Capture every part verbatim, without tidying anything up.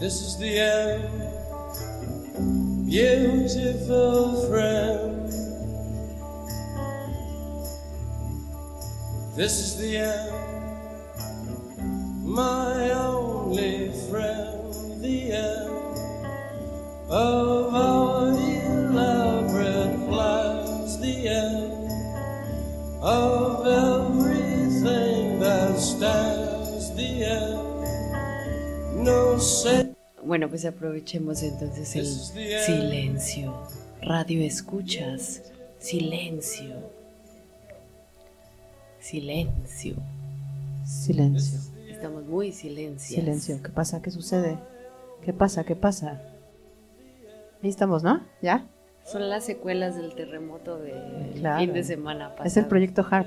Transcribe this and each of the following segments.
This is the end, beautiful friend. This is the end, my only friend. The end of our elaborate plans. The end of everything that stands. The end, no say. Bueno, pues aprovechemos entonces el silencio. Radio escuchas. Silencio. Silencio. Silencio. Estamos muy silencios. Silencio. ¿Qué pasa? ¿Qué sucede? ¿Qué pasa? ¿Qué pasa? Ahí estamos, ¿no? ¿Ya? Son las secuelas del terremoto de claro. fin de semana pasado. Es el proyecto HARP.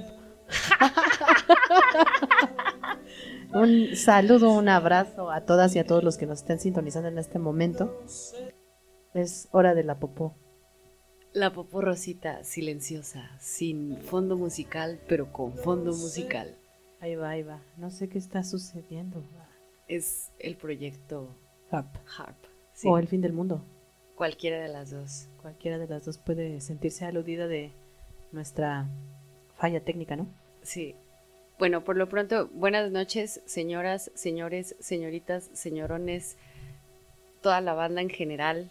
Un saludo, un abrazo a todas y a todos los que nos estén sintonizando en este momento. Es hora de la popó. La popó rosita, silenciosa, sin fondo musical, pero con fondo musical. Ahí va, ahí va. No sé qué está sucediendo. Es el proyecto HARP. HARP. Sí. O el fin del mundo. Cualquiera de las dos. Cualquiera de las dos puede sentirse aludida de nuestra falla técnica, ¿no? Sí. Bueno, por lo pronto, buenas noches, señoras, señores, señoritas, señorones, toda la banda en general.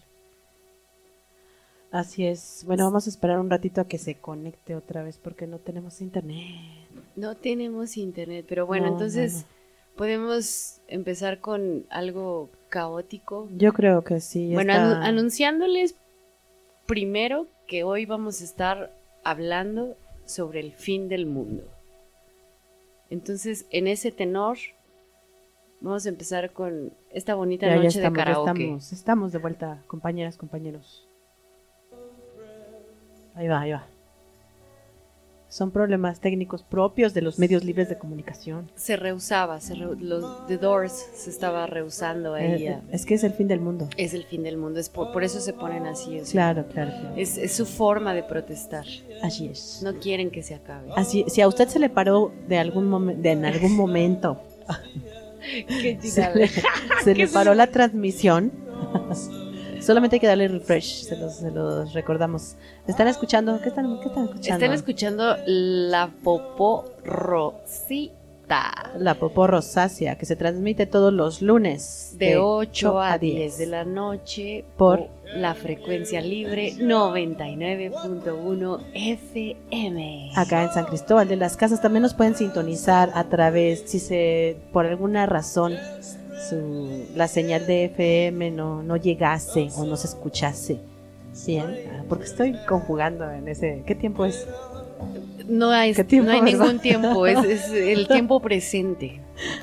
Así es. Bueno, vamos a esperar un ratito a que se conecte otra vez porque no tenemos internet. No tenemos internet, pero bueno, no, entonces no, no. podemos empezar con algo caótico. Yo creo que sí. Bueno, está... anu- anunciándoles primero que hoy vamos a estar hablando sobre el fin del mundo. Entonces, en ese tenor, vamos a empezar con esta bonita ya, noche ya estamos, de karaoke. Ya estamos, estamos de vuelta, compañeras, compañeros. Ahí va, ahí va. Son problemas técnicos propios de los medios libres de comunicación. Se rehusaba, se re- los The Doors se estaba rehusando ahí. Eh, a- es que es el fin del mundo. es el fin del mundo, es por, por eso se ponen así. o sea, Claro, claro, claro. es, es su forma de protestar. Así es. No quieren que se acabe. Así, si a usted se le paró de algún momen- de en algún momento, Qué se chingada. le, se le paró la transmisión, solamente hay que darle refresh, se los, se los recordamos. ¿Están escuchando? ¿Qué están, qué están escuchando? Están escuchando La Popó Rosita. La popó rosácea, que se transmite todos los lunes De ocho a diez de la noche por la frecuencia libre noventa y nueve punto uno F M. acá en San Cristóbal de las Casas. También nos pueden sintonizar a través, si se por alguna razón su, la señal de F M no, no llegase o no se escuchase bien, porque estoy conjugando en ese... ¿Qué tiempo es? No hay, ¿Qué tiempo, no hay verdad? ningún tiempo, es, es el tiempo presente.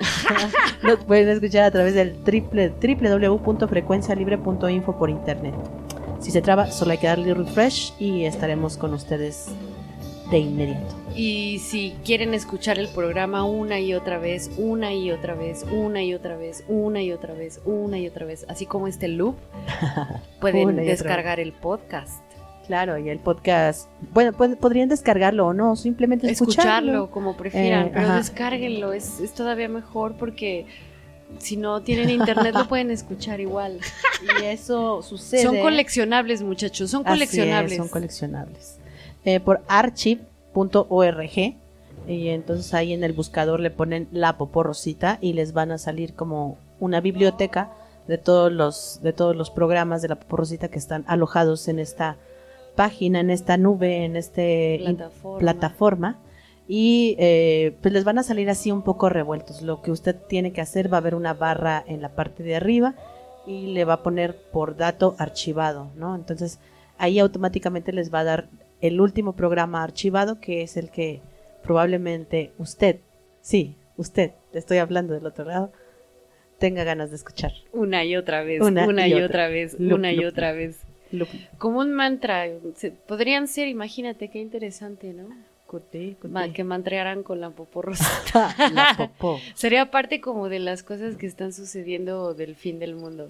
Nos pueden escuchar a través del triple, doble u doble u doble u punto frecuencia libre punto info por internet. Si se traba, solo hay que darle refresh y estaremos con ustedes de inmediato. Y si quieren escuchar el programa una y otra vez, una y otra vez, una y otra vez, una y otra vez, una y otra vez, así como este loop, pueden Una y otra descargar vez. el podcast. Claro, y el podcast, bueno, pod- podrían descargarlo o no, simplemente escucharlo. Escucharlo como prefieran, Eh, pero ajá. descárguenlo, es, es todavía mejor porque si no tienen internet lo pueden escuchar igual. Y eso sucede. Son coleccionables, muchachos, son Así es, coleccionables. son coleccionables. Eh, por archive punto org y entonces ahí en el buscador le ponen La Popó Rosita y les van a salir como una biblioteca de todos los de todos los programas de La Popó Rosita que están alojados en esta página, en esta nube, en este Plataforma. plataforma y eh, pues les van a salir así un poco revueltos. Lo que usted tiene que hacer, va a haber una barra en la parte de arriba y le va a poner por dato archivado, ¿no? Entonces ahí automáticamente les va a dar el último programa archivado, que es el que probablemente usted, sí, usted, le estoy hablando del otro lado, tenga ganas de escuchar. Una y otra vez, Una una, y y otra. otra vez, Loop, una y loop, otra vez. Lo- Como un mantra, se- podrían ser, imagínate, qué interesante, ¿no? Cuti, cuti. Ma- que mantrearan con la popó rosita. La popó. Sería parte como de las cosas que están sucediendo del fin del mundo.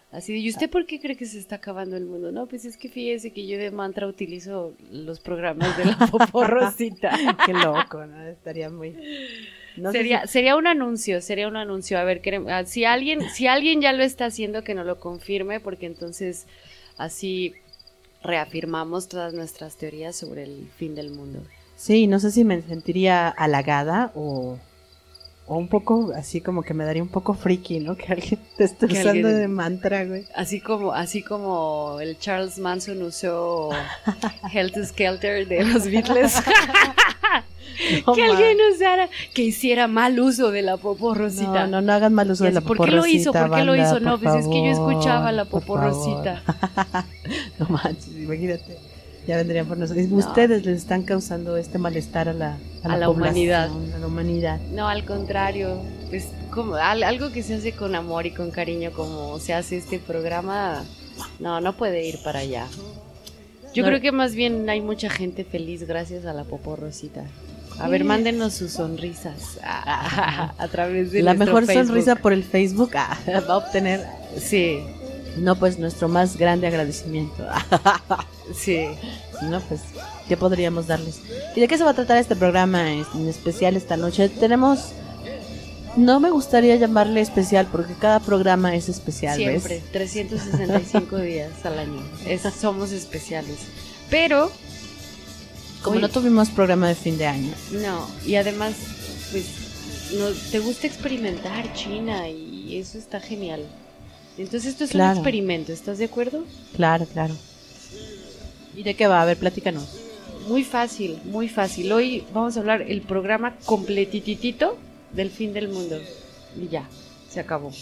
Así de, ¿y usted por qué cree que se está acabando el mundo? No, pues es que fíjese que yo de mantra utilizo los programas de la Popó Rosita. Qué loco, ¿no? Estaría muy... No sería, sé si... sería un anuncio, sería un anuncio. A ver, queremos, si alguien, si alguien ya lo está haciendo, que nos lo confirme, porque entonces así reafirmamos todas nuestras teorías sobre el fin del mundo. Sí, no sé si me sentiría halagada o... O un poco, así como que me daría un poco friki, ¿no? Que alguien te esté que usando alguien... de mantra, güey. Así como, así como el Charles Manson usó Helter Skelter de los Beatles. No, que man. alguien usara, que hiciera mal uso de la Popó Rosita. No, no, no hagan mal uso de la Popó Rosita. ¿Por qué lo hizo? ¿Por qué banda, lo hizo? No, pues favor, es que yo escuchaba la Popó Rosita. No manches, imagínate. Ya vendrían por nosotros. No. Ustedes les están causando este malestar a la, a la, a la humanidad. A la humanidad. No, al contrario. Pues como algo que se hace con amor y con cariño, como se hace este programa, no, no puede ir para allá. Yo no. creo que más bien hay mucha gente feliz gracias a la Popó Rosita. A ver, mándenos sus sonrisas a, a, a través de la nuestro mejor Facebook. Sonrisa por el Facebook ah, va a obtener. Sí. No, pues nuestro más grande agradecimiento. Sí. No, pues, ¿qué podríamos darles? ¿Y de qué se va a tratar este programa en especial esta noche? Tenemos... No me gustaría llamarle especial porque cada programa es especial, siempre, ¿ves? trescientos sesenta y cinco días al año. Es, somos especiales. Pero... Como hoy, no tuvimos programa de fin de año. No, y además, pues, no, te gusta experimentar, China, y eso está genial. Entonces esto es claro. un experimento, ¿estás de acuerdo? Claro, claro. ¿Y de qué va? A ver, platícanos. Muy fácil, muy fácil. Hoy vamos a hablar el programa completititito del fin del mundo. Y ya, se acabó.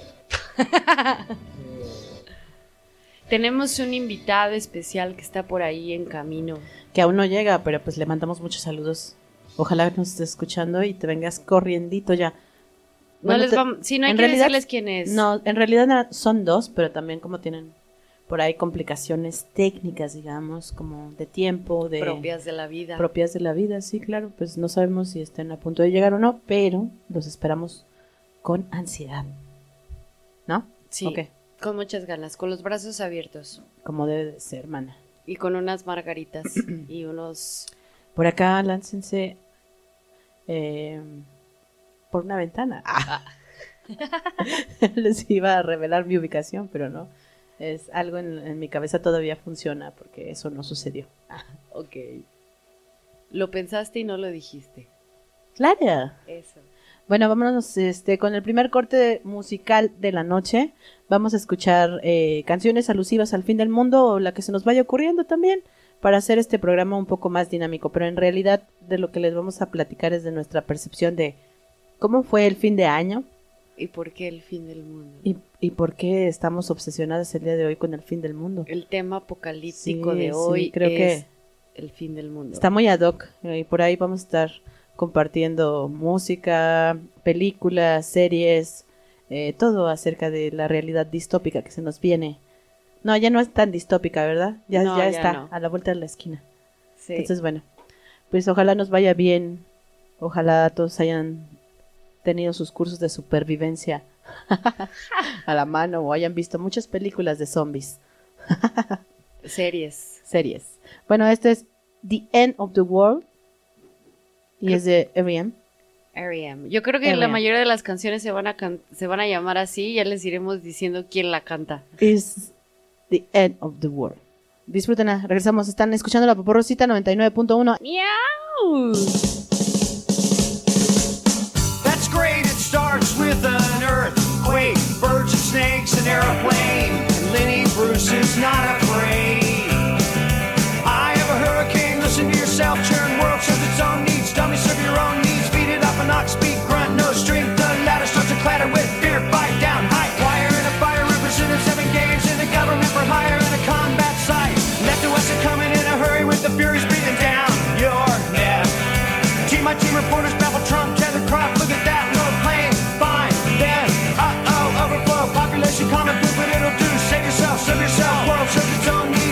Tenemos un invitado especial que está por ahí en camino. Que aún no llega, pero pues le mandamos muchos saludos. Ojalá nos estés escuchando y te vengas corriendito ya. No bueno, les te, vamos, si no hay que realidad, decirles quién es. No, en realidad son dos, pero también como tienen por ahí complicaciones técnicas, digamos, como de tiempo, de propias de la vida. Propias de la vida, sí, claro, pues no sabemos si estén a punto de llegar o no, pero los esperamos con ansiedad. ¿No? Sí. Okay. Con muchas ganas, con los brazos abiertos. Como debe de ser, hermana. Y con unas margaritas y unos... Por acá, láncense eh, por una ventana. Ah. Les iba a revelar mi ubicación, pero no. Es algo en, en mi cabeza todavía funciona porque eso no sucedió. Ah, ok. Lo pensaste y no lo dijiste. Claro. Eso. Bueno, vámonos este, con el primer corte musical de la noche. Vamos a escuchar eh, canciones alusivas al fin del mundo o la que se nos vaya ocurriendo también para hacer este programa un poco más dinámico. Pero en realidad de lo que les vamos a platicar es de nuestra percepción de cómo fue el fin de año. ¿Y por qué el fin del mundo? Y, y por qué estamos obsesionadas el día de hoy con el fin del mundo. El tema apocalíptico sí, de hoy sí, creo es que el fin del mundo. Está muy ad hoc y por ahí vamos a estar compartiendo música, películas, series, eh, todo acerca de la realidad distópica que se nos viene. No, ya no es tan distópica, ¿verdad? Ya, no, ya, ya está no. a la vuelta de la esquina. Sí. Entonces, bueno, pues ojalá nos vaya bien, ojalá todos hayan tenido sus cursos de supervivencia a la mano o hayan visto muchas películas de zombies. Series. Series. Bueno, este es The End of the World. Y es de R E M. R E M. Yo creo que R E M. La mayoría de las canciones se van a can- se van a llamar así. Ya les iremos diciendo quién la canta. Is the end of the world. Disfrútenla. Regresamos. Están escuchando la Popó Rosita noventa y nueve punto uno. ¡Miau! That's great. It starts with an earthquake, birds and snakes, an airplane. And Lenny Bruce is not afraid. I have a hurricane. Listen to yourself. Churn world serves its own needs. Dummy, serve your own needs. Feed it up and not speak. Grunt, no strength. The ladder starts to clatter with fear. Fight down, high wire in a fire. Representing seven games in the government for hire in a combat site. Left to west are coming in a hurry with the furies breathing down your neck. Team, my team reporters babble Trump, tether crop. Look at that, no plane. Fine, then, uh oh, overflow. Population common food, but it'll do. Save yourself, serve yourself. World serves its own needs.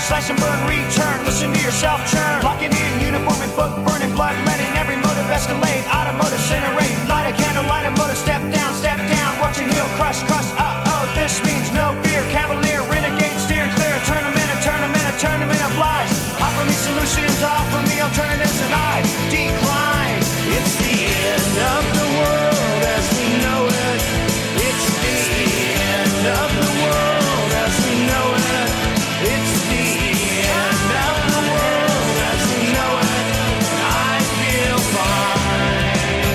slash and burn, return. Listen to yourself churn. Locking in, uniform and book burning, blood letting every motive escalate. Automotive incinerate, light a candle, light a motor, step down, step down. Watching heel crush, crush. Uh oh, this means no fear. Cavalier, renegade, steer clear. Tournament, a tournament, a tournament of lies. Offer me solutions, offer me alternatives, and I decline. It's the end of the world as we know it. It's the end of the world as we know it. It's the end of the world as we know it. I feel fine.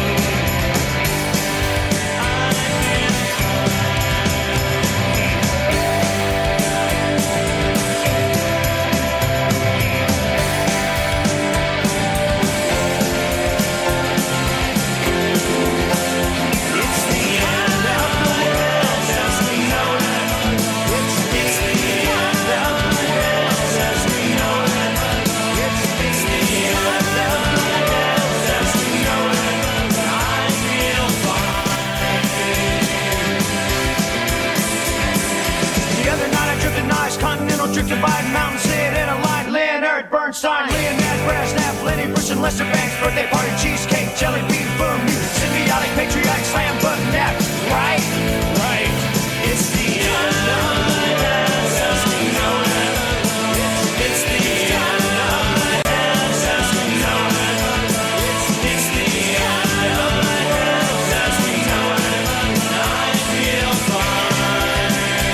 I feel It's the end of the world as we know it. It's the end of the world as we know it. It's the end of the world as we know it. I feel fine. The other night I drifted nice, continental drifted by mountain, sit in a line. Leonard Bernstein, Leonard Brezhnev, Lenny Bruce and Lester Banks, birthday party, cheesecake, jelly bean, boom, symbiotic, patriotic, slam, button, nap, right, right. It's the end of the world as we know it. It's the end of the world as we know it. It's the end of the world as we know it. I feel fine.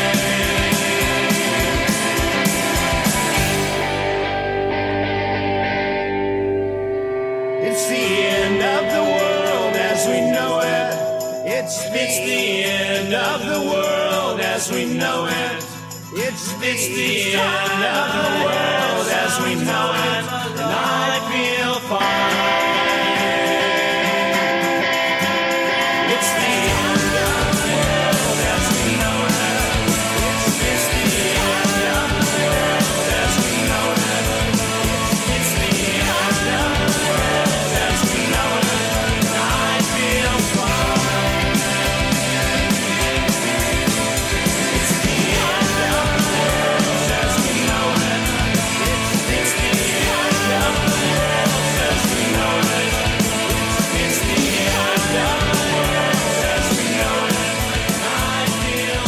It's the end of the world as we know it. It's it's the end of the world as we know it. It's it's the end of the world as we know it. And I feel fine. It's the end of the world as we know it. It's it's the end of the world as we know it. It's the end of the world as we know it. And I feel fine. It's the end of the world as we know it. It's it's the end of the world as we know it. It's the end of the world as we know it. And I feel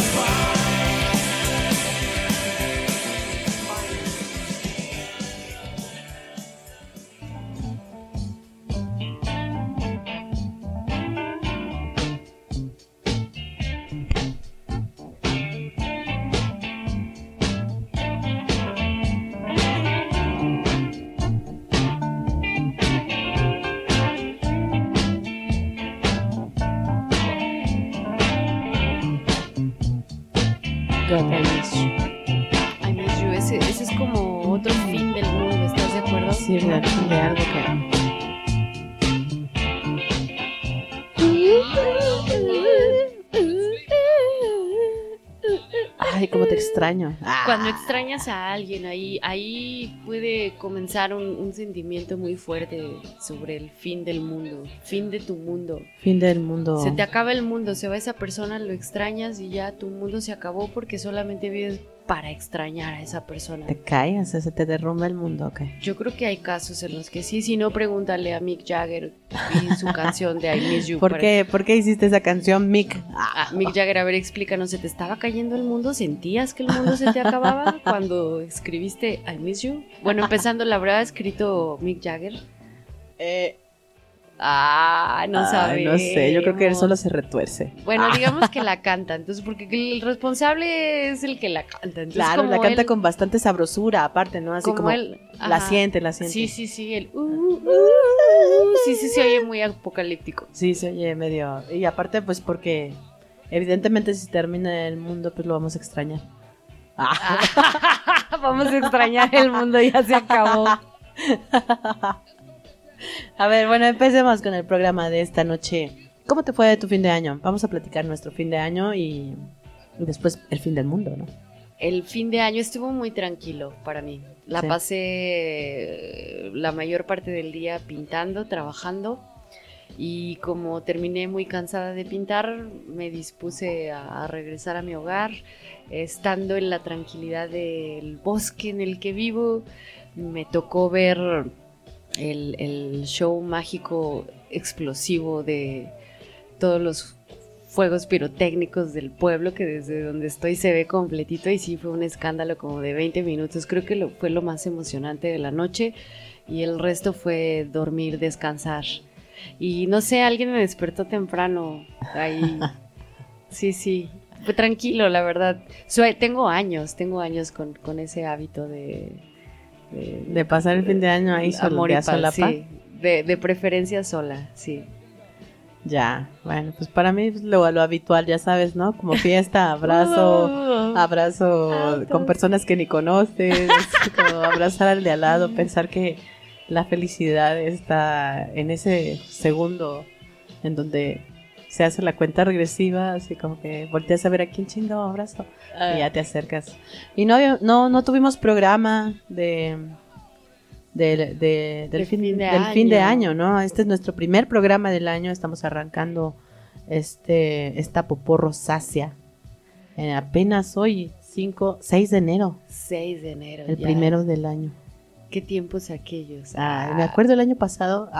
God, I miss you. I miss you. Ese, ese es como otro fin del mundo, ¿estás de acuerdo? Sí, de, de algo que... Ay, cómo te extraño. Ah. Cuando extrañas a alguien, ahí, ahí puede comenzar un, un sentimiento muy fuerte sobre el fin del mundo, fin de tu mundo. Fin del mundo. Se te acaba el mundo, se va esa persona, lo extrañas y ya tu mundo se acabó porque solamente vives para extrañar a esa persona. Te caes, o sea, se te derrumba el mundo, ok. Yo creo que hay casos en los que sí, si no, pregúntale a Mick Jagger y su canción de I Miss You. ¿Por para- qué? ¿Por qué hiciste esa canción, Mick? Ah, Mick Jagger, a ver, explícanos, ¿se te estaba cayendo el mundo? ¿Sentías que el mundo se te acababa cuando escribiste I Miss You? Bueno, empezando, ¿la habrá escrito Mick Jagger? Eh, Ah, no ay, sabemos. no sé, yo creo que él solo se retuerce. Bueno, digamos que la canta, entonces, porque el responsable es el que la canta. Entonces, Claro, como la canta él- con bastante sabrosura, aparte, ¿no? Así como como, él, la ajá. siente, la siente. Sí, sí, sí, el uh, uh, uh, sí, sí, se oye muy apocalíptico. Sí, se oye medio... Y aparte, pues porque evidentemente si termina el mundo, pues lo vamos a extrañar. Ah. Vamos a extrañar el mundo, ya se acabó. A ver, bueno, empecemos con el programa de esta noche. ¿Cómo te fue de tu fin de año? Vamos a platicar nuestro fin de año y, y después el fin del mundo, ¿no? El fin de año estuvo muy tranquilo para mí. La Sí. pasé la mayor parte del día pintando, trabajando. Y como terminé muy cansada de pintar, me dispuse a, a regresar a mi hogar, estando en la tranquilidad del bosque en el que vivo. Me tocó ver el, el show mágico explosivo de todos los fuegos pirotécnicos del pueblo, que desde donde estoy se ve completito, y sí fue un escándalo como de veinte minutos. Creo que lo, fue lo más emocionante de la noche, y el resto fue dormir, descansar. Y no sé, alguien me despertó temprano ahí. Sí, sí, fue tranquilo, la verdad. Soy, tengo años, tengo años con, con ese hábito de... De, de pasar el fin de año ahí sola, amor y de paz, solapa. sí, de, de preferencia sola, sí. Ya, bueno, pues para mí es lo, lo habitual, ya sabes, ¿no? Como fiesta, abrazo, abrazo Autos. con personas que ni conoces, como abrazar al de al lado, pensar que la felicidad está en ese segundo en donde se hace la cuenta regresiva, así como que volteas a ver a quién chingado abrazo Ah. y ya te acercas. Y no había, no, no tuvimos programa de... De, de- del, De fin, fin de del fin de año. año, ¿no? Este es nuestro primer programa del año, estamos arrancando este esta popó rosácea en apenas hoy, cinco, seis de enero, seis de enero. el ya. primero del año. ¿Qué tiempos aquellos? Ah, me acuerdo el año pasado.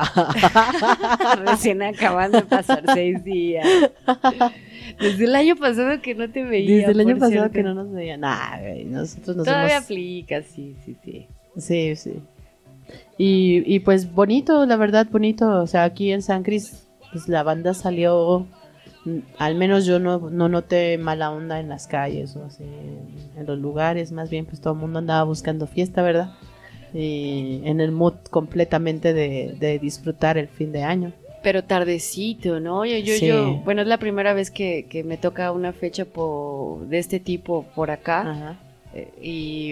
Recién acaban de pasar seis días. Desde el año pasado que no te veía. Desde el año por pasado cierto. que no nos veían. Nah, güey, nosotros nos Todavía hemos... aplica, sí, sí, sí. Sí, sí. Y, y pues bonito, la verdad, bonito. O sea, aquí en San Cris, pues la banda salió, mm, al menos yo no, no noté mala onda en las calles o así, en, en los lugares. Más bien, pues todo el mundo andaba buscando fiesta, ¿verdad? Y en el mood completamente de, de disfrutar el fin de año. Pero tardecito, ¿no? Yo, yo, Sí. yo, bueno, es la primera vez que, que me toca una fecha por, de este tipo por acá. Ajá. eh, y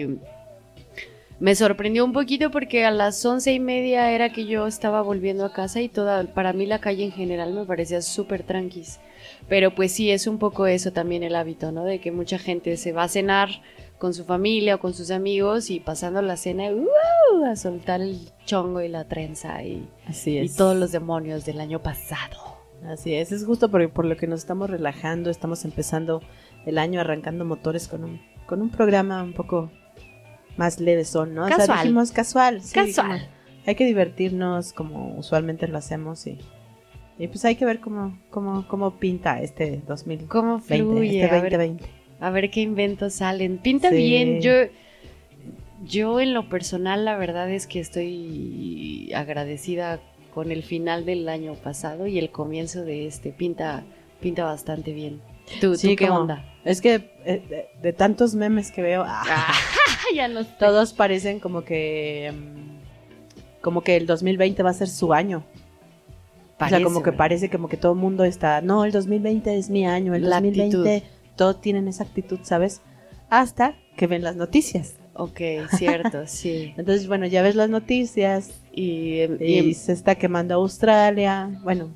me sorprendió un poquito porque a las once y media era que yo estaba volviendo a casa, y toda, para mí la calle en general me parecía súper tranquis. Pero pues sí, es un poco eso también el hábito, ¿no? De que mucha gente se va a cenar con su familia o con sus amigos, y pasando la cena, ¡uh!, a soltar el chongo y la trenza y, Así y es. todos los demonios del año pasado. Así es, es justo por, por lo que nos estamos relajando, estamos empezando el año arrancando motores con un, con un programa un poco más levesón, ¿no? O sea, Casual. dijimos casual. sí, Casual. dijimos, hay que divertirnos como usualmente lo hacemos, y, y pues hay que ver cómo, cómo, cómo pinta este dos mil veinte, ¿Cómo fluye? este A ver, veinte veinte. a ver qué inventos salen. Pinta Sí. bien. Yo, yo en lo personal, la verdad es que estoy agradecida con el final del año pasado y el comienzo de este. Pinta, pinta bastante bien. ¿Tú, Sí, tú qué como- onda? Es que eh, de, de tantos memes que veo, ah, Ah, ya no sé. todos parecen como que mm, como que el dos mil veinte va a ser su año. O sea, Parece, como que ¿verdad? parece como que todo el mundo está, no, el dos mil veinte es mi año, el La dos mil veinte, actitud. todos tienen esa actitud, ¿sabes? Hasta que ven las noticias. Ok, cierto, sí. Entonces, bueno, ya ves las noticias Y, em, y, y- se está quemando Australia, bueno,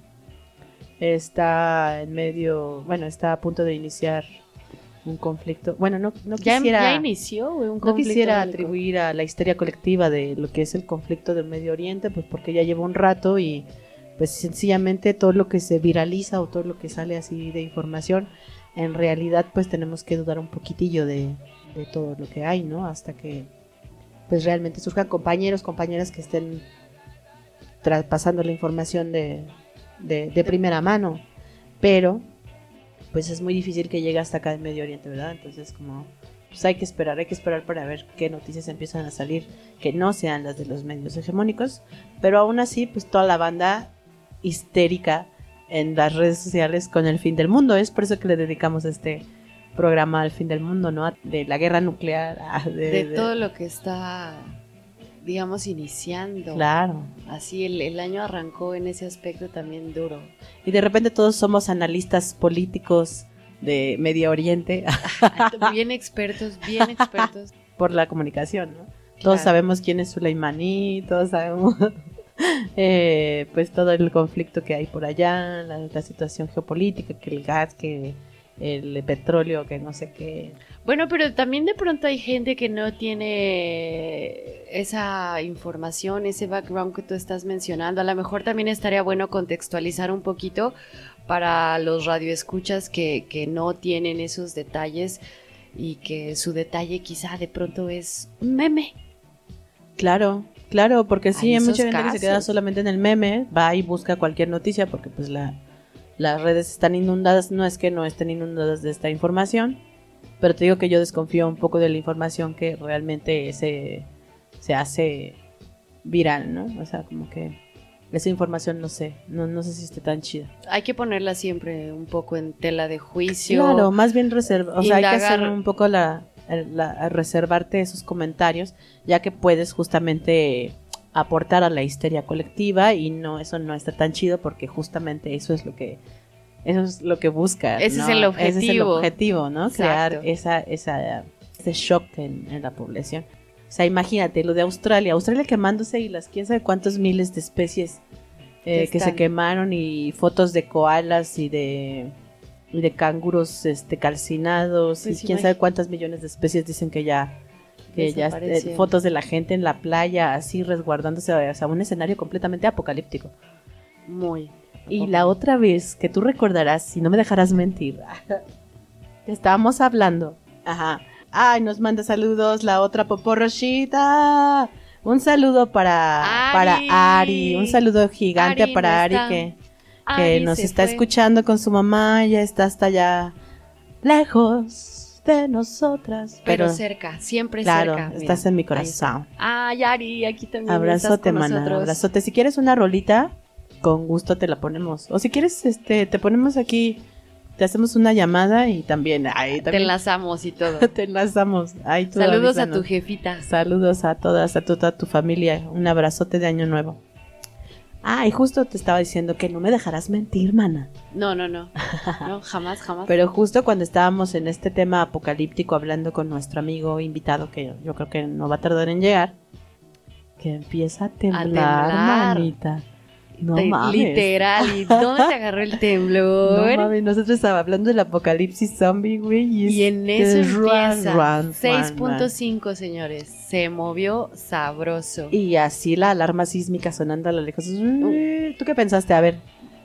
está en medio, bueno, está a punto de iniciar un conflicto. Bueno, no, no ya, quisiera... ya inició güey, un No conflicto quisiera bélico. atribuir a la histeria colectiva de lo que es el conflicto del Medio Oriente, pues porque ya lleva un rato y pues sencillamente todo lo que se viraliza o todo lo que sale así de información, en realidad pues tenemos que dudar un poquitillo de, de todo lo que hay, ¿no? Hasta que pues realmente surjan compañeros, compañeras que estén traspasando la información de, de, de primera mano, pero pues es muy difícil que llegue hasta acá en Medio Oriente, ¿verdad? Entonces como pues hay que esperar, hay que esperar para ver qué noticias empiezan a salir que no sean las de los medios hegemónicos, pero aún así pues toda la banda histérica en las redes sociales con el fin del mundo, es por eso que le dedicamos este programa al fin del mundo, ¿no? De la guerra nuclear, ah, de, De de- todo lo que está, digamos, iniciando. Claro. Así el, el año arrancó en ese aspecto también duro. Y de repente todos somos analistas políticos de Medio Oriente Bien expertos, bien expertos. por la comunicación, ¿no? Todos Claro. sabemos quién es Soleimani, todos sabemos eh, pues todo el conflicto que hay por allá, la, la situación geopolítica, que el gas, que el petróleo, que no sé qué. Bueno, pero también de pronto hay gente que no tiene esa información, ese background que tú estás mencionando. A lo mejor también estaría bueno contextualizar un poquito para los radioescuchas que, que no tienen esos detalles y que su detalle quizá de pronto es un meme. Claro, claro, porque sí, Hay hay esos mucha gente que se queda casos. solamente en el meme, va y busca cualquier noticia porque pues la, las redes están inundadas, no es que no estén inundadas de esta información, pero te digo que yo desconfío un poco de la información que realmente se, se hace viral, ¿no? O sea, como que esa información no sé, no, no sé si esté tan chida. Hay que ponerla siempre un poco en tela de juicio. Claro, más bien reserva, o sea, hay que indagar. hacer un poco la, la reservarte esos comentarios, ya que puedes justamente aportar a la histeria colectiva y no, eso no está tan chido porque justamente eso es lo que eso es lo que busca. Ese ¿no? es el objetivo. Ese es el objetivo, ¿no? Exacto. Crear esa, esa, ese shock en, en la población. O sea, imagínate lo de Australia, Australia quemándose y las quién sabe cuántos miles de especies eh, que se están. quemaron y fotos de koalas y de y de canguros este calcinados Pues y quién imagi- sabe cuántas millones de especies dicen que ya que ya eh, Desaparecieron. fotos de la gente en la playa así resguardándose, o sea, un escenario completamente apocalíptico. Muy. Y la otra vez que tú recordarás, si no me dejarás mentir, que estábamos hablando, ajá, ay, nos manda saludos la otra Poporrochita, un saludo para Ari. para Ari, un saludo gigante Ari para no Ari está. que que Ari nos se está fue. escuchando con su mamá, ya está hasta allá lejos de nosotras, Pero, pero, cerca, siempre claro, cerca. mira. estás en mi Ahí está. corazón. Ay, Ari, aquí también Abrazote, estás con mana, nosotros. abrazote. Si quieres una rolita, con gusto te la ponemos. O si quieres, este, te ponemos aquí, te hacemos una llamada y también, ay, Te también enlazamos y todo. te enlazamos. Ay, tú Saludos a avísanos. tu jefita. Saludos a todas, a toda tu familia. Un abrazote de año nuevo. Ah, y justo te estaba diciendo que no me dejarás mentir, mana. No, no, no. No, jamás, jamás. Pero justo cuando estábamos en este tema apocalíptico hablando con nuestro amigo invitado, que yo, yo creo que no va a tardar en llegar, que empieza a temblar, temblar. manita. No Te- mames. Literal. ¿Y dónde te agarró el temblor? No mames, nosotros estábamos hablando del apocalipsis zombie, güey. Y en eso es run, empieza. run, run, seis run. punto cinco, señores. Se movió sabroso. Y así la alarma sísmica sonando a lo lejos. ¿Tú qué pensaste? A ver.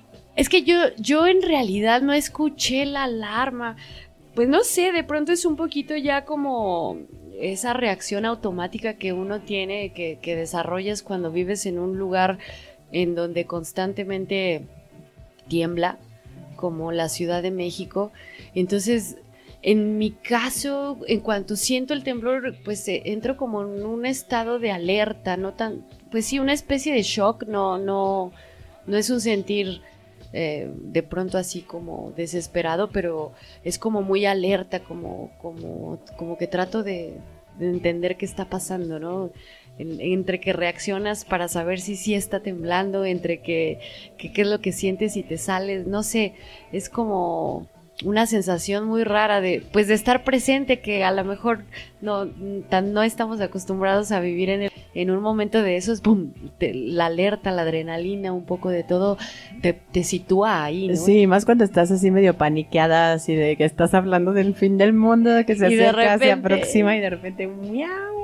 Es que yo, yo en realidad no escuché la alarma. Pues no sé, de pronto es un poquito ya como esa reacción automática que uno tiene, que, que desarrollas cuando vives en un lugar en donde constantemente tiembla, como la Ciudad de México. Entonces, en mi caso, en cuanto siento el temblor, pues eh, entro como en un estado de alerta, no tan, pues sí, una especie de shock, no, no, no es un sentir eh, de pronto así como desesperado, pero es como muy alerta, como, como, como que trato de, de entender qué está pasando, ¿no? En- entre que reaccionas para saber si sí está temblando, entre que, que qué es lo que sientes y te sales, no sé, es como una sensación muy rara de, pues de estar presente, que a lo mejor no, tan, no estamos acostumbrados a vivir en, el- en un momento de esos, pum, te- la alerta, la adrenalina, un poco de todo, te, te sitúa ahí, ¿no? Sí, más cuando estás así medio paniqueada, así de que estás hablando del fin del mundo, que se Y de acerca, se repente- aproxima y de repente, miau.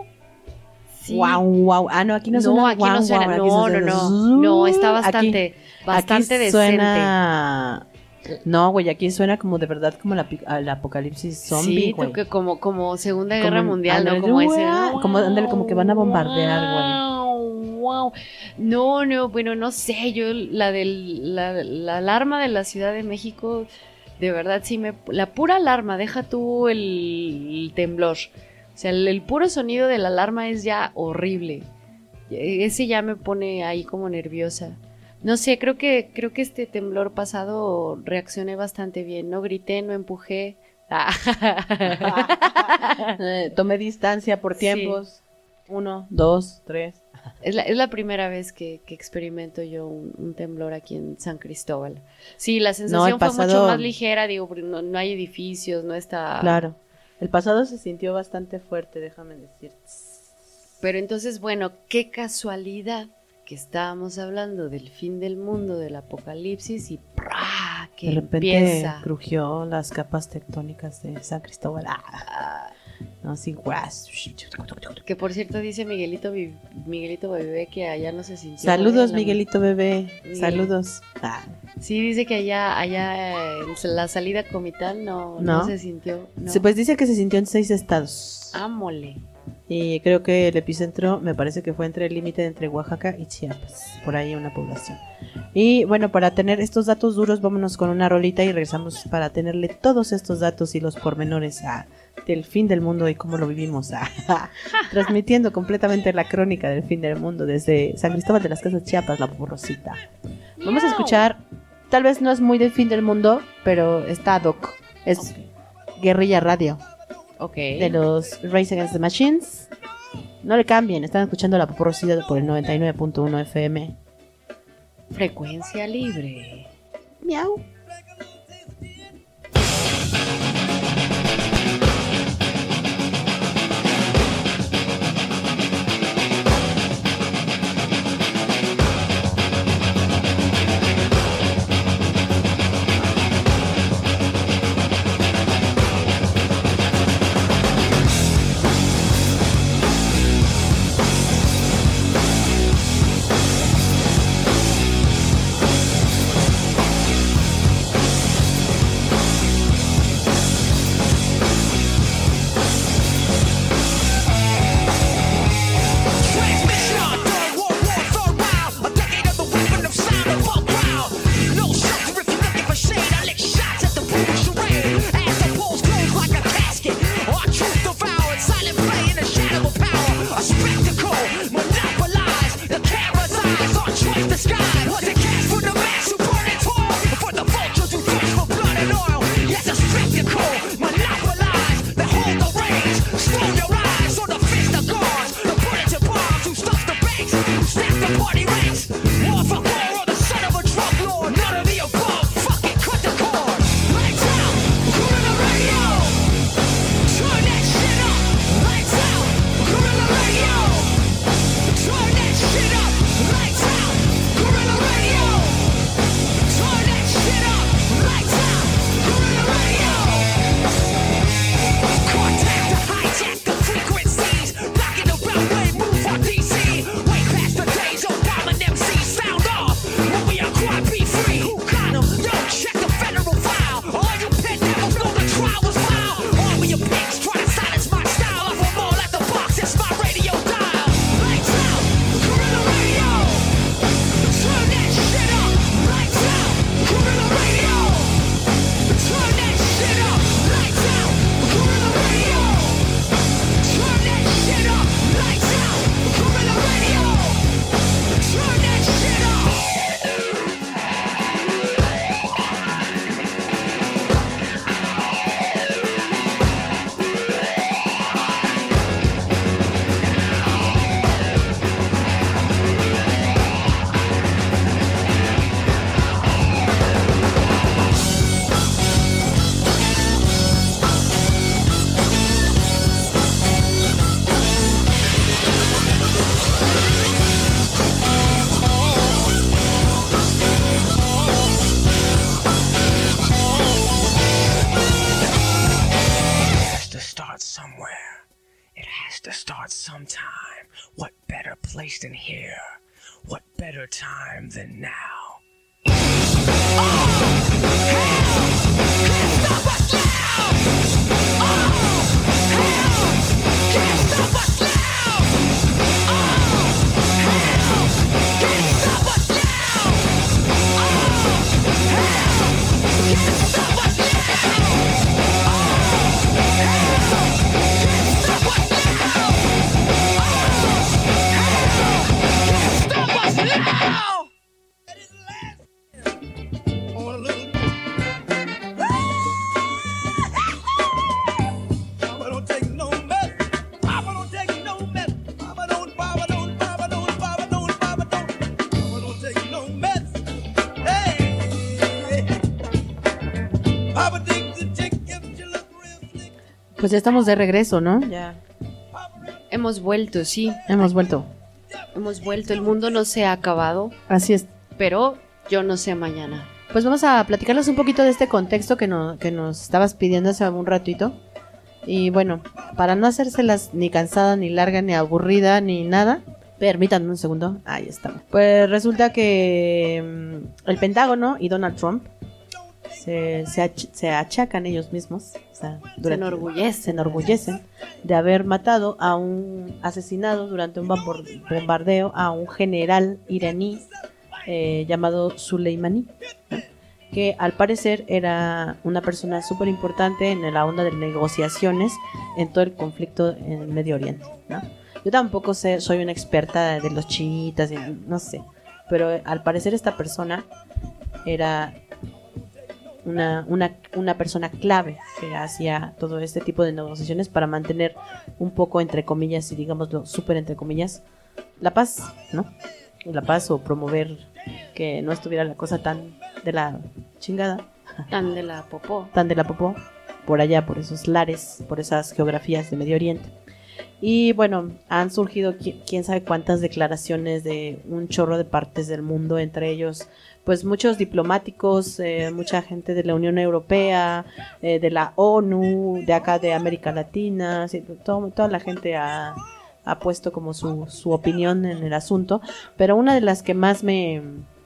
Sí. Guau, guau. Ah, no, aquí no suena No, aquí guau, no suena, guau, aquí no, no, suena no, zzzz. no, está Aquí- bastante, bastante aquí decente. suena... No, güey, aquí suena como de verdad como la, pi- el apocalipsis zombie, Sí, güey. tú que como, como Segunda Como Guerra en- Mundial, ¿no? ándale, Como ese... ¡guau! Como, ándale, como que van a bombardear, güey. Wow. No, no, bueno, no sé, yo la del, la, la alarma de la Ciudad de México, de verdad sí me... La pura alarma, deja tú el, el temblor. O sea, el, el puro sonido de la alarma es ya horrible. Ese ya me pone ahí como nerviosa. No sé, creo que, creo que este temblor pasado reaccioné bastante bien. No grité, no empujé. Eh, tomé distancia por Sí. tiempos. Uno, dos, tres. Es la, es la primera vez que, que experimento yo un, un temblor aquí en San Cristóbal. Sí, la sensación el fue mucho pasado- más ligera, digo, porque no, no hay edificios, no está... Claro. El pasado se sintió bastante fuerte, déjame decirte. Pero entonces, bueno, qué casualidad que estábamos hablando del fin del mundo, del apocalipsis, y ¡prá! que De repente empieza. crujió las capas tectónicas de San Cristóbal. Ah, no, sin guas. Que por cierto dice Miguelito Vi- Miguelito Bebé que allá no se sintió. Saludos, ¿eh? La- Miguelito bebé. Miguel. Saludos. Ah, Sí, dice que allá, allá en la salida comital no, no. ¿No? se sintió. No. sí, pues dice que se sintió en seis estados. Ámole. Y creo que el epicentro me parece que fue entre el límite entre Oaxaca y Chiapas. Por ahí una población. Y bueno, para tener estos datos duros, vámonos con una rolita y regresamos para tenerle todos estos datos y los pormenores a, del fin del mundo y cómo lo vivimos. a- transmitiendo completamente la crónica del fin del mundo desde San Cristóbal de las Casas, Chiapas, la Porrosita. Vamos a escuchar, tal vez no es muy del fin del mundo, pero está ad hoc. Es Guerrilla Radio. Ok. De los Rage Against the Machines. No le cambien, están escuchando la Porrosita por el noventa y nueve punto uno F M. Frecuencia libre. Miau. Transmission during World War Third round, a decade of the weapon of sound and fuck crowd. No shelter if you're looking for shade. I lick shots at the brutal charade. As the walls close like a casket, our truth devoured. Silent play in the shadow of power. A spectacle monopolized. The camera's eyes are twice the sky. Was it cast for the mass who burn and toil, or for the vultures who thirst for blood and oil? Yes, a spectacle monopolized. They hold the reins, stone your eyes, or the fist of guards. The bullets and bombs who stuff the banks, who stack the party ranks. War for war or the son of a drug lord. None of the above. Fucking cut the cord. Lights out. Gorilla Radio. Turn that shit up. Lights out. Gorilla Radio. Turn that shit up. Lights out. Gorilla Radio. Turn that shit up. Lights out. Gorilla Radio. Contact to hijack the frequencies, blocking the railway move on D C. Way past the days of bombing M Cs. Sound off when we are crime be free. Who got 'em? Yo, check the federal file. All you pit devils know the trial was foul. All of you pigs try to silence my style. Off them all at the box, it's my radio dial. Lights out, Gorilla Radio. Turn that shit up. Lights out, Gorilla Radio. Turn that shit up. Lights out, Gorilla Radio. Turn that shit up. Lights out, Gorilla Radio. Turn that shit up. has to start somewhere. It has to start sometime. What better place than here? What better time than now? Papa don't take no mess. Papa don't take no mess. Papa don't, Papa don't, Papa don't, Papa don't, Papa don't. Papa don't take no mess. Hey, Papa takes the chicken, she look real slick. Pues ya estamos de regreso, ¿no? Ya Hemos vuelto, sí. hemos vuelto. Hemos vuelto. El mundo no se ha acabado, Así es. pero yo no sé mañana. pues vamos a platicarles un poquito de este contexto que, no, que nos estabas pidiendo hace un ratito. Y bueno, para no hacérselas ni cansada, ni larga, ni aburrida, ni nada, permítanme un segundo. Ahí está. Pues resulta que mm, el Pentágono y Donald Trump se, se, ach- se achacan ellos mismos, o sea, durante- enorgullecen. se enorgullecen de haber matado a un asesinado durante un bombor- bombardeo a un general iraní eh, llamado Soleimani, ¿no? Que al parecer era una persona súper importante en la onda de negociaciones en todo el conflicto en el Medio Oriente, ¿no? Yo tampoco sé, soy una experta de los chiitas, y no sé, pero al parecer esta persona era una, una, una persona clave que hacía todo este tipo de negociaciones para mantener un poco, entre comillas, y digámoslo súper entre comillas, la paz, ¿no? La paz, o promover que no estuviera la cosa tan de la chingada, Tan de la popó. tan de la popó, por allá, por esos lares, por esas geografías de Medio Oriente. Y bueno, han surgido qui- quién sabe cuántas declaraciones de un chorro de partes del mundo, entre ellos pues muchos diplomáticos, eh, mucha gente de la Unión Europea, eh, de la ONU, de acá de América Latina, sí, todo- toda la gente ha, ha puesto como su, su opinión en el asunto, pero una de las que más me,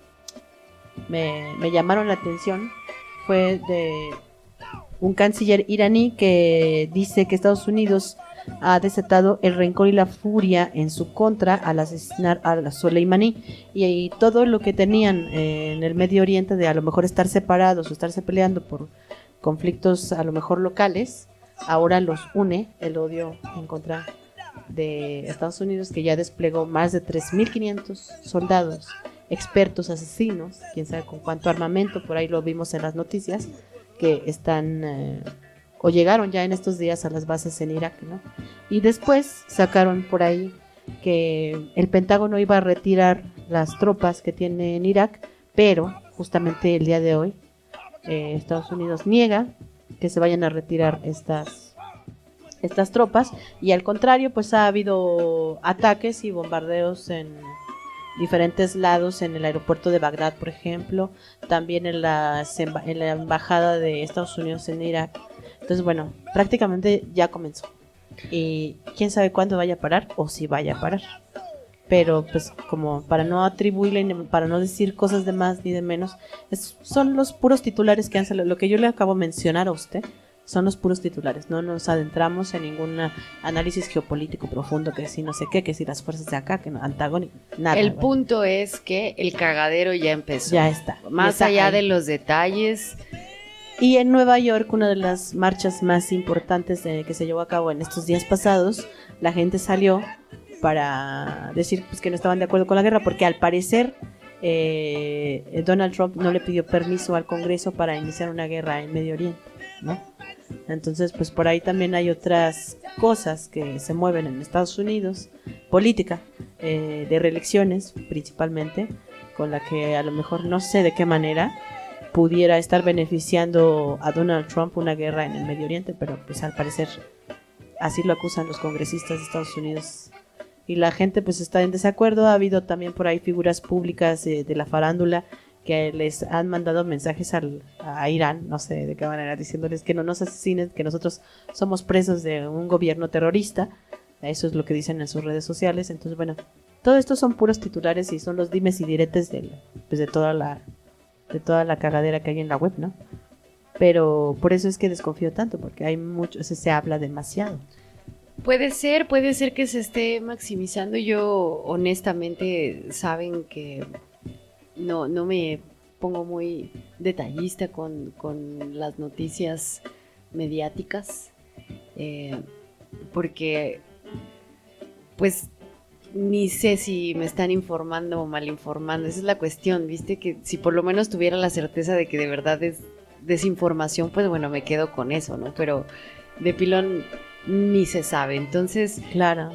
me, me llamaron la atención fue de un canciller iraní que dice que Estados Unidos ha desatado el rencor y la furia en su contra al asesinar a Soleimani, y, y todo lo que tenían eh, en el Medio Oriente de a lo mejor estar separados o estarse peleando por conflictos a lo mejor locales, ahora los une el odio en contra de Estados Unidos, que ya desplegó más de tres mil quinientos soldados, expertos asesinos, quién sabe con cuánto armamento, por ahí lo vimos en las noticias, que están eh, o llegaron ya en estos días a las bases en Irak, ¿no? Y después sacaron por ahí que el Pentágono iba a retirar las tropas que tiene en Irak, pero justamente el día de hoy eh, Estados Unidos niega que se vayan a retirar estas estas tropas, y al contrario pues ha habido ataques y bombardeos en diferentes lados, en el aeropuerto de Bagdad, por ejemplo, también en, las emba- en la embajada de Estados Unidos en Irak. Entonces, bueno, prácticamente ya comenzó. Y quién sabe cuándo vaya a parar, o si vaya a parar. Pero, pues, como para no atribuirle, ni- para no decir cosas de más ni de menos, es- son los puros titulares que han salido. Lo que yo le acabo de mencionar a usted son los puros titulares. No nos adentramos en ningún análisis geopolítico profundo, que si no sé qué, que si las fuerzas de acá, que no, antagónico, nada. El güey. punto es que el cagadero ya empezó. Ya está. Más Está allá ahí. de los detalles, Y en Nueva York, una de las marchas más importantes de- que se llevó a cabo en estos días pasados, la gente salió para decir pues, que no estaban de acuerdo con la guerra, porque al parecer eh, Donald Trump no le pidió permiso al Congreso para iniciar una guerra en Medio Oriente, ¿no? Entonces, pues por ahí también hay otras cosas que se mueven en Estados Unidos, política, eh, de reelecciones principalmente, con la que a lo mejor no sé de qué manera pudiera estar beneficiando a Donald Trump una guerra en el Medio Oriente, pero pues al parecer así lo acusan los congresistas de Estados Unidos. Y la gente pues está en desacuerdo. Ha habido también por ahí figuras públicas eh, de la farándula que les han mandado mensajes al, a Irán, no sé de qué manera, diciéndoles que no nos asesinen, que nosotros somos presos de un gobierno terrorista. Eso es lo que dicen en sus redes sociales. Entonces, bueno, todo esto son puros titulares y son los dimes y diretes de, pues, de toda la de toda la cagadera que hay en la web, ¿no? Pero por eso es que desconfío tanto, porque hay mucho, se, se habla demasiado. puede ser, puede ser que se esté maximizando. Yo honestamente saben que no, no me pongo muy detallista con, con las noticias mediáticas, eh, porque pues ni sé si me están informando o mal informando. Esa es la cuestión, ¿viste? Que si por lo menos tuviera la certeza de que de verdad es desinformación, pues bueno, me quedo con eso, ¿no? Pero de pilón ni se sabe. Entonces, Claro.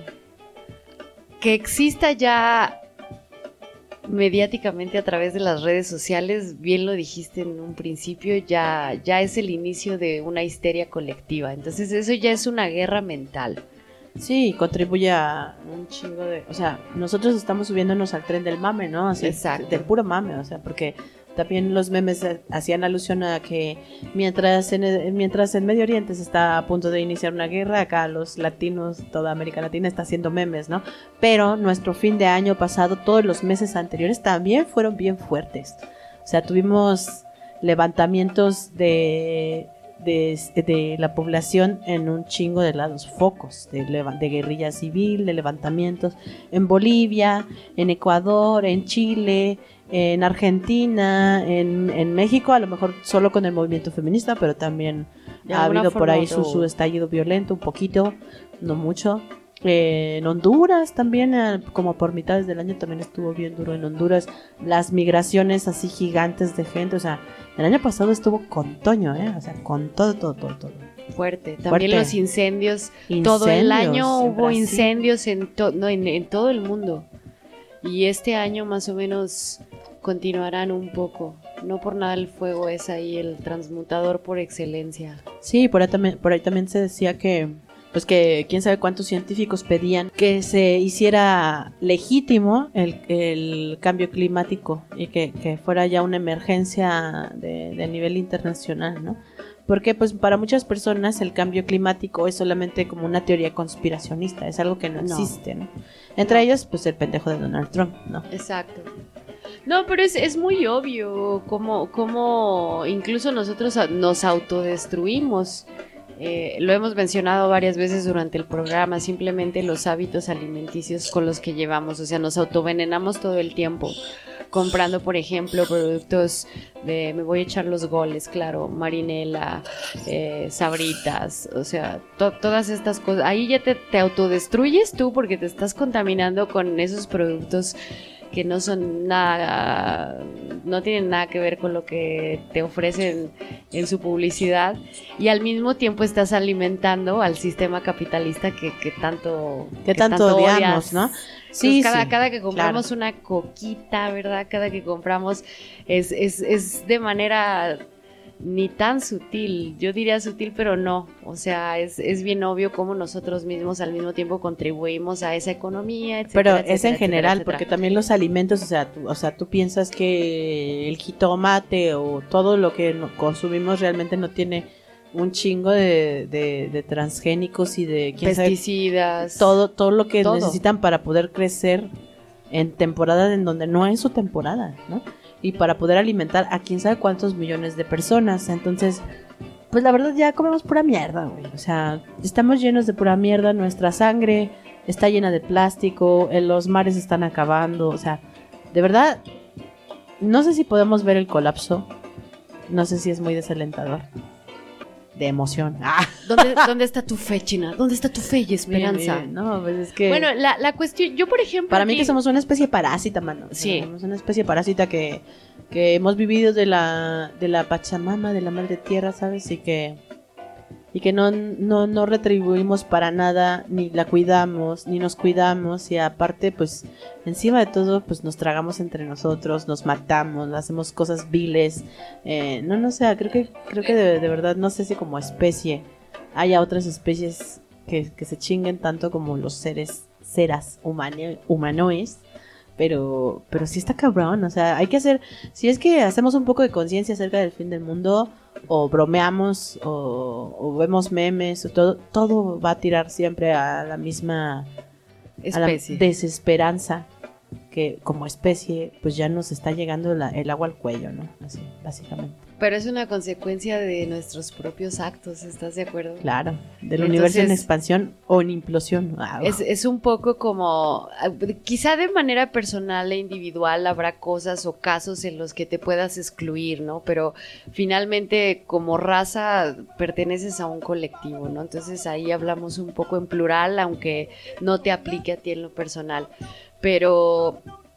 que exista ya mediáticamente a través de las redes sociales, bien lo dijiste en un principio, ya, ya es el inicio de una histeria colectiva. Entonces eso ya es una guerra mental. Sí, contribuye a un chingo de... O sea, nosotros estamos subiéndonos al tren del mame, ¿no? Así, Exacto. del puro mame, o sea, porque también los memes eh, hacían alusión a que mientras en, el- mientras en Medio Oriente se está a punto de iniciar una guerra, acá los latinos, toda América Latina está haciendo memes, ¿no? Pero nuestro fin de año pasado, todos los meses anteriores también fueron bien fuertes. O sea, tuvimos levantamientos de, de, de la población en un chingo de lados, focos de, leva- de guerrilla civil, de levantamientos en Bolivia, en Ecuador, en Chile, en Argentina, en, en México, a lo mejor solo con el movimiento feminista, pero también De ha alguna habido por forma ahí u su, otra. su estallido violento, un poquito, no mucho. Eh, en Honduras también, eh, como por mitades del año también estuvo bien duro en Honduras, las migraciones así gigantes de gente, o sea, el año pasado estuvo con Toño, ¿eh? O sea, con todo, todo, todo, todo. Fuerte. También Fuerte. los incendios. Todo el Incendios año en hubo Brasil. incendios en, to- no, en, en todo el mundo. Y este año más o menos continuarán un poco. No por nada el fuego es ahí el transmutador por excelencia. Sí, por ahí también, por ahí también se decía que, pues que quién sabe cuántos científicos pedían que se hiciera legítimo el, el cambio climático y que, que fuera ya una emergencia de, de nivel internacional, ¿no? Porque pues para muchas personas el cambio climático es solamente como una teoría conspiracionista, es algo que no, No. existe, ¿no? Entre No. ellos, pues el pendejo de Donald Trump, ¿no? Exacto. No, pero es, es muy obvio cómo, cómo incluso nosotros a- nos autodestruimos. Eh, lo hemos mencionado varias veces durante el programa, simplemente los hábitos alimenticios con los que llevamos, o sea, nos autovenenamos todo el tiempo, comprando, por ejemplo, productos de, me voy a echar los goles, claro, marinela, eh, sabritas, o sea, to- todas estas cosas, ahí ya te, te autodestruyes tú porque te estás contaminando con esos productos que no son nada, no tienen nada que ver con lo que te ofrecen en su publicidad y al mismo tiempo estás alimentando al sistema capitalista que, que tanto Que tanto odiamos, odias. ¿no? Sí, cada, sí, cada que compramos claro. una coquita, ¿verdad? Cada que compramos es, es, es de manera ni tan sutil, yo diría sutil, pero no, o sea, es, es bien obvio cómo nosotros mismos al mismo tiempo contribuimos a esa economía, etcétera, Pero etcétera, es en etcétera, general, etcétera. porque también los alimentos, o sea, tú, o sea, tú piensas que el jitomate o todo lo que no- consumimos realmente no tiene un chingo de, de, de transgénicos y de quién sabe, Pesticidas, todo, todo lo que todo. necesitan para poder crecer en temporada en donde no es su temporada, ¿no? Y para poder alimentar a quién sabe cuántos millones de personas. Entonces, pues la verdad ya comemos pura mierda, güey. O sea, estamos llenos de pura mierda, nuestra sangre está llena de plástico, en los mares están acabando, o sea, de verdad, no sé si podemos ver el colapso, no sé si es muy desalentador, de emoción. Ah, ¿Dónde, ¿Dónde está tu fe, China? ¿Dónde está tu fe y esperanza? miren, miren, no, pues es que... Bueno, la, la cuestión, yo por ejemplo... Para mí aquí- que somos una especie parásita, mano. O sea, Sí. somos una especie parásita que, que hemos vivido de la, de la Pachamama, de la Madre Tierra, ¿sabes? Y que, y que no, no, no retribuimos para nada, ni la cuidamos, ni nos cuidamos. Y aparte, pues, encima de todo, pues nos tragamos entre nosotros, nos matamos, hacemos cosas viles. Eh, no, no sé, creo que, creo que de, de verdad, no sé si como especie haya otras especies que, que se chinguen tanto como los seres, seras humano- humanoides. Pero, pero sí está cabrón, o sea, hay que hacer, si es que hacemos un poco de conciencia acerca del fin del mundo, o bromeamos, o, o vemos memes, o todo, todo va a tirar siempre a la misma a la especie. desesperanza, que como especie, pues ya nos está llegando la- el agua al cuello, ¿no? Así, básicamente. Pero es una consecuencia de nuestros propios actos, ¿estás de acuerdo? Claro, del Entonces- universo en expansión o en implosión. Ah, Es, es un poco como, quizá de manera personal e individual habrá cosas o casos en los que te puedas excluir, ¿no? Pero finalmente como raza perteneces a un colectivo, ¿no? Entonces ahí hablamos un poco en plural, aunque no te aplique a ti en lo personal. Pero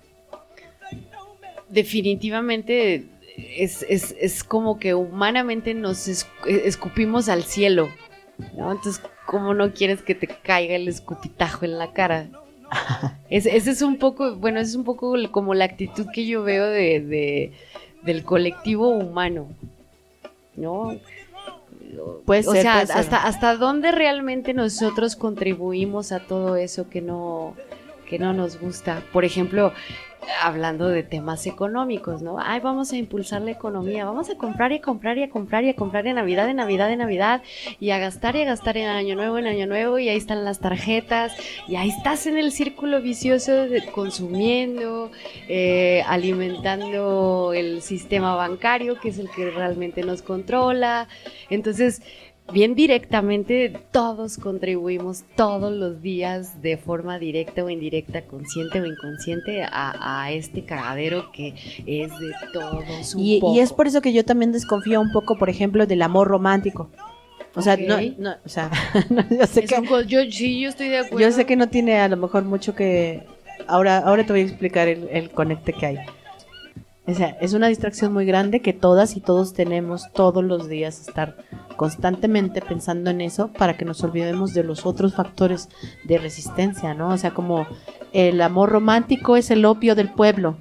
definitivamente es, es, es como que humanamente nos es- escupimos al cielo, ¿no? Entonces, ¿cómo no quieres que te caiga el escupitajo en la cara? Es- Ese es un poco, bueno, es un poco el- como la actitud que yo veo de, de- del colectivo humano, ¿no? Puede O ser, sea, puede ser. hasta, hasta dónde realmente nosotros contribuimos a todo eso que no, que no nos gusta. Por ejemplo, hablando de temas económicos, ¿no? Ay, vamos a impulsar la economía, vamos a comprar y a comprar y a comprar y a comprar en Navidad, en Navidad, en Navidad, y a gastar y a gastar en Año Nuevo, en Año Nuevo, y ahí están las tarjetas, y ahí estás en el círculo vicioso de consumiendo, eh, alimentando el sistema bancario, que es el que realmente nos controla. Entonces, bien directamente, todos contribuimos todos los días de forma directa o indirecta, consciente o inconsciente, a, a este cagadero que es de todos un Y, poco. y es por eso que yo también desconfío un poco, por ejemplo, del amor romántico. O sea, Ok. no, no, o sea, no, yo sé Es que un co- yo, sí, yo estoy de acuerdo. yo sé que no tiene a lo mejor mucho que ahora ahora te voy a explicar el, el conecte que hay. O sea, es una distracción muy grande que todas y todos tenemos todos los días, estar constantemente pensando en eso para que nos olvidemos de los otros factores de resistencia, ¿no? O sea, como el amor romántico es el opio del pueblo.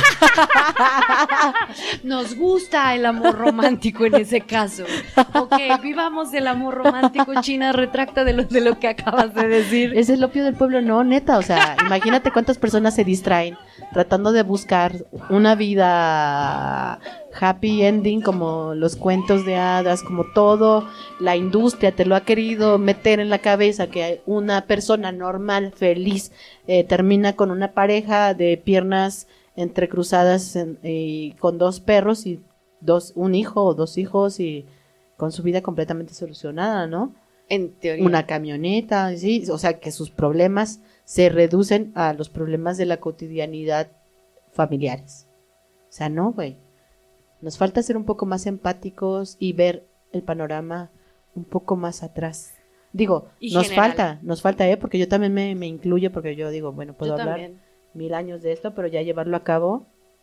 Nos gusta el amor romántico en ese caso. Ok, vivamos el amor romántico. China, retracta de lo, de lo que acabas de decir. Es el opio del pueblo, no, neta, o sea, imagínate cuántas personas se distraen tratando de buscar una vida happy ending, como los cuentos de hadas, como todo, la industria te lo ha querido meter en la cabeza, que una persona normal, feliz, eh, termina con una pareja de piernas entrecruzadas en- y con dos perros y dos, un hijo o dos hijos y con su vida completamente solucionada, ¿no? En teoría. Una camioneta, sí, o sea que sus problemas se reducen a los problemas de la cotidianidad familiares. O sea, no, güey. Nos falta ser un poco más empáticos y ver el panorama un poco más atrás. Digo, Y nos general. falta, nos falta, ¿eh? Porque yo también me, me incluyo, porque yo digo, bueno, puedo Yo hablar también. mil años de esto, pero ya llevarlo a cabo,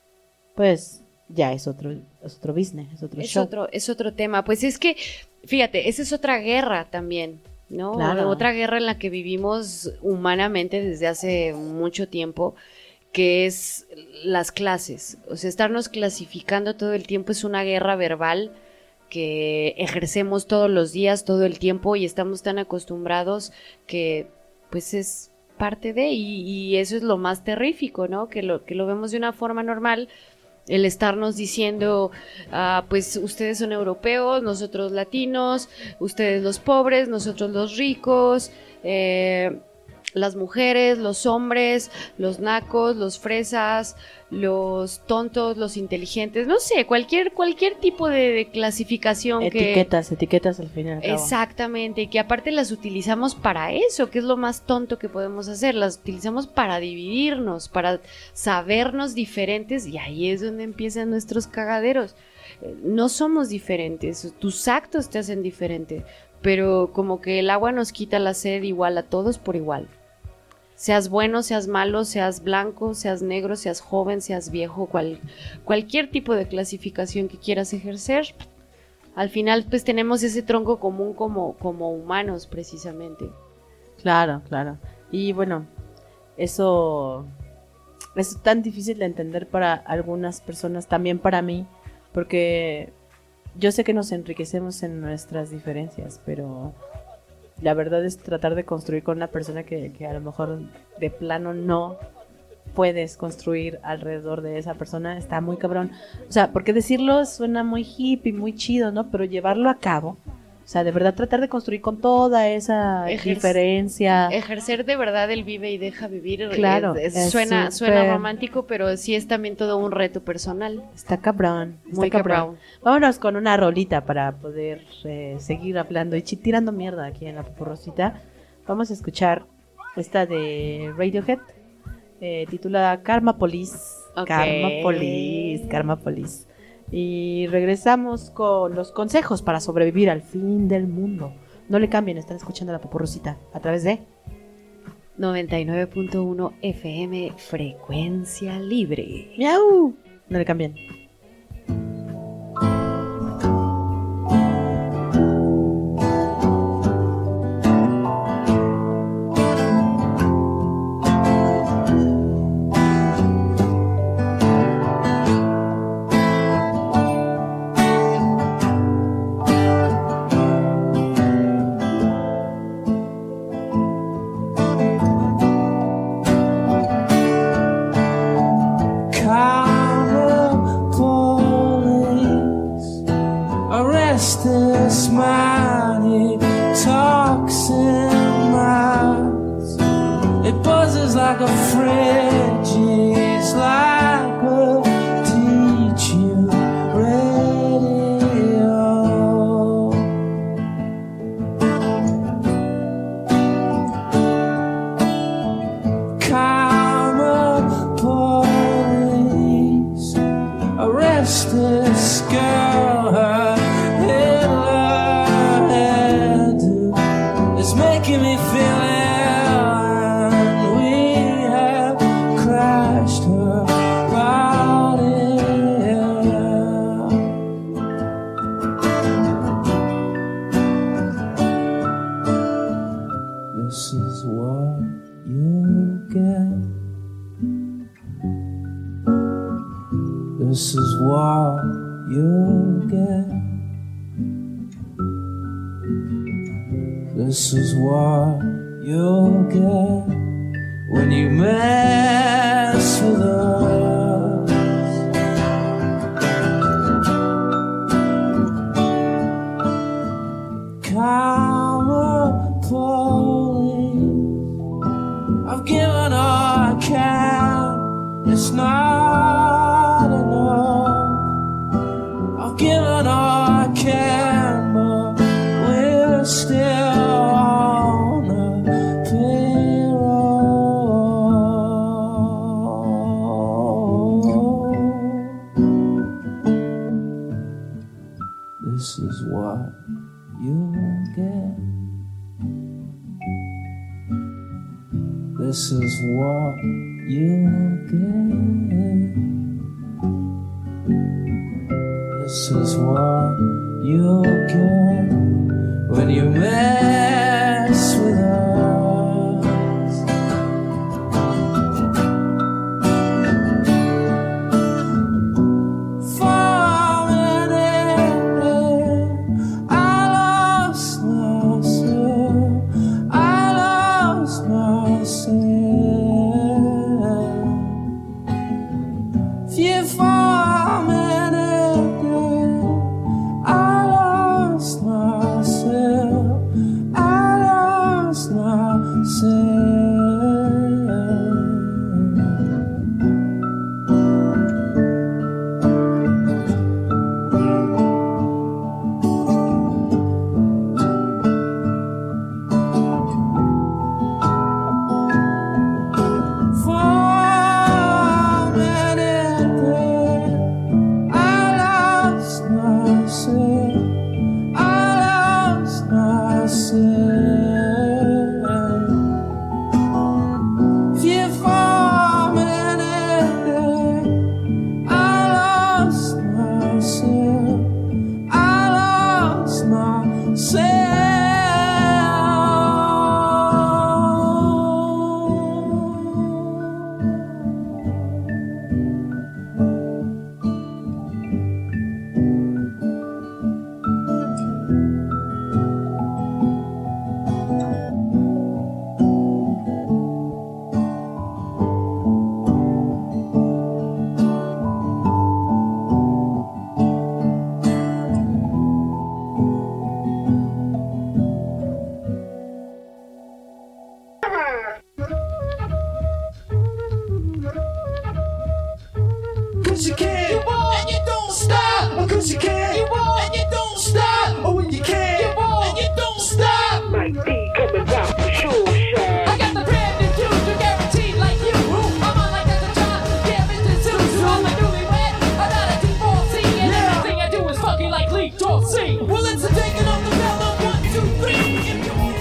pues ya es otro, es otro business, es otro Es show. otro, es otro tema. Pues es que, fíjate, esa es otra guerra también, ¿no? Claro. Otra guerra en la que vivimos humanamente desde hace mucho tiempo, que es las clases. O sea, estarnos clasificando todo el tiempo es una guerra verbal que ejercemos todos los días, todo el tiempo, y estamos tan acostumbrados que, pues, es parte de, y, y eso es lo más terrífico, ¿no? Que lo, que lo vemos de una forma normal, el estarnos diciendo, ah, pues ustedes son europeos, nosotros latinos, ustedes los pobres, nosotros los ricos, eh, las mujeres, los hombres, los nacos, los fresas, los tontos, los inteligentes, no sé, cualquier, cualquier tipo de, de clasificación que... Etiquetas, etiquetas al final. Exactamente, y que aparte las utilizamos para eso, que es lo más tonto que podemos hacer, las utilizamos para dividirnos, para sabernos diferentes, y ahí es donde empiezan nuestros cagaderos. Eh, No somos diferentes, tus actos te hacen diferente, pero como que el agua nos quita la sed igual a todos por igual. Seas bueno, seas malo, seas blanco, seas negro, seas joven, seas viejo, cual, cualquier tipo de clasificación que quieras ejercer, al final pues tenemos ese tronco común como, como humanos precisamente. Claro, claro. Y bueno, eso es tan difícil de entender para algunas personas, también para mí, porque yo sé que nos enriquecemos en nuestras diferencias, pero la verdad es tratar de construir con una persona que, que a lo mejor de plano no puedes construir alrededor de esa persona, está muy cabrón. O sea, porque decirlo suena muy hippie, muy chido, ¿no? Pero llevarlo a cabo, o sea, de verdad tratar de construir con toda esa Ejer- diferencia. Ejercer de verdad el vive y deja vivir, Claro, es- es suena, súper- suena romántico, pero sí es también todo un reto personal. Está cabrón, está Muy cabrón. Vámonos con una rolita para poder eh, seguir hablando y chi- tirando mierda aquí en la Popurrosita. Vamos a escuchar esta de Radiohead, eh, titulada Karma Police. Ok. Karma Police, Karma Police. Y regresamos con los consejos para sobrevivir al fin del mundo. No le cambien, están escuchando la Popurrosita a través de noventa y nueve punto uno F M, frecuencia libre. Miau. No le cambien. This is what you'll get. This is what you'll get when you mess with us. Karma police, I've given all I can. It's not enough. I've given all I can, but we're still on the payroll. This is what you'll get. This is what you'll get. This is what you'll get when you mess with us. For a minute, I lost myself. I lost myself. If you for a minute, I lost myself. I lost myself. For a minute there, I lost myself. I lost myself. If you for a minute there, I lost myself. I lost Cause you can, you won't, and you don't stop. Cause you can, you won't, and you don't stop. Oh, when you can, you won't, and you don't stop. Mike D coming down for sure, Shaq. I got the brand new dude, you're guaranteed like you. I'm on like that's a job, yeah, Mister Zeus. I'm a newlywed, I'm not a divorcee, and Yeah. everything I do is fucking like Lee Dorsey. Well, it's a taking on the bell of one, two, three. If you want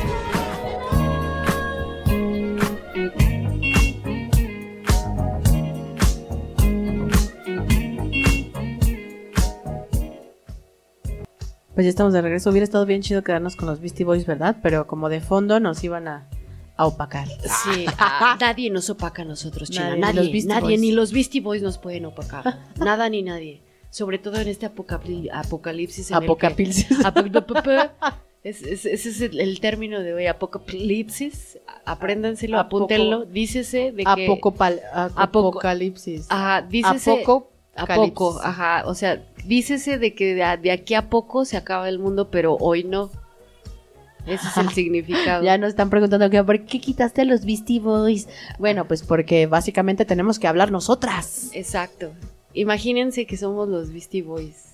Pues ya estamos de regreso. Hubiera estado bien chido quedarnos con los Beastie Boys, ¿verdad? Pero como de fondo nos iban a, a opacar. Sí, ah, nadie nos opaca a nosotros, China. Nadie, Nadie, ni los Beastie nadie, Boys. ni los Beastie Boys nos pueden opacar. Nada ni nadie. Sobre todo en este apocapli- apocalipsis. En el que- Apocalipsis. Apo- es- es- Ese es el, el término de hoy, apocalipsis. Apréndanselo, A poco- apúntenlo. Dícese de que... Apocopal- poco- Apocalipsis. Ajá, dícese... Apoco- A calipsis. poco, ajá, o sea, dícese de que de, a- de aquí a poco se acaba el mundo, pero hoy no. Ese es el significado. Ya nos están preguntando que por qué quitaste a los Beastie Boys. Bueno, pues porque básicamente tenemos que hablar nosotras. Exacto. Imagínense que somos los Beastie Boys.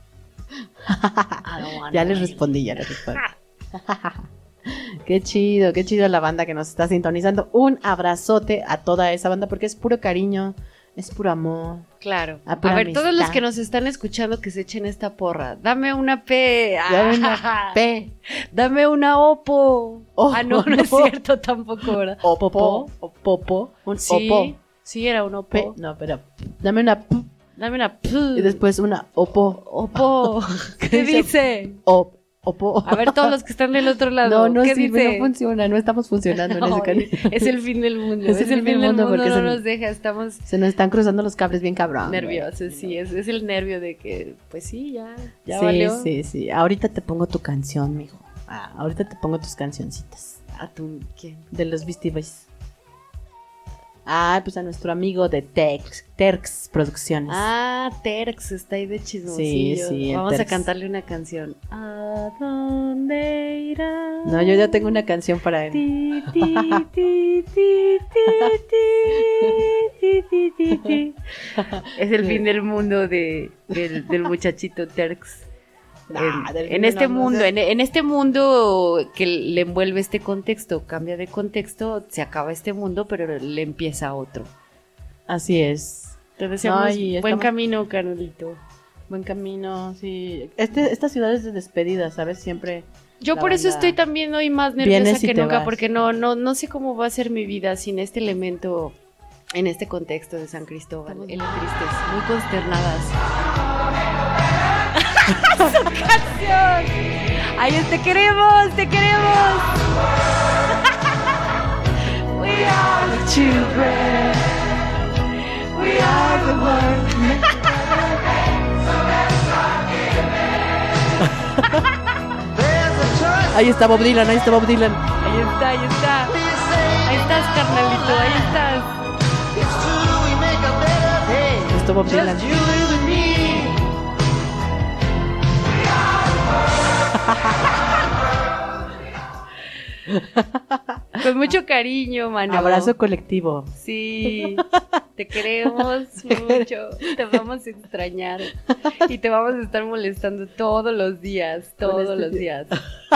Ya les respondí, ya les respondí. Qué chido, qué chido la banda que nos está sintonizando. Un abrazote a toda esa banda porque es puro cariño, es puro amor. Claro. A A pura ver, todos los amistad. que nos están escuchando que se echen esta porra. Dame una P. Dame una P. Dame una Opo. Oh, ah, no, no, no. es cierto tampoco, ¿verdad? Opo. Popo. O Popo. Un sí, opo. sí, era un Opo. P. No, pero dame una P Dame una P. y después una opo. Opo. ¿Qué dice? dice? Op. Opo. A ver, todos los que están del otro lado. No, no ¿qué sirve, dice? no funciona, no estamos funcionando en ese Ay, canal. es el fin del mundo. Es el fin del mundo porque no se- nos deja, estamos Se nos están cruzando los cables bien cabrón. güey. nerviosos, sí, es, es el nervio de que, pues sí, ya, ya sí, valió. sí, sí. Ahorita te pongo tu canción, mijo. Ah, ahorita te pongo tus cancioncitas. ¿A tu quién? De los Beastie Boys. Ah, pues a nuestro amigo de Tex, Terx Producciones. Ah, Terx está ahí de chismosillo. Sí, sí, el Vamos a Terx. cantarle una canción. ¿A dónde irá? No, yo ya tengo una canción para él. Ti, ti, ti, ti, ti, ti, ti, ti, ti. Es el fin del mundo de, del, del muchachito Terx. Nah, en, del fin en de este no, no mundo, sé. en, en este mundo que le envuelve este contexto, cambia de contexto, se acaba este mundo, pero le empieza otro. Así es. Te deseamos Ay, buen estamos- camino, Carolito. Buen camino, sí. Este, esta ciudad es de despedida, ¿sabes? Siempre. Yo La por eso banda- estoy también hoy más nerviosa Vienes y que te nunca, vas. porque no, no, no sé cómo va a ser mi vida sin este elemento, en este contexto de San Cristóbal. Estamos Muy muy tristes, muy consternadas. ¡Su canción! ¡Ay, te queremos, te queremos! We are the children. We are the world. Ahí está Bob Dylan, ahí está Bob Dylan. Ahí está, ahí está. Ahí estás, carnalito, ahí estás. Ahí está Bob Dylan. Con mucho cariño, mano. Abrazo colectivo. Sí, te queremos mucho, te vamos a extrañar y te vamos a estar molestando todos los días, todos este los ti- días.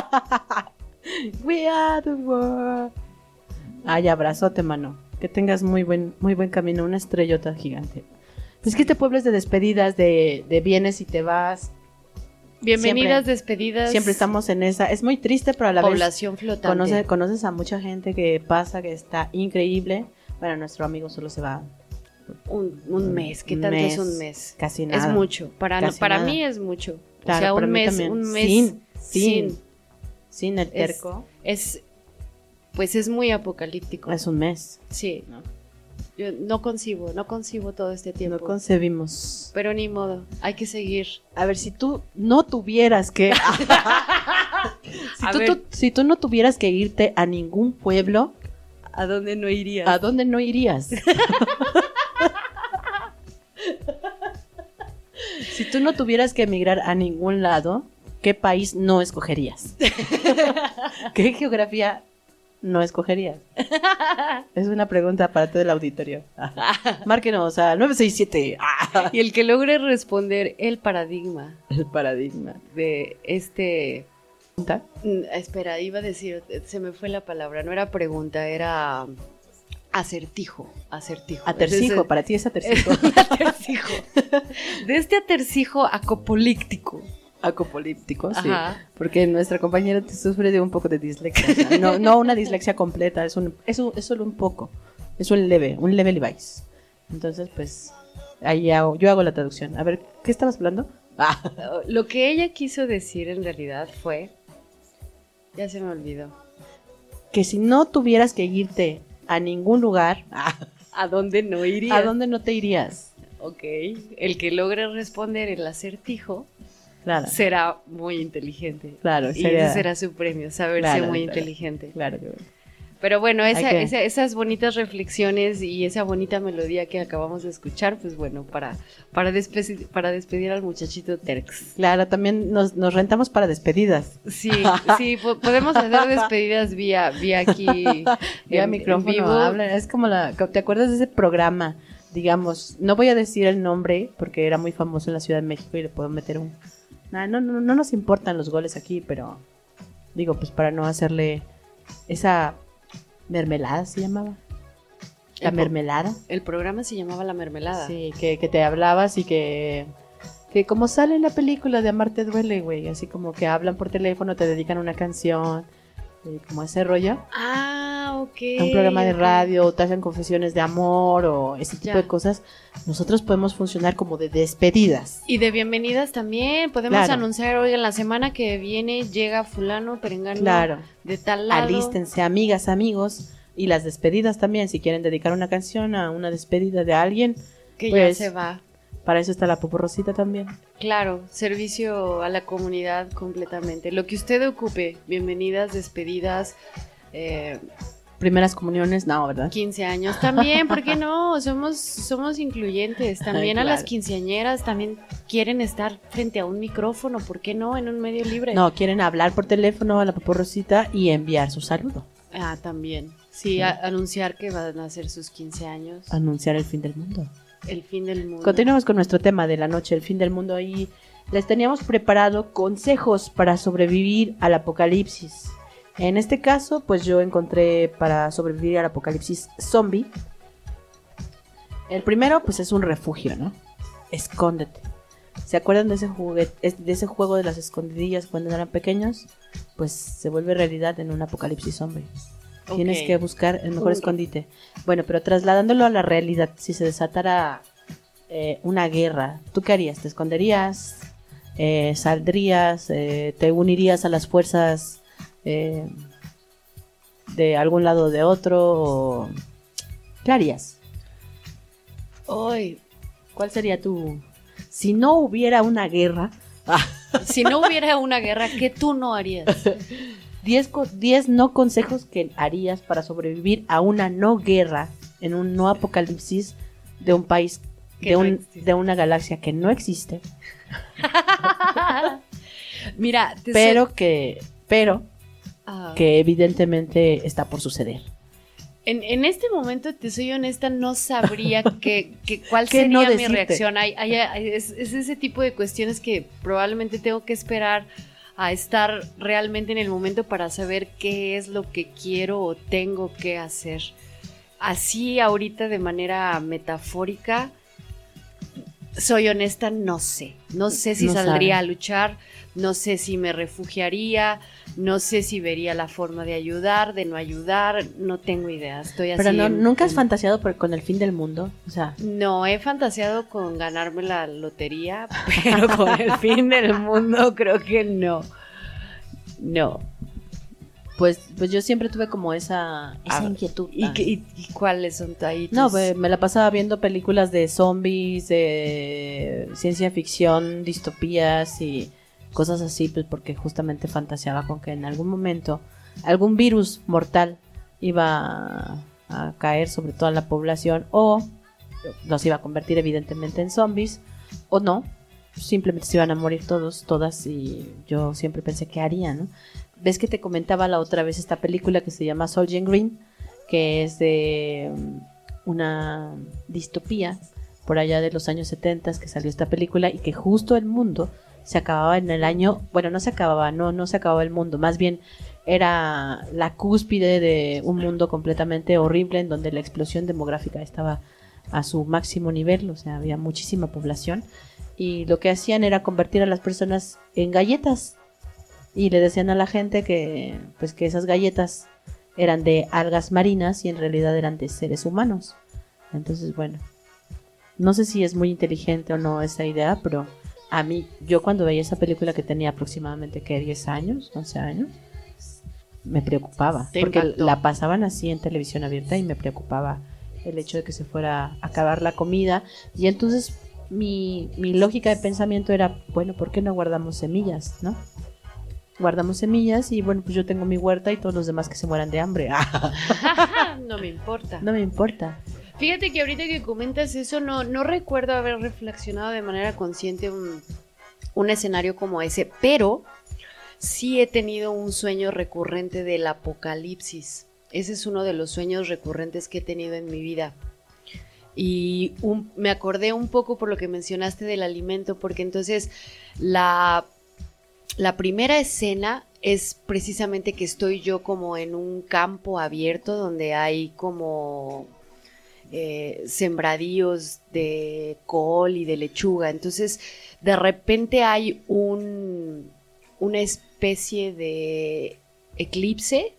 We are the world. Ay, abrazote, mano. Que tengas muy buen, muy buen camino, una estrellota gigante. Pues que este pueblo es de despedidas, de, de vienes y te vas. Bienvenidas, Siempre- despedidas. Siempre estamos en esa. Es muy triste, pero a la vez población flotante. conoce- conoces a mucha gente que pasa, que está increíble. Bueno, nuestro amigo solo se va un, un mes, ¿qué Un tanto mes, es un mes? casi nada. Es mucho, para, Casi para nada. mí es mucho. Claro, o sea, para un mí mes, también. un mes Sin, sin, sin. sin el Es- terco. Es, pues es muy apocalíptico. Es un mes. Sí, ¿no? yo no concibo, no concibo todo este tiempo. No concebimos. Pero ni modo, hay que seguir. A ver, si tú no tuvieras que... si, A tú, ver. tú- si tú no tuvieras que irte a ningún pueblo, ¿A dónde no irías? ¿a dónde no irías? Si tú no tuvieras que emigrar a ningún lado, ¿qué país no escogerías? ¿Qué geografía no escogerías? Es una pregunta para todo el auditorio. Márquenos a nueve seis siete. Y el que logre responder el paradigma El paradigma. de este... ¿Pregunta? Mm, Espera, iba a decir, se me fue la palabra, no era pregunta, era acertijo, acertijo. Atercijo, Ese- para ti es atercijo. un atercijo. De este atercijo acopolíptico. Acopolíptico, sí. Ajá. Porque nuestra compañera te sufre de un poco de dislexia. No, no una dislexia completa, es, un, es, un- es solo un poco. Es un leve, un leve Levi's. Entonces, pues, ahí hago, yo hago la traducción. A ver, ¿qué estabas hablando? Ah, Lo que ella quiso decir en realidad fue... Ya se me olvidó. que si no tuvieras que irte a ningún lugar, ah, ¿A dónde no iría? ¿a dónde no te irías? Ok, el que logre responder el acertijo Claro, será muy inteligente. claro, Y sería- ese será su premio, saberse Claro, muy claro. inteligente. claro. que- Pero bueno, esa, Hay que- esa- esas bonitas reflexiones y esa bonita melodía que acabamos de escuchar, pues bueno, para, para, despe- para despedir al muchachito Terx. Claro, también nos, nos rentamos para despedidas. Sí, sí, po- podemos hacer despedidas vía, vía aquí. Vía en- micrófono, en vivo. habla- es como la, ¿te acuerdas de ese programa? Digamos, no voy a decir el nombre porque era muy famoso en la Ciudad de México y le puedo meter un... Nah, no, no, no nos importan los goles aquí, pero digo, pues para no hacerle esa mermelada, ¿se llamaba? La El po- mermelada. El programa se llamaba La Mermelada. Sí, que, que te hablabas y que... Que como sale en la película de Amarte Duele, güey, así como que hablan por teléfono, te dedican una canción eh, como ese rollo. Ah, ok. A un programa de ok. radio, o te hacen confesiones de amor o ese tipo Ya. de cosas, nosotros podemos funcionar como de despedidas. Y de bienvenidas también. Podemos Claro. anunciar, oiga, la semana que viene llega fulano, perengano, Claro. de tal lado. Alístense, amigas, amigos, y las despedidas también, si quieren dedicar una canción a una despedida de alguien, Que pues, ya se va. para eso está la Poporrosita también. Claro, servicio a la comunidad completamente. Lo que usted ocupe, bienvenidas, despedidas, eh, Primeras comuniones, no, ¿verdad? quince años también, ¿por qué no? Somos, somos incluyentes. También a las Claro. quinceañeras también quieren estar frente a un micrófono, ¿por qué no? En un medio libre. No, quieren hablar por teléfono a la Poporrosita y enviar su saludo, Ah, también. Sí, a- anunciar que van a hacer sus quince años. anunciar el fin del mundo. El fin del mundo. Continuamos con nuestro tema de la noche, el fin del mundo, y les teníamos preparado consejos para sobrevivir al apocalipsis. En este caso, pues yo encontré para sobrevivir al apocalipsis zombie. El primero, pues es un refugio, ¿no? Escóndete. ¿Se acuerdan de ese juguete, de ese juego de las escondidillas cuando eran pequeños? Pues se vuelve realidad en un apocalipsis zombie. Tienes Ok. que buscar el mejor Uy. escondite. Bueno, pero trasladándolo a la realidad, si se desatara eh, una guerra, ¿tú qué harías? ¿Te esconderías? Eh, ¿Saldrías? Eh, ¿Te unirías a las fuerzas eh, de algún lado o de otro? O... ¿Qué harías? Ay, ¿Cuál sería tu... Si no hubiera una guerra, si no hubiera una guerra, ¿qué tú no harías? diez no consejos que harías para sobrevivir a una no guerra en un no apocalipsis de un país, Que de, no un, existe. de una galaxia que no existe, Mira, te pero soy- que, pero Ah. que evidentemente está por suceder. En, en este momento, te soy honesta, no sabría que, que- cuál ¿Qué sería no mi decirte? reacción. Hay- hay- hay- es, es ese tipo de cuestiones que probablemente tengo que esperar a estar realmente en el momento para saber qué es lo que quiero o tengo que hacer. Así ahorita de manera metafórica, soy honesta, no sé. No sé si No saldría sabe. a luchar, no sé si me refugiaría, no sé si vería la forma de ayudar, de no ayudar, no tengo idea. Estoy así. Pero no, en- nunca has en- fantaseado por- con el fin del mundo, o sea, No, he fantaseado con ganarme la lotería, pero con el fin del mundo creo que no. No. pues, pues yo siempre tuve como esa, esa Ah, inquietud. ¿Y, ah. qué- y- y cuáles son ahí tus- No, pues, me la pasaba viendo películas de zombies, de ciencia ficción, distopías y cosas así, pues porque justamente fantaseaba con que en algún momento algún virus mortal iba a, a caer sobre toda la población o los iba a convertir evidentemente en zombies o no, simplemente se iban a morir todos, todas y yo siempre pensé qué haría, ¿no? Ves que te comentaba la otra vez esta película que se llama Soylent Green, que es de um, una distopía por allá de los años setenta que salió esta película y que justo el mundo se acababa en el año, bueno, no se acababa, no, no se acababa el mundo, más bien era la cúspide de un mundo completamente horrible en donde la explosión demográfica estaba a su máximo nivel, o sea, había muchísima población y lo que hacían era convertir a las personas en galletas y le decían a la gente que pues que esas galletas eran de algas marinas y en realidad eran de seres humanos. Entonces, bueno, no sé si es muy inteligente o no esa idea, pero a mí, yo cuando veía esa película que tenía aproximadamente que diez años, once años, me preocupaba, Te porque impactó. la pasaban así en televisión abierta y me preocupaba el hecho de que se fuera a acabar la comida y entonces mi, mi lógica de pensamiento era, bueno, ¿por qué no guardamos semillas, no? Guardamos semillas y bueno, pues yo tengo mi huerta y todos los demás que se mueran de hambre. no me importa. No me importa. Fíjate que ahorita que comentas eso, no, no recuerdo haber reflexionado de manera consciente un, un escenario como ese, pero sí he tenido un sueño recurrente del apocalipsis. Ese es uno de los sueños recurrentes que he tenido en mi vida. Y un- me acordé un poco por lo que mencionaste del alimento, porque entonces la, la primera escena es precisamente que estoy yo como en un campo abierto donde hay como eh, sembradíos de col y de lechuga. Entonces, de repente hay un, una especie de eclipse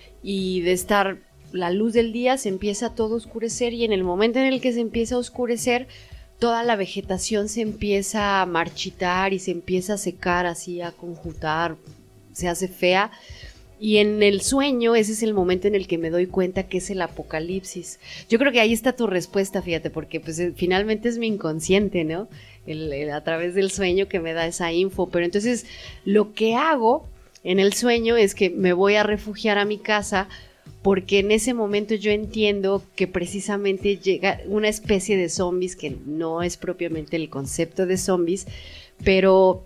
y de estar la luz del día se empieza todo a oscurecer y en el momento en el que se empieza a oscurecer toda la vegetación se empieza a marchitar y se empieza a secar así, a conjuntar, se hace fea. Y en el sueño, ese es el momento en el que me doy cuenta que es el apocalipsis. Yo creo que ahí está tu respuesta, fíjate, porque pues eh, finalmente es mi inconsciente, ¿no? El, el, a través del sueño que me da esa info. Pero entonces lo que hago en el sueño es que me voy a refugiar a mi casa porque en ese momento yo entiendo que precisamente llega una especie de zombies, que no es propiamente el concepto de zombies, pero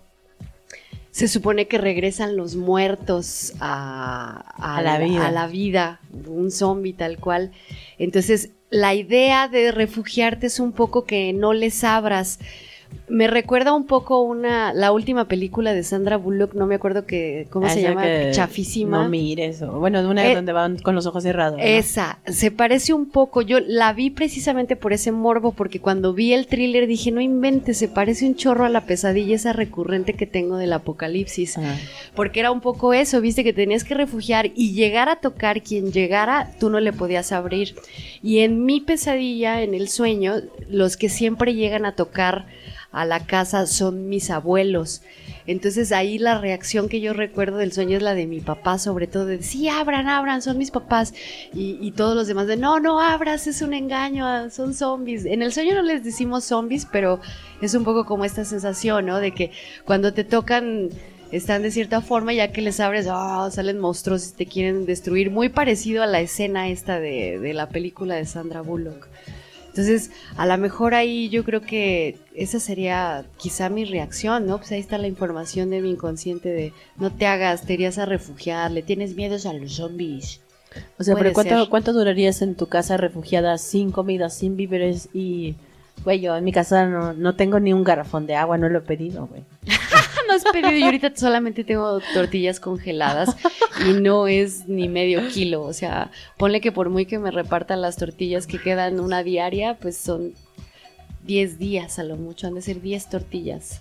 se supone que regresan los muertos a, a, A la vida. a la vida, un zombie tal cual. Entonces, la idea de refugiarte es un poco que no les abras. Me recuerda un poco una la última película de Sandra Bullock, no me acuerdo que cómo Ah, se esa llama, que Chafísima. No mires, o bueno, de una Eh, donde van con los ojos cerrados, ¿no? Esa, se parece un poco, yo la vi precisamente por ese morbo, porque cuando vi el thriller dije, no inventes, se parece un chorro a la pesadilla esa recurrente que tengo del apocalipsis, Ah. porque era un poco eso, viste que tenías que refugiar y llegar a tocar, quien llegara, tú no le podías abrir, y en mi pesadilla, en el sueño, los que siempre llegan a tocar a la casa son mis abuelos. Entonces ahí la reacción que yo recuerdo del sueño es la de mi papá, sobre todo de sí, abran, abran, son mis papás, y, y todos los demás de no, no abras, es un engaño, son zombies. En el sueño no les decimos zombies, pero es un poco como esta sensación, ¿no? De que cuando te tocan están de cierta forma, ya que les abres, oh, salen monstruos y te quieren destruir, muy parecido a la escena esta de, de la película de Sandra Bullock. Entonces, a lo mejor ahí yo creo que esa sería quizá mi reacción, ¿no? Pues ahí está la información de mi inconsciente de no te hagas, te irías a refugiar, le tienes miedos a los zombies. O sea, Puede pero ¿cuánto, ser. ¿cuánto durarías en tu casa refugiada sin comida, sin víveres? Y, güey, yo en mi casa no, no tengo ni un garrafón de agua, no lo he pedido, güey. No has pedido, yo ahorita solamente tengo tortillas congeladas y no es ni medio kilo, o sea, ponle que por muy que me repartan las tortillas que quedan una diaria, pues son diez días a lo mucho, han de ser diez tortillas.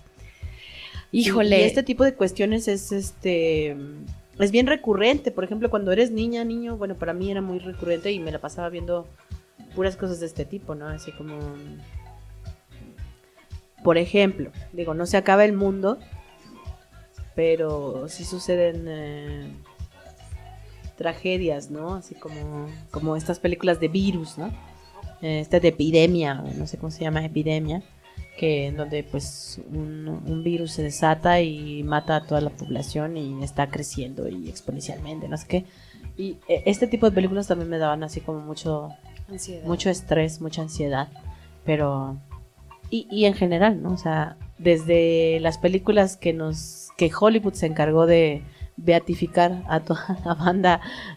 Híjole. Y este tipo de cuestiones es este es bien recurrente. Por ejemplo, cuando eres niña, niño, bueno, para mí era muy recurrente y me la pasaba viendo puras cosas de este tipo, ¿no? Así como, por ejemplo, digo, no se acaba el mundo, pero sí suceden eh, tragedias, ¿no? Así como, como estas películas de virus, ¿no? Eh, esta de epidemia, no sé cómo se llama, epidemia, que en donde pues un, un virus se desata y mata a toda la población y está creciendo y exponencialmente, no sé qué. Y eh, este tipo de películas también me daban así como mucho, Ansiedad. mucho estrés, mucha ansiedad, pero y, y en general, ¿no? O sea, desde las películas que nos que Hollywood se encargó de beatificar a toda la banda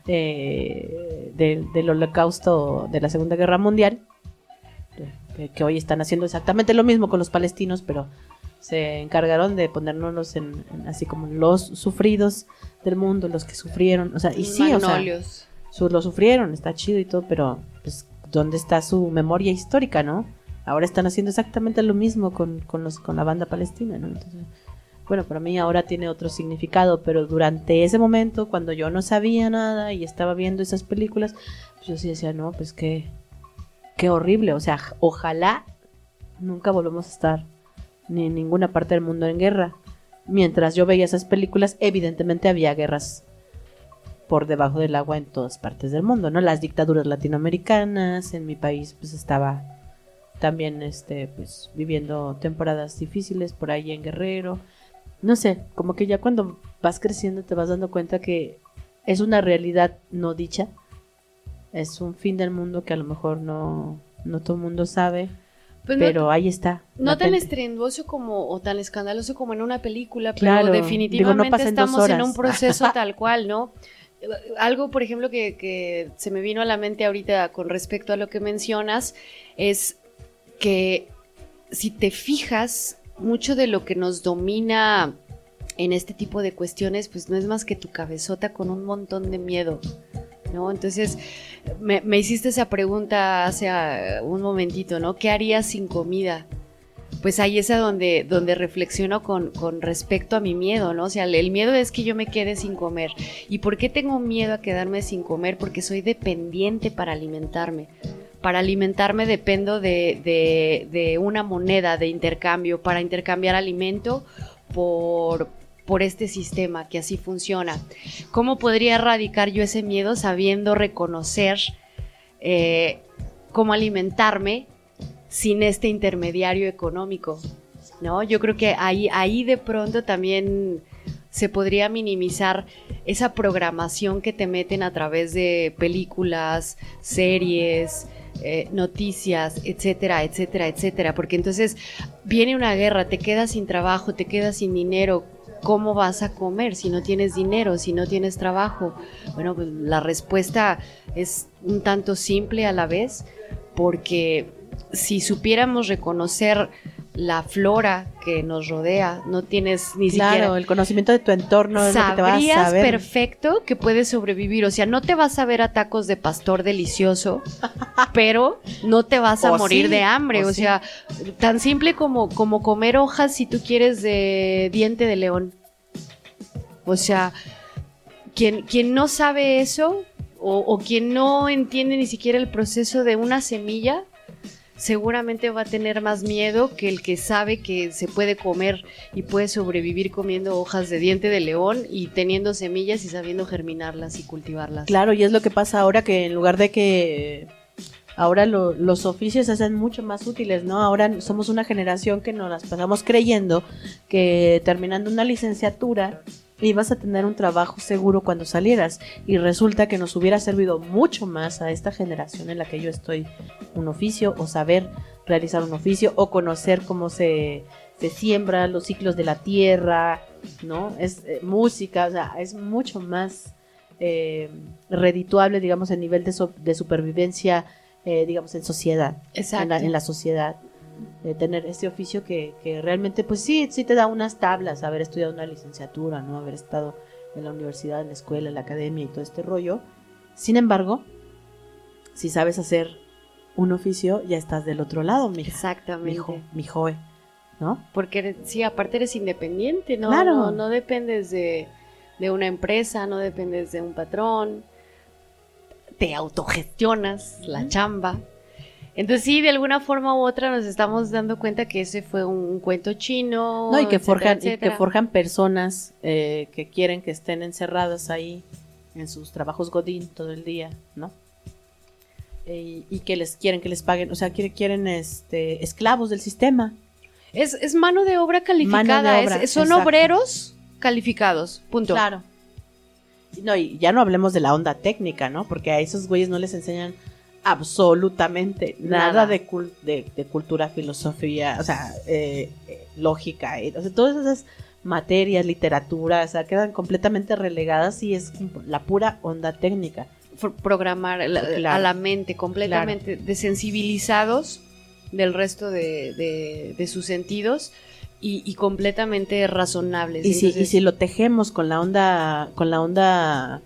eh, de, del holocausto de la Segunda Guerra Mundial, que, que hoy están haciendo exactamente lo mismo con los palestinos, pero se encargaron de ponernos en, en así como los sufridos del mundo, los que sufrieron, o sea, y sí, o sea, Magnolios. su, lo sufrieron, está chido y todo, pero pues ¿dónde está su memoria histórica, no? Ahora están haciendo exactamente lo mismo con, con, los, con la banda palestina, ¿no? Entonces, bueno, para mí ahora tiene otro significado, pero durante ese momento, cuando yo no sabía nada y estaba viendo esas películas, pues yo sí decía, no, pues qué, qué horrible, o sea, ojalá nunca volvamos a estar ni en ninguna parte del mundo en guerra. Mientras yo veía esas películas, evidentemente había guerras por debajo del agua en todas partes del mundo, ¿no? Las dictaduras latinoamericanas, en mi país pues estaba también este pues viviendo temporadas difíciles por ahí en Guerrero. No sé, como que ya cuando vas creciendo te vas dando cuenta que es una realidad no dicha, es un fin del mundo que a lo mejor no, no todo el mundo sabe, Pues no- pero ahí está. No tan latente. estruendoso como o tan escandaloso como en una película, Claro, pero digo, definitivamente no pasa en dos estamos en horas. un proceso tal cual, ¿no? Algo, por ejemplo, que, que se me vino a la mente ahorita con respecto a lo que mencionas es que si te fijas, mucho de lo que nos domina en este tipo de cuestiones, pues no es más que tu cabezota con un montón de miedo, ¿no? Entonces, me, me hiciste esa pregunta hace ah, un momentito, ¿no? ¿Qué harías sin comida? pues ahí es a donde, donde reflexiono con, con respecto a mi miedo, ¿no? O sea, el, el miedo es que yo me quede sin comer. ¿Y por qué tengo miedo a quedarme sin comer? Porque soy dependiente para alimentarme. Para alimentarme dependo de, de, de una moneda de intercambio, para intercambiar alimento por, por este sistema que así funciona. ¿Cómo podría erradicar yo ese miedo sabiendo reconocer eh, cómo alimentarme sin este intermediario económico? ¿No? Yo creo que ahí, ahí de pronto también se podría minimizar esa programación que te meten a través de películas, series, Eh, noticias, etcétera, etcétera, etcétera, porque entonces viene una guerra, te quedas sin trabajo, te quedas sin dinero, ¿cómo vas a comer si no tienes dinero, si no tienes trabajo? Bueno, pues la respuesta es un tanto simple a la vez, porque si supiéramos reconocer la flora que nos rodea, no tienes ni Claro, siquiera... el conocimiento de tu entorno es lo que te vas a Sabrías saber. perfecto que puedes sobrevivir, o sea, no te vas a ver a tacos de pastor delicioso, pero no te vas a O morir sí, de hambre, o o sí. sea, tan simple como, como comer hojas si tú quieres de diente de león. O sea, quien, quien no sabe eso, o, o quien no entiende ni siquiera el proceso de una semilla, seguramente va a tener más miedo que el que sabe que se puede comer y puede sobrevivir comiendo hojas de diente de león y teniendo semillas y sabiendo germinarlas y cultivarlas. Claro, y es lo que pasa ahora, que en lugar de que ahora lo- los oficios se hacen mucho más útiles, ¿no? Ahora somos una generación que nos las pasamos creyendo que terminando una licenciatura ibas a tener un trabajo seguro cuando salieras, y resulta que nos hubiera servido mucho más a esta generación en la que yo estoy un oficio, o saber realizar un oficio, o conocer cómo se, se siembra, los ciclos de la tierra, ¿no? Es eh, música, o sea, es mucho más eh, redituable, digamos, el nivel de, so- de supervivencia, eh, digamos, en sociedad, Exacto. en la, en la sociedad. De tener este oficio que, que realmente, pues sí, sí te da unas tablas, haber estudiado una licenciatura, ¿no? Haber estado en la universidad, en la escuela, en la academia y todo este rollo. Sin embargo, si sabes hacer un oficio, ya estás del otro lado, mija, Exactamente. mijo, mi joven, ¿no? Porque eres- sí, aparte eres independiente, ¿no? Claro. No, no dependes de, de una empresa, no dependes de un patrón, te autogestionas la chamba. Entonces sí, de alguna forma u otra nos estamos dando cuenta que ese fue un, un cuento chino. No, y que etcétera, forjan, y que etcétera. forjan personas eh, que quieren que estén encerradas ahí en sus trabajos godín todo el día, ¿no? Eh, y, y que les quieren que les paguen, o sea, quieren, quieren este, esclavos del sistema. Es, es mano de obra calificada, Mano de obra, es- son exacto. obreros calificados, punto. Claro. Y No, y ya no hablemos de la onda técnica, ¿no? Porque a esos güeyes no les enseñan absolutamente nada, Nada. De, cul- de, de cultura, filosofía, o sea, eh, eh, lógica, eh, o sea, todas esas materias, literatura, o sea, quedan completamente relegadas y es la pura onda técnica. For- programar la- Claro. a la mente completamente desensibilizados del resto de, de- de sus sentidos y, y completamente razonables. Y si, y Entonces, si lo tejemos con la onda, con la onda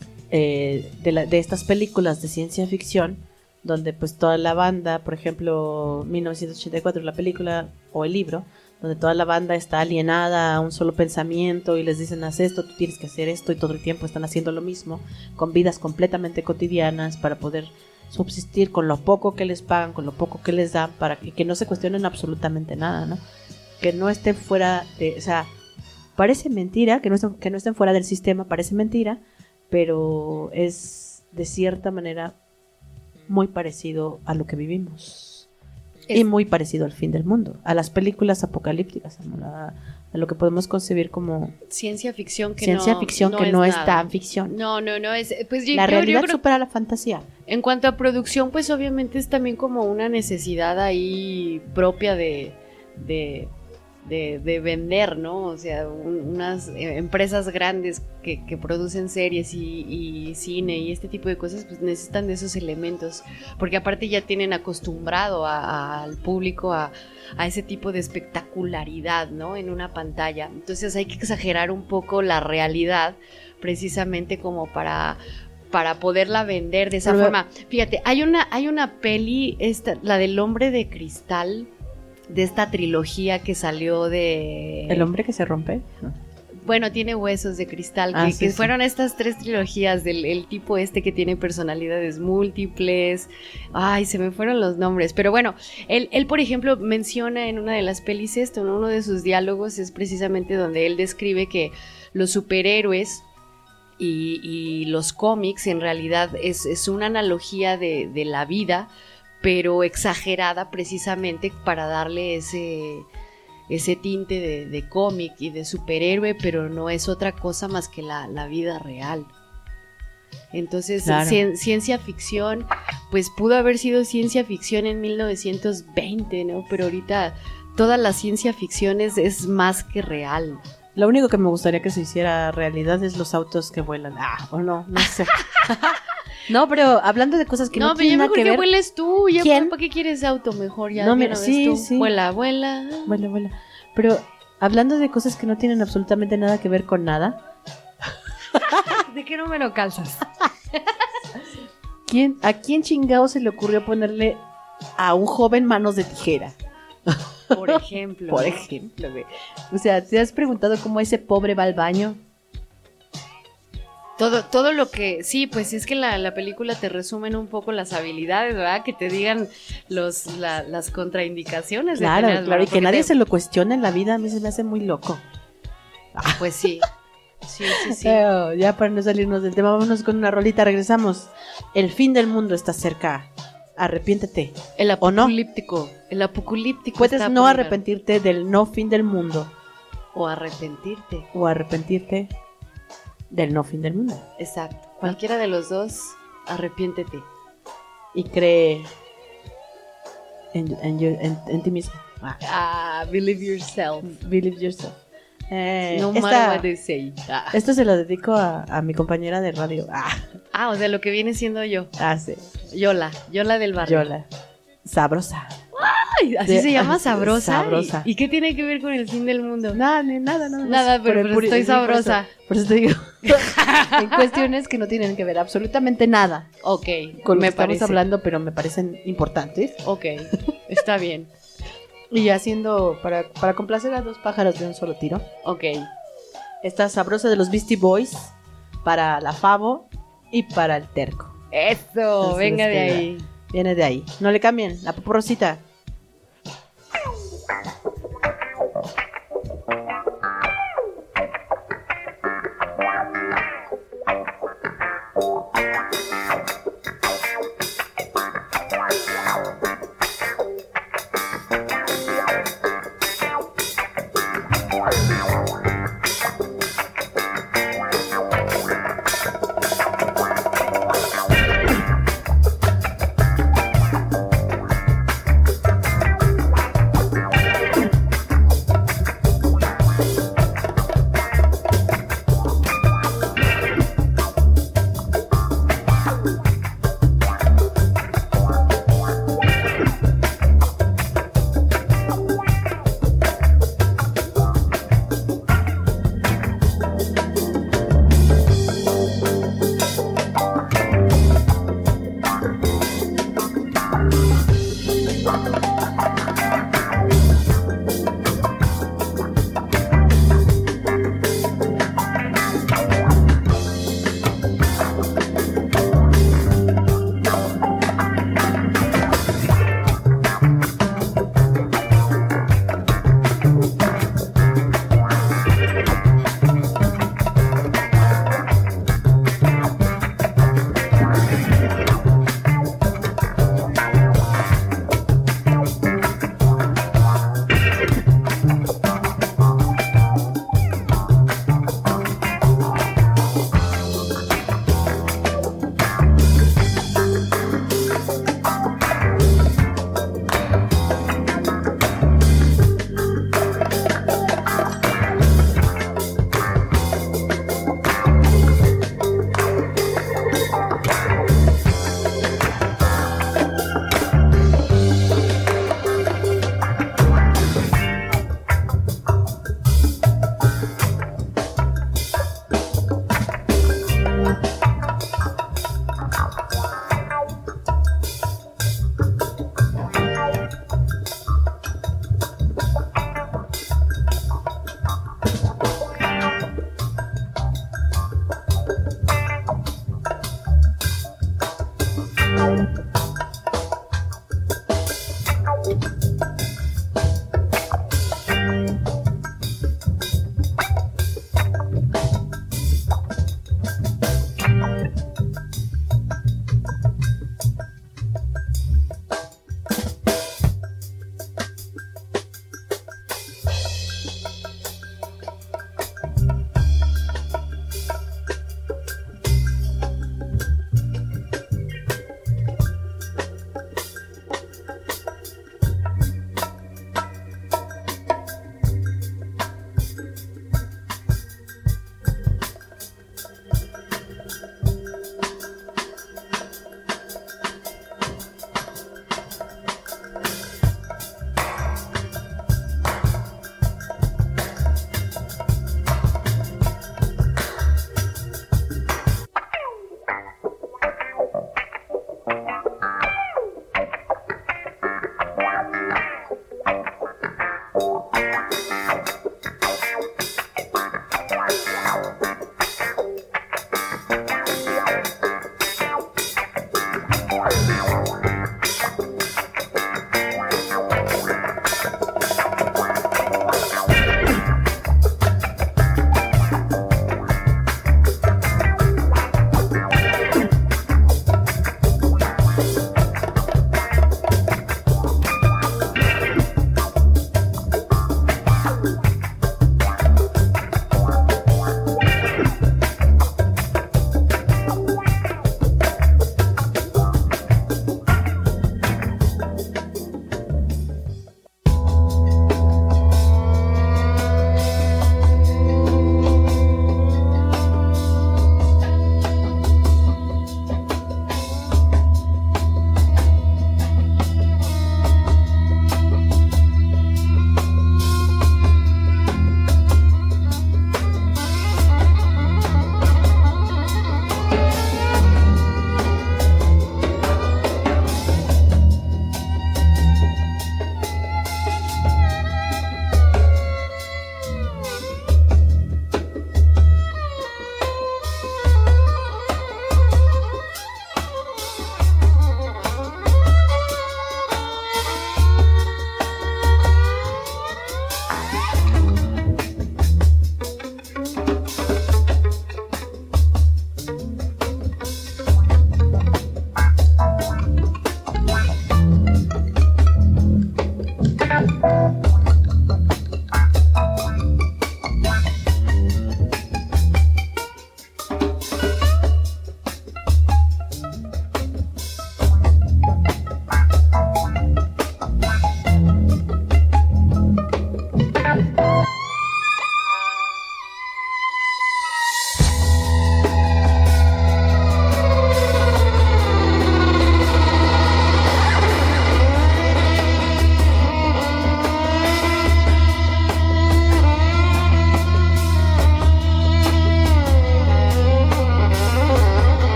eh, de, la- de estas películas de ciencia ficción, donde pues toda la banda, por ejemplo, mil novecientos ochenta y cuatro, la película o el libro, donde toda la banda está alienada a un solo pensamiento y les dicen, haz esto, tú tienes que hacer esto, y todo el tiempo están haciendo lo mismo, con vidas completamente cotidianas para poder subsistir con lo poco que les pagan, con lo poco que les dan, para que, que no se cuestionen absolutamente nada, ¿no? Que no estén fuera de, o sea, parece mentira, que no estén, que no estén fuera del sistema, parece mentira, pero es de cierta manera muy parecido a lo que vivimos. Es- Y muy parecido al fin del mundo, a las películas apocalípticas, a, la- a lo que podemos concebir como ciencia ficción que ciencia no, ficción que no es nada. tan ficción. No, no, no, es, pues yo, La yo- yo realidad creo- supera la fantasía. en cuanto a producción, pues obviamente es también como una necesidad ahí propia de, de, de, de vender, ¿no? O sea, un- unas eh, empresas grandes que, que producen series y, y cine y este tipo de cosas, pues necesitan de esos elementos, porque aparte ya tienen acostumbrado a- a- al público a, a ese tipo de espectacularidad, ¿no? En una pantalla. Entonces hay que exagerar un poco la realidad, precisamente como para para poderla vender de esa Pero- forma. Fíjate, hay una hay una peli, esta, la del hombre de cristal, de esta trilogía que salió de... ¿El hombre que se rompe? Bueno, tiene huesos de cristal, que, Ah, sí, que sí. fueron estas tres trilogías del el tipo este que tiene personalidades múltiples. Ay, se me fueron los nombres. Pero bueno, él, él por ejemplo, menciona en una de las pelis esto, en uno de sus diálogos es precisamente donde él describe que los superhéroes y, y los cómics en realidad es, es una analogía de, de la vida, pero exagerada precisamente para darle ese... ese tinte de, de cómic y de superhéroe, pero no es otra cosa más que la, la vida real. Entonces, Claro. cien- ciencia ficción, pues pudo haber sido ciencia ficción en mil novecientos veinte, ¿no? Pero ahorita toda la ciencia ficción es, es más que real. Lo único que me gustaría que se hiciera realidad es los autos que vuelan. Ah, o no, no sé. No, pero hablando de cosas que no, No, pero ya tienen nada mejor que que, ver. vueles tú, ya ¿Quién? ¿para qué quieres auto mejor? Ya No, de mira, una vez sí, tú. sí. Vuela, vuela. Vuela, vuela. Pero hablando de cosas que no tienen absolutamente nada que ver con nada, ¿De qué número calzas? ¿quién, ¿a quién chingado se le ocurrió ponerle a un joven manos de tijera? Por ejemplo. Por ejemplo, güey. O sea, ¿te has preguntado cómo ese pobre va al baño? Todo, todo lo que, sí, pues es que la, la película te resumen un poco las habilidades, ¿verdad? Que te digan los, la- las contraindicaciones. de Claro, tener, claro, y ¿verdad? que Porque nadie te- se lo cuestione en la vida, a mí se me hace muy loco. Pues sí, sí, sí, sí. Pero ya para no salirnos del tema, vámonos con una rolita, regresamos. El fin del mundo está cerca. Arrepiéntete. El ¿O no? apocalíptico, el apocalíptico. Puedes está no por arrepentirte del no fin del mundo llegar. O arrepentirte, o arrepentirte del no fin del mundo. exacto. Cualquiera de los dos, arrepiéntete. Y cree en, en, your- en- en ti mismo. Ah, Ah, believe yourself. believe yourself. Eh, No esta, matter what they say. Ah. esto se lo dedico a, a mi compañera de radio. Ah, Ah, o sea, lo que viene siendo yo. ah, sí. Yola, Yola del barrio. Yola. Sabrosa. Ay, así De- se llama sabrosa. Sabrosa. ¿Y, y qué tiene que ver con el fin del mundo? Nada, ni nada, nada. más. Nada, pero- Por el pero puri- estoy sí, por eso- sabrosa. Por eso, te digo. En cuestiones que no tienen que ver absolutamente nada Ok, con lo me que estamos parece. hablando, pero me parecen importantes. Ok, está bien. Y haciendo, para, para complacer a dos pájaros de un solo tiro, Ok. esta sabrosa de los Beastie Boys para la Favo y para el Terco. Eso, Entonces, venga de este, ahí. Viene de ahí. No le cambien, la poporosita.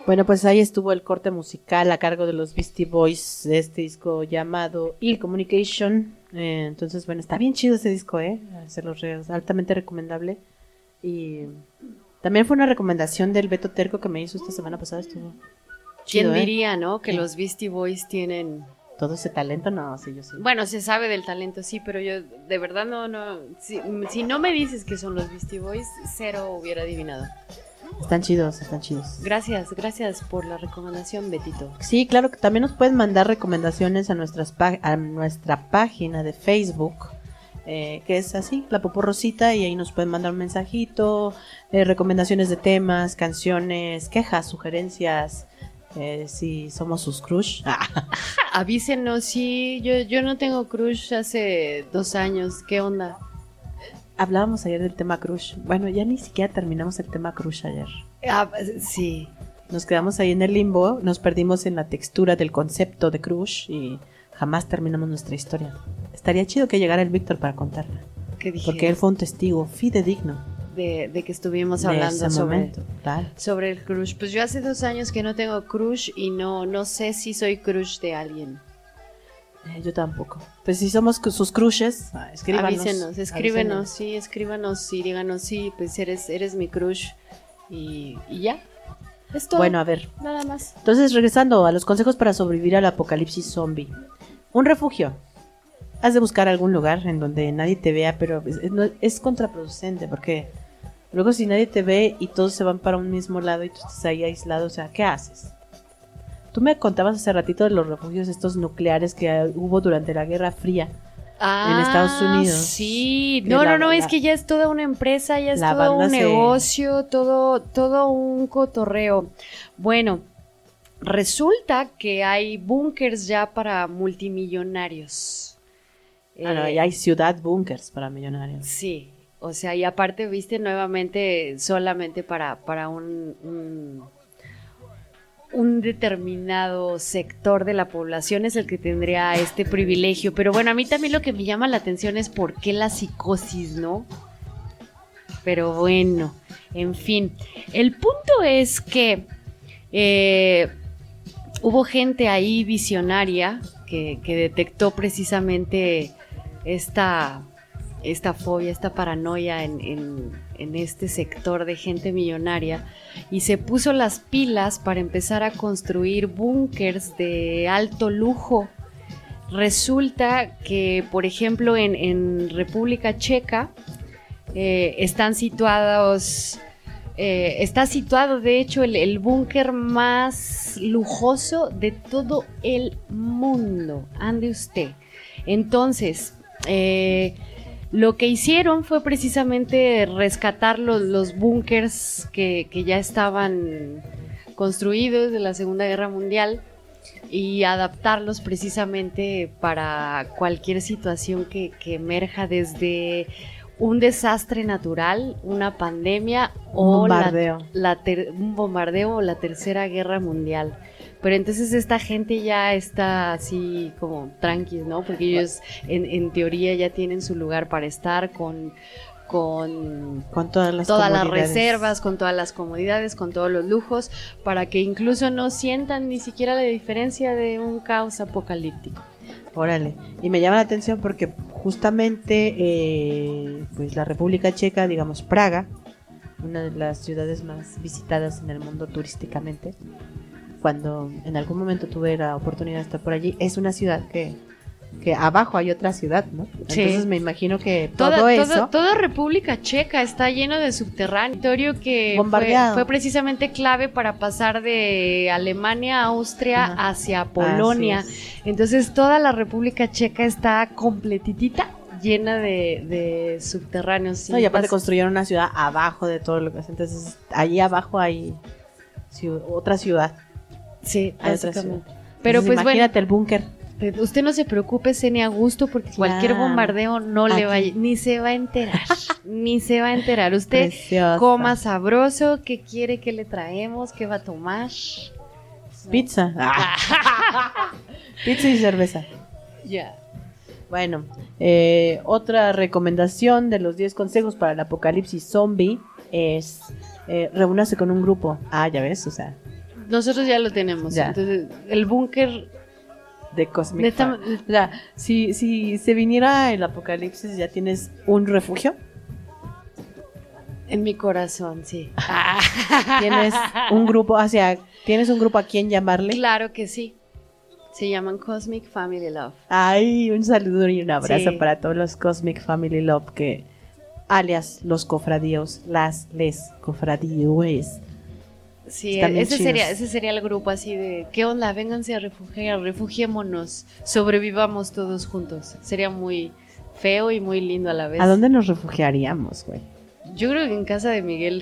Bueno, pues ahí estuvo el corte musical a cargo de los Beastie Boys de este disco llamado Ill Communication. Eh, entonces, bueno, está bien chido ese disco, ¿eh? Se los re- altamente recomendable. Y también fue una recomendación del Beto Terco que me hizo esta semana pasada. Estuvo ¿Quién chido, ¿eh? diría, no? Que Sí. los Beastie Boys tienen... Todo ese talento, no, sí, yo sí. Bueno, se sabe del talento, sí, pero yo de verdad no, no... Si, si no me dices que son los Beastie Boys, cero hubiera adivinado. Están chidos, están chidos. Gracias, gracias por la recomendación, Betito. Sí, claro que también nos pueden mandar recomendaciones a, nuestras pá- a nuestra página de Facebook, eh, que es así, La Popó Rosita, y ahí nos pueden mandar un mensajito, eh, recomendaciones de temas, canciones, quejas, sugerencias, eh, si somos sus crush. Avísenos, sí, yo, yo no tengo crush hace dos años, ¿qué onda? Hablábamos ayer del tema crush. Bueno, ya ni siquiera terminamos el tema crush ayer. Ah, sí, Nos quedamos ahí en el limbo, nos perdimos en la textura del concepto de crush y jamás terminamos nuestra historia. Estaría chido que llegara el Víctor para contarla, ¿qué dije? porque él fue un testigo fidedigno de, de que estuvimos de hablando ese sobre, momento. Claro. sobre el crush. Pues yo hace dos años que no tengo crush y no, no sé si soy crush de alguien. Eh, yo tampoco. Pues si somos cu- sus crushes, ah, escríbanos. Avísenos, escríbenos, sí, escríbanos y díganos, sí, pues eres, eres mi crush y, y ya. Es todo. Bueno, a ver. Nada más. Entonces, regresando a los consejos para sobrevivir al apocalipsis zombie. Un refugio. Has de buscar algún lugar en donde nadie te vea, pero es, es- no- es contraproducente porque luego si nadie te ve y todos se van para un mismo lado y tú estás ahí aislado, o sea, ¿qué haces? Tú me contabas hace ratito de los refugios estos nucleares que ah, hubo durante la Guerra Fría. Ah, Estados Unidos. Sí, Que no, la- no, no, es la- que ya es toda una empresa, ya es la todo banda un se- negocio, todo, todo un cotorreo. Bueno, resulta que hay búnkers ya para multimillonarios. Ah, no, Eh, y hay ciudad bunkers para millonarios. Sí, o sea, y aparte, viste, nuevamente solamente para, para un, un, un determinado sector de la población es el que tendría este privilegio. Pero bueno, a mí también lo que me llama la atención es por qué la psicosis, ¿no? Pero bueno, en fin, el punto es que eh, hubo gente ahí visionaria que, que detectó precisamente esta, esta fobia, esta paranoia en, en, en este sector de gente millonaria y se puso las pilas para empezar a construir búnkers de alto lujo. Resulta que, por ejemplo, en, en República Checa eh, están situados... Eh, está situado, de hecho, el, el búnker más lujoso de todo el mundo. Ande usted. Entonces, eh, lo que hicieron fue precisamente rescatar los, los búnkers que, que ya estaban construidos de la Segunda Guerra Mundial y adaptarlos precisamente para cualquier situación que, que emerja desde un desastre natural, una pandemia o Un la, bombardeo. la ter- un bombardeo o la Tercera Guerra Mundial. Pero entonces esta gente ya está así como tranquis, ¿no? Porque ellos en, en teoría ya tienen su lugar para estar con, con Con todas las todas las comodidades. reservas, con todas las comodidades, con todos los lujos, para que incluso no sientan ni siquiera la diferencia de un caos apocalíptico. Órale. Y me llama la atención porque justamente eh, pues la República Checa, digamos Praga, una de las ciudades más visitadas en el mundo turísticamente, cuando en algún momento tuve la oportunidad de estar por allí, es una ciudad que, que abajo hay otra ciudad, ¿no? Sí. Entonces me imagino que todo Toda, eso... todo- toda República Checa está lleno de subterráneo, territorio que fue, Bombardeado. fue precisamente clave para pasar de Alemania a Austria Ajá. hacia Polonia. Así es. Entonces toda la República Checa está completitita llena de, de subterráneos. No, y aparte Pas- construyeron una ciudad abajo de todo lo que hace. Entonces, allí abajo hay ciu- otra ciudad. Sí, Hay otra básicamente. ciudad. Pero Entonces, pues imagínate el búnker. bueno, usted no se preocupe, Cene, a gusto, porque cualquier Claro. bombardeo no le va a, Aquí. ni se va a enterar, ni se va a enterar. Usted Preciosa. coma sabroso, ¿qué quiere que le traemos? ¿Qué va a tomar? Pizza. Pizza y cerveza. Ya. Bueno, eh, otra recomendación de los diez consejos para el apocalipsis zombie es eh, reúnase con un grupo. Ah, ya ves, o sea, nosotros ya lo tenemos. Ya. Entonces, el búnker, De Cosmic Neta- Fam- O sea, si, si se viniera el apocalipsis, ¿ya tienes un refugio? en mi corazón, sí. ¿Tienes un grupo, o sea, tienes un grupo a quien llamarle? Claro que sí. Se llaman Cosmic Family Love. Ay, un saludo y un abrazo Sí. para todos los Cosmic Family Love, que alias los cofradíos, las les cofradíos. Sí, Están bien ese chidos. sería, ese sería el grupo así de, ¿qué onda? Vénganse a refugiar, refugiémonos, sobrevivamos todos juntos. Sería muy feo y muy lindo a la vez. ¿A dónde nos refugiaríamos, güey? Yo creo que en casa de Miguel.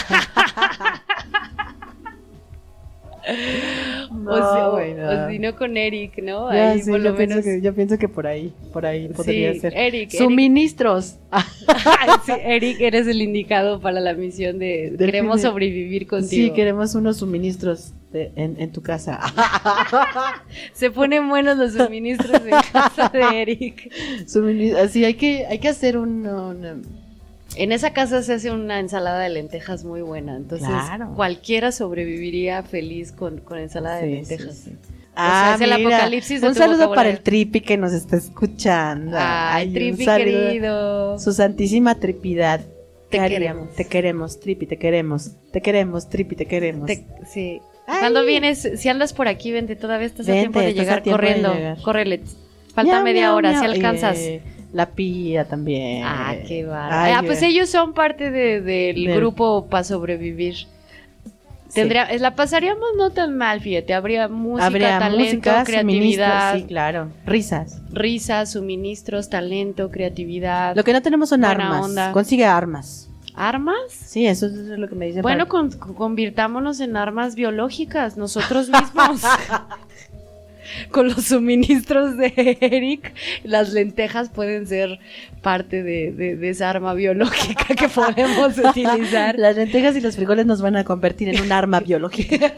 o, si, o- güey, no. o si no con Eric, ¿no? Ya Ahí sé, por yo, lo pienso menos. que, yo pienso que por ahí, por ahí podría Sí, ser. Eric, Eric. Suministros. Sí, Eric, eres el indicado para la misión de Del queremos fin de- sobrevivir contigo. Sí, queremos unos suministros de- en, en tu casa. Se ponen buenos los suministros en casa de Eric. Sumini- Así hay que, hay que hacer un, un- En esa casa se hace una ensalada de lentejas muy buena, entonces Claro. cualquiera sobreviviría feliz con, con ensalada de sí, lentejas. sí, sí. sea, es el apocalipsis de un tu saludo para vocabulario. el Tripi que nos está escuchando. Ay, un Tripi saludo. querido. Su santísima tripidad. Te ¿Qué haríamos? queremos. Te queremos, Tripi, te queremos. Te queremos, Tripi, te queremos. Te- sí. Ay. Cuando vienes, si andas por aquí, vente, todavía estás a Vente, tiempo de estás a llegar tiempo de corriendo. llegar. Córrele. Falta Miau, media miau, hora, miau. si alcanzas. Eh, la Pía también. Ah, qué bárbaro. Ay, Ah, pues eh. ellos son parte de- del Del- grupo para sobrevivir. Tendría, es- la pasaríamos no tan mal, fíjate. Habría música, Habría talento, música, creatividad, suministros, sí, claro. Risas. risas, suministros, talento, creatividad. Lo que no tenemos son Buena armas. onda. Consigue armas. ¿Armas? Sí, eso es lo que me dicen. Bueno, para- con- convirtámonos en armas biológicas nosotros mismos. Con los suministros de Eric, las lentejas pueden ser parte de, de- de esa arma biológica que podemos utilizar. Las lentejas y los frijoles nos van a convertir en un arma biológica.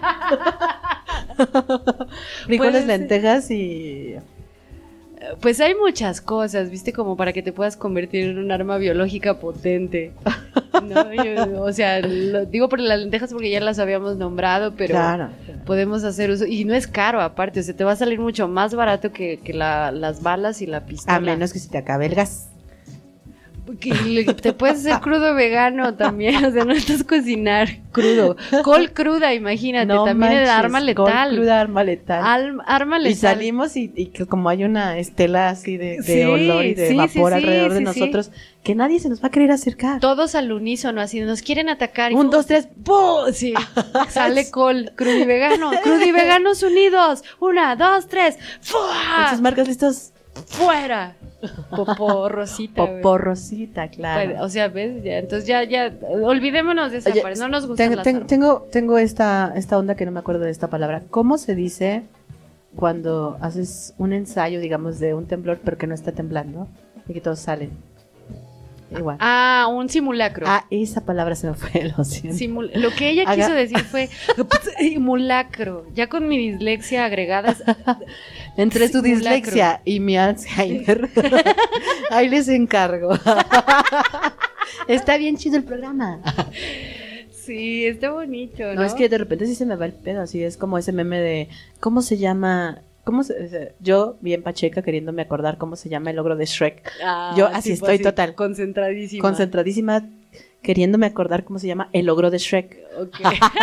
Frijoles, Puede ser. lentejas y... Pues hay muchas cosas, ¿viste? Como para que te puedas convertir en un arma biológica potente. ¿No? Yo- o sea, lo digo por las lentejas porque ya las habíamos nombrado, pero Claro. podemos hacer uso. Y no es caro, aparte, o sea, te va a salir mucho más barato que, que la- las balas y la pistola. A menos que se te acabe el gas. Que le- te puedes hacer crudo vegano también, o sea, no necesitas cocinar crudo. Col cruda, imagínate, No también manches, es arma col letal. cruda, arma letal. Al- arma letal. Y salimos y, y que como hay una estela así de, de Sí, olor y de sí, vapor sí, sí, alrededor de sí, nosotros, que nadie se nos va a querer acercar. Todos al unísono, así nos quieren atacar. y Un, ¡pum! dos, tres, ¡pum! Sí, sale col, crudo y vegano, crudo y veganos unidos. Una, dos, tres, ¡fua! Con sus marcas listos. ¡Fuera! Popó rosita. güey. Poporrosita, claro. Pues, o sea, ¿ves? Ya, entonces ya, ya, olvidémonos de esa Oye, parte, no nos gustan tengo, las tengo, armas. tengo, tengo esta, esta onda que no me acuerdo de esta palabra. ¿Cómo se dice cuando haces un ensayo, digamos, de un temblor, pero que no está temblando y que todos salen? Igual. Ah, un simulacro. Ah, esa palabra se me fue, lo siento. Simul- lo que ella Haga- quiso decir fue simulacro. Ya con mi dislexia agregada. es- Entre tu simulacro. dislexia y mi Alzheimer, ahí les encargo. Está bien chido el programa. Sí, está bonito, ¿no? No, es que de repente sí se me va el pedo, así es como ese meme de, ¿cómo se llama? ¿Cómo se, se- yo, bien pacheca, queriéndome acordar cómo se llama el logro de Shrek. Ah, yo así tipo estoy total. Concentradísima. Concentradísima, queriéndome acordar cómo se llama el logro de Shrek. Ok.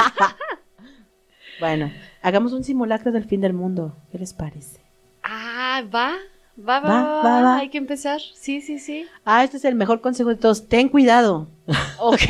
Bueno, hagamos un simulacro del fin del mundo. ¿Qué les parece? Ah, va. Va, va, Va, va, va, va. Hay que empezar. Sí, sí, sí. Ah, este es el mejor consejo de todos. Ten cuidado. Ok.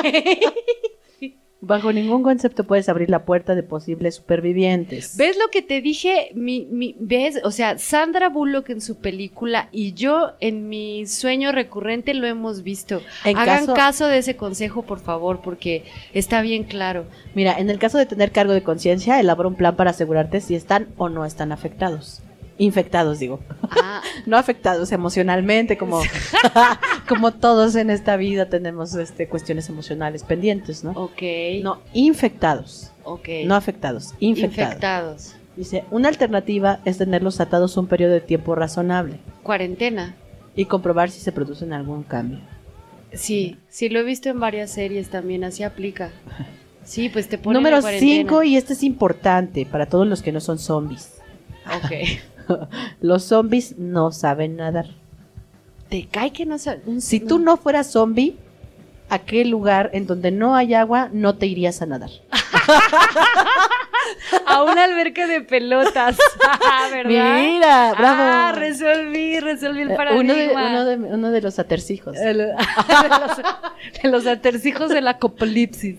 Bajo ningún concepto puedes abrir la puerta de posibles supervivientes. ¿Ves lo que te dije? Mi, mi, ¿Ves? O sea, Sandra Bullock en su película y yo en mi sueño recurrente lo hemos visto. En Hagan caso- caso de ese consejo, por favor, porque está bien claro. Mira, en el caso de tener cargo de conciencia, elabora un plan para asegurarte si están o no están afectados. Infectados, digo. Ah, No afectados emocionalmente, como, como todos en esta vida tenemos este, cuestiones emocionales pendientes, ¿no? ok. No, infectados. Ok. No afectados, infectados. Infectados. Dice, una alternativa es tenerlos atados un periodo de tiempo razonable Cuarentena. y comprobar si se producen algún cambio. Sí, sí, lo he visto en varias series también, así aplica. Sí, pues te ponen Número en cuarentena. cinco, y este es importante para todos los que no son zombies. Ok. Los zombies no saben nadar. Te cae que no sabes. Si tú no fueras zombie, ¿a qué lugar en donde no hay agua no te irías a nadar? A una alberca de pelotas. ¿Verdad? Mira, bravo. Ah, resolví, resolví el Eh, paradigma. Uno de, uno, de, uno de los atercijos. El- de, los, de los atercijos del apocalipsis.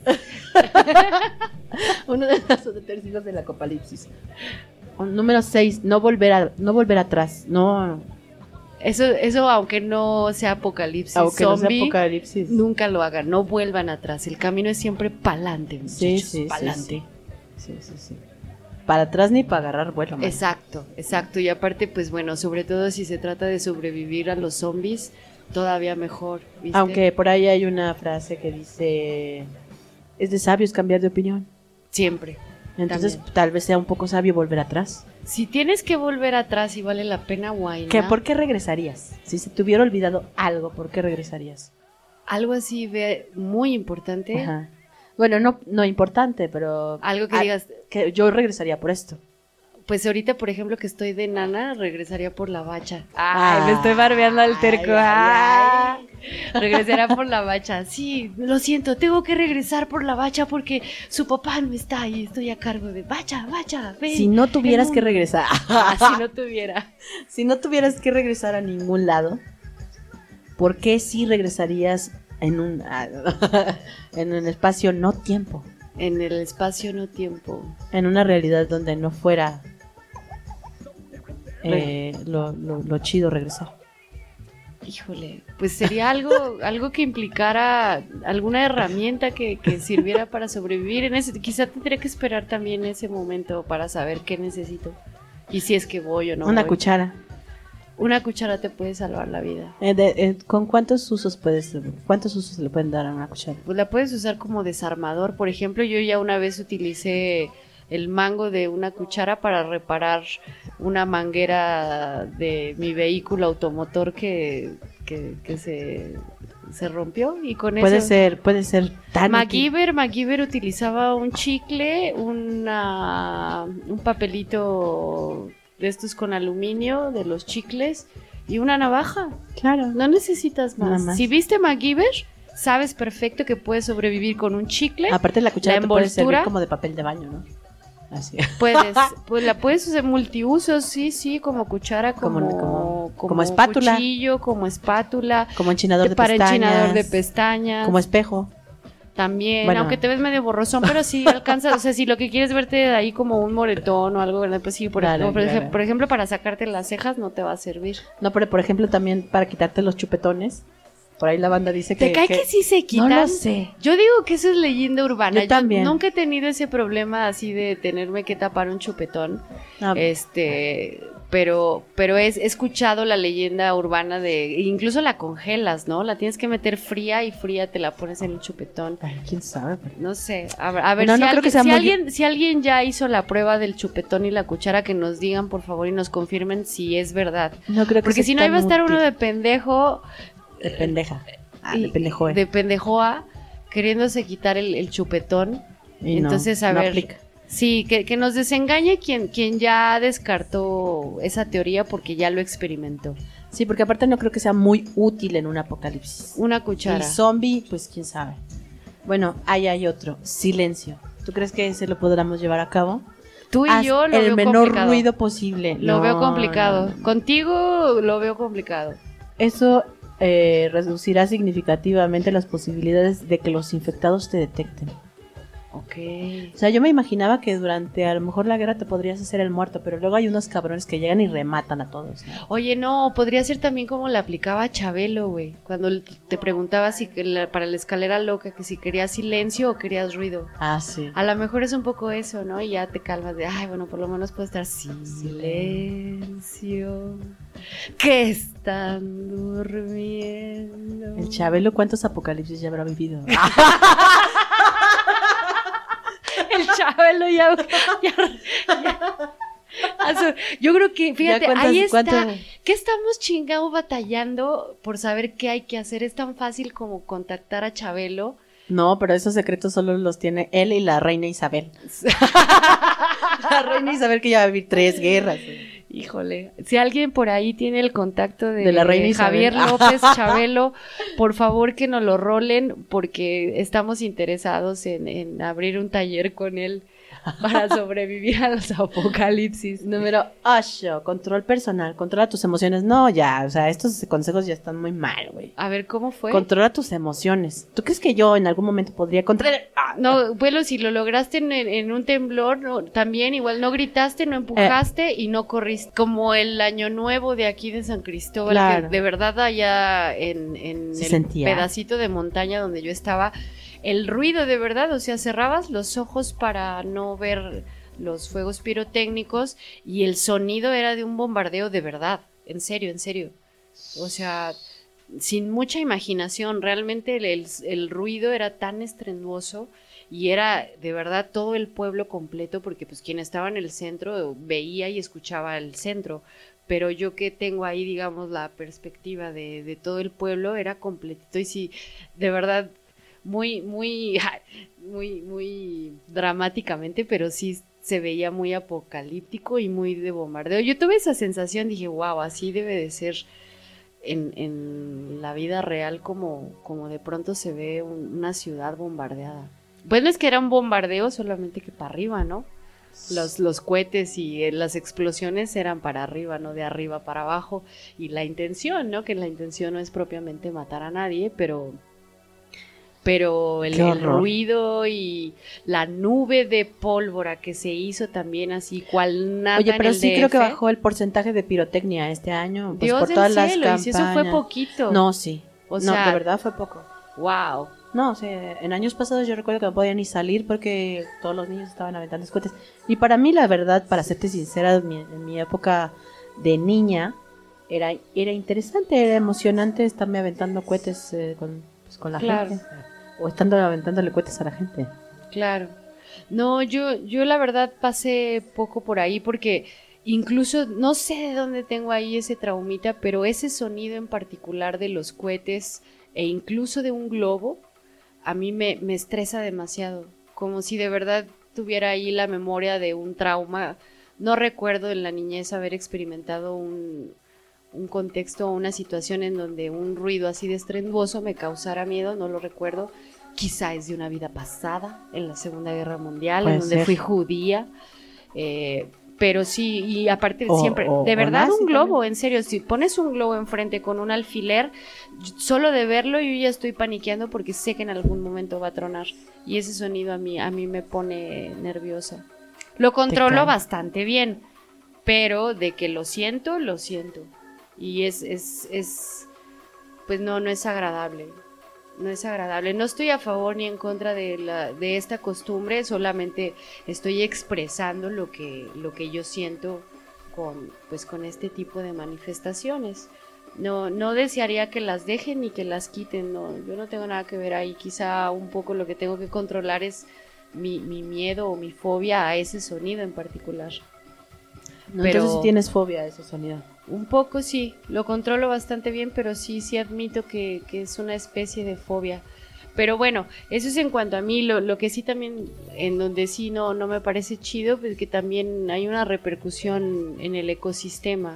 Uno de los atercijos del apocalipsis. Número seis, no volver a, no volver atrás. No, Eso, eso aunque no sea apocalipsis aunque no sea zombie, apocalipsis. nunca lo hagan, no vuelvan atrás. El camino es siempre pa'lante, muchachos, Sí, sí, sí, pa'lante. Sí, sí, sí. Para atrás ni para agarrar vuelo. man. Exacto, exacto. Y aparte, pues bueno, sobre todo si se trata de sobrevivir a los zombies, todavía mejor, ¿viste? Aunque por ahí hay una frase que dice, es de sabios cambiar de opinión. Siempre. Entonces También. tal vez sea un poco sabio volver atrás. Si tienes que volver atrás y vale la pena, guay. ¿Qué, ¿Por qué regresarías? Si se te hubiera olvidado algo, ¿por qué regresarías? Algo así ve muy importante. Ajá. Bueno, no, no importante, pero... Algo que ah, digas, que yo regresaría por esto. pues ahorita, por ejemplo, que estoy de nana, regresaría por la bacha. Ah. Ay, me estoy barbeando al terco. Ay, Ah. ay, Regresaría por la bacha. Sí, lo siento, tengo que regresar por la bacha porque su papá no está y estoy a cargo de bacha, bacha. Ven, Si no tuvieras el que mundo". regresar... Ah, si no tuviera. Si no tuvieras que regresar a ningún lado, ¿por qué sí regresarías en un en un espacio no tiempo? En el espacio no tiempo. En una realidad donde no fuera eh, lo, lo, lo chido regresar. Híjole, pues sería algo, algo que implicara alguna herramienta que, que sirviera para sobrevivir en ese. Quizá tendría que esperar también ese momento para saber qué necesito y si es que voy o no. Una voy. cuchara. Una cuchara te puede salvar la vida. Eh, de- eh, ¿Con cuántos usos puedes, cuántos usos le pueden dar a una cuchara? Pues la puedes usar como desarmador. Por ejemplo, yo ya una vez utilicé el mango de una cuchara para reparar una manguera de mi vehículo automotor que, que, que se, se rompió y con Puede eso... ser, puede ser tan útil. MacGyver, MacGyver utilizaba un chicle, una, un papelito de estos con aluminio, de los chicles, y una navaja. Claro. No necesitas más. Nada más. Si viste MacGyver, sabes perfecto que puedes sobrevivir con un chicle. Aparte la cuchara la te puede servir envoltura. como de papel de baño, ¿no? Así. Puedes, pues la puedes usar multiusos, sí, sí, como cuchara, como, Como- como- como, como espátula. cuchillo, como espátula, Como enchinador de para pestañas. enchinador de pestañas. Como espejo. También, Bueno. aunque te ves medio borrosón, pero sí alcanza, o sea, si lo que quieres verte de ahí como un moretón o algo, ¿verdad? Pues sí, por, Claro, ejemplo, por, claro. ej- por ejemplo, para sacarte las cejas no te va a servir. No, pero por ejemplo también para quitarte los chupetones. Por ahí la banda dice que... ¿Te cae que, sí se quitan? No lo sé. Yo digo que eso es leyenda urbana. Yo también. nunca he tenido ese problema así de tenerme que tapar un chupetón. No, Este, pero, pero es, he escuchado la leyenda urbana de, incluso la congelas, ¿no? La tienes que meter fría y fría te la pones en el chupetón. ay, quién sabe. No sé, a ver, a ver No, si, no creo alguien, que sea si, muy- alguien, si alguien ya hizo la prueba del chupetón y la cuchara, que nos digan por favor y nos confirmen si es verdad. No creo que Porque sea si no, ahí va a tan estar uno útil. de pendejo. De pendeja. Ah, y- de pendejoe. De pendejoa, queriéndose quitar el, el chupetón. Y no, Entonces, a no ver. aplica. Sí, que, que nos desengañe quien, quien ya descartó esa teoría porque ya lo experimentó. Sí, porque aparte no creo que sea muy útil en un apocalipsis. Una cuchara. Y zombie, pues quién sabe. Bueno, ahí hay otro. Silencio. ¿Tú crees que ese lo podamos llevar a cabo? Tú y Haz yo lo el veo menor complicado. ruido posible. Lo No, veo complicado. no, no. Contigo lo veo complicado. Eso eh, reducirá significativamente las posibilidades de que los infectados te detecten. Ok. O sea, yo me imaginaba que durante a lo mejor la guerra te podrías hacer el muerto, pero luego hay unos cabrones que llegan y rematan a todos, ¿no? Oye, no, podría ser también como le aplicaba a Chabelo, güey. Cuando l- te preguntaba si que la- para la escalera loca que si querías silencio o querías ruido. Ah, sí. A lo mejor es un poco eso, ¿no? Y ya te calmas de, ay, bueno, por lo menos puedo estar silencio. Que están durmiendo. El Chabelo, ¿cuántos apocalipsis ya habrá vivido? El Chabelo ya, ya, ya- a su- yo creo que, fíjate, cuántas- ahí está. cuánto- ¿Qué estamos chingado batallando por saber qué hay que hacer? Es tan fácil como contactar a Chabelo No, pero esos secretos solo los tiene él y la reina Isabel. La reina Isabel que ya va a vivir tres guerras. Híjole, si alguien por ahí tiene el contacto de, De la reina Javier Isabel. López Chabelo, por favor que nos lo rolen porque estamos interesados en, en abrir un taller con él para sobrevivir a los apocalipsis. Número ocho, control personal, controla tus emociones. No, ya, o sea, estos consejos ya están muy mal, güey. A ver, ¿cómo fue? Controla tus emociones. ¿Tú crees que yo en algún momento podría controlar? Ah, No, bueno, si lo lograste en, en un temblor, no, también igual no gritaste, no empujaste y no corriste. Como el año nuevo de aquí de San Cristóbal, Claro. que de verdad allá en, en Se el sentía. pedacito de montaña donde yo estaba, el ruido de verdad, o sea, cerrabas los ojos para no ver los fuegos pirotécnicos y el sonido era de un bombardeo de verdad, en serio, en serio. O sea, sin mucha imaginación, realmente el, el, el ruido era tan estruendoso y era de verdad todo el pueblo completo, porque pues quien estaba en el centro veía y escuchaba el centro, pero yo que tengo ahí, digamos, la perspectiva de, de todo el pueblo, era completito y sí, de verdad, muy, muy, muy, muy dramáticamente, pero sí se veía muy apocalíptico y muy de bombardeo. Yo tuve esa sensación, dije, wow, así debe de ser en, en la vida real como, como de pronto se ve un- una ciudad bombardeada. Bueno, es que era un bombardeo solamente que para arriba, ¿no? Los, los cohetes y eh, las explosiones eran para arriba, no de arriba para abajo. Y la intención, ¿no? Que la intención no es propiamente matar a nadie, pero... Pero el, Qué el horror. ruido y la nube de pólvora que se hizo también así, cual nada Oye, en pero el sí D F. creo que bajó el porcentaje de pirotecnia este año. Pues Dios por del todas cielo, las y si eso fue campañas. poquito. No, sí. O no, sea- de verdad fue poco. Wow. No, o sea, en años pasados yo recuerdo que no podía ni salir porque todos los niños estaban aventando los cohetes. Y para mí, la verdad, para serte sincera, en mi, en mi época de niña, era, era interesante, era emocionante estarme aventando cohetes eh, con, pues, con la Claro. gente. O estando aventándole cohetes a la gente. Claro. No, yo, yo la verdad pasé poco por ahí porque incluso no sé de dónde tengo ahí ese traumita, pero ese sonido en particular de los cohetes e incluso de un globo, a mí me, me estresa demasiado. Como si de verdad tuviera ahí la memoria de un trauma. No recuerdo en la niñez haber experimentado un, un contexto o una situación en donde un ruido así de estruendoso me causara miedo, no lo recuerdo. Quizá es de una vida pasada, en la Segunda Guerra Mundial, Puede en donde ser. fui judía, eh, pero sí, y aparte O- siempre, o- de o verdad nazi un globo, también. en serio, si pones un globo enfrente con un alfiler, yo- solo de verlo yo ya estoy paniqueando porque sé que en algún momento va a tronar, y ese sonido a mí, a mí me pone nerviosa. Lo controlo cae. bastante bien, pero de que lo siento, lo siento. Y es, es, es, pues no, no es agradable. No es agradable. No estoy a favor ni en contra de la, de esta costumbre, solamente estoy expresando lo que, lo que yo siento con, pues con este tipo de manifestaciones. No, no desearía que las dejen ni que las quiten, no, yo no tengo nada que ver ahí. Quizá un poco lo que tengo que controlar es mi, mi miedo o mi fobia a ese sonido en particular. No, Pero- Entonces sí tienes fobia a ese sonido. Un poco sí, lo controlo bastante bien, pero sí, sí admito que, que es una especie de fobia. Pero bueno, eso es en cuanto a mí, lo, lo que sí también, en donde sí no, no me parece chido, pues que también hay una repercusión en el ecosistema.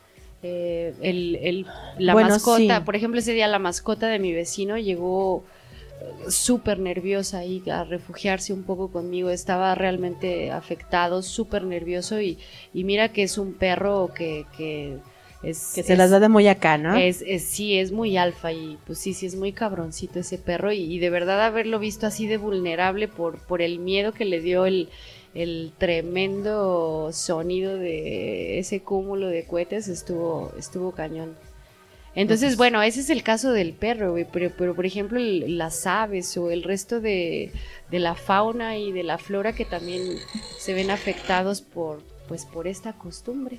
Eh, el, el- la Bueno, mascota, sí. por ejemplo, ese día la mascota de mi vecino llegó eh, súper nerviosa ahí a refugiarse un poco conmigo, estaba realmente afectado, súper nervioso y, y mira que es un perro que, que es... Que se es- las da de muy acá, ¿no? es, es- sí, es muy alfa y pues sí, sí es muy cabroncito ese perro y, y de verdad haberlo visto así de vulnerable por, por el miedo que le dio el, el tremendo sonido de ese cúmulo de cohetes estuvo, estuvo cañón. Entonces, bueno, ese es el caso del perro, güey, pero, pero por ejemplo el- las aves o el resto de, de la fauna y de la flora que también se ven afectados por, pues, por esta costumbre.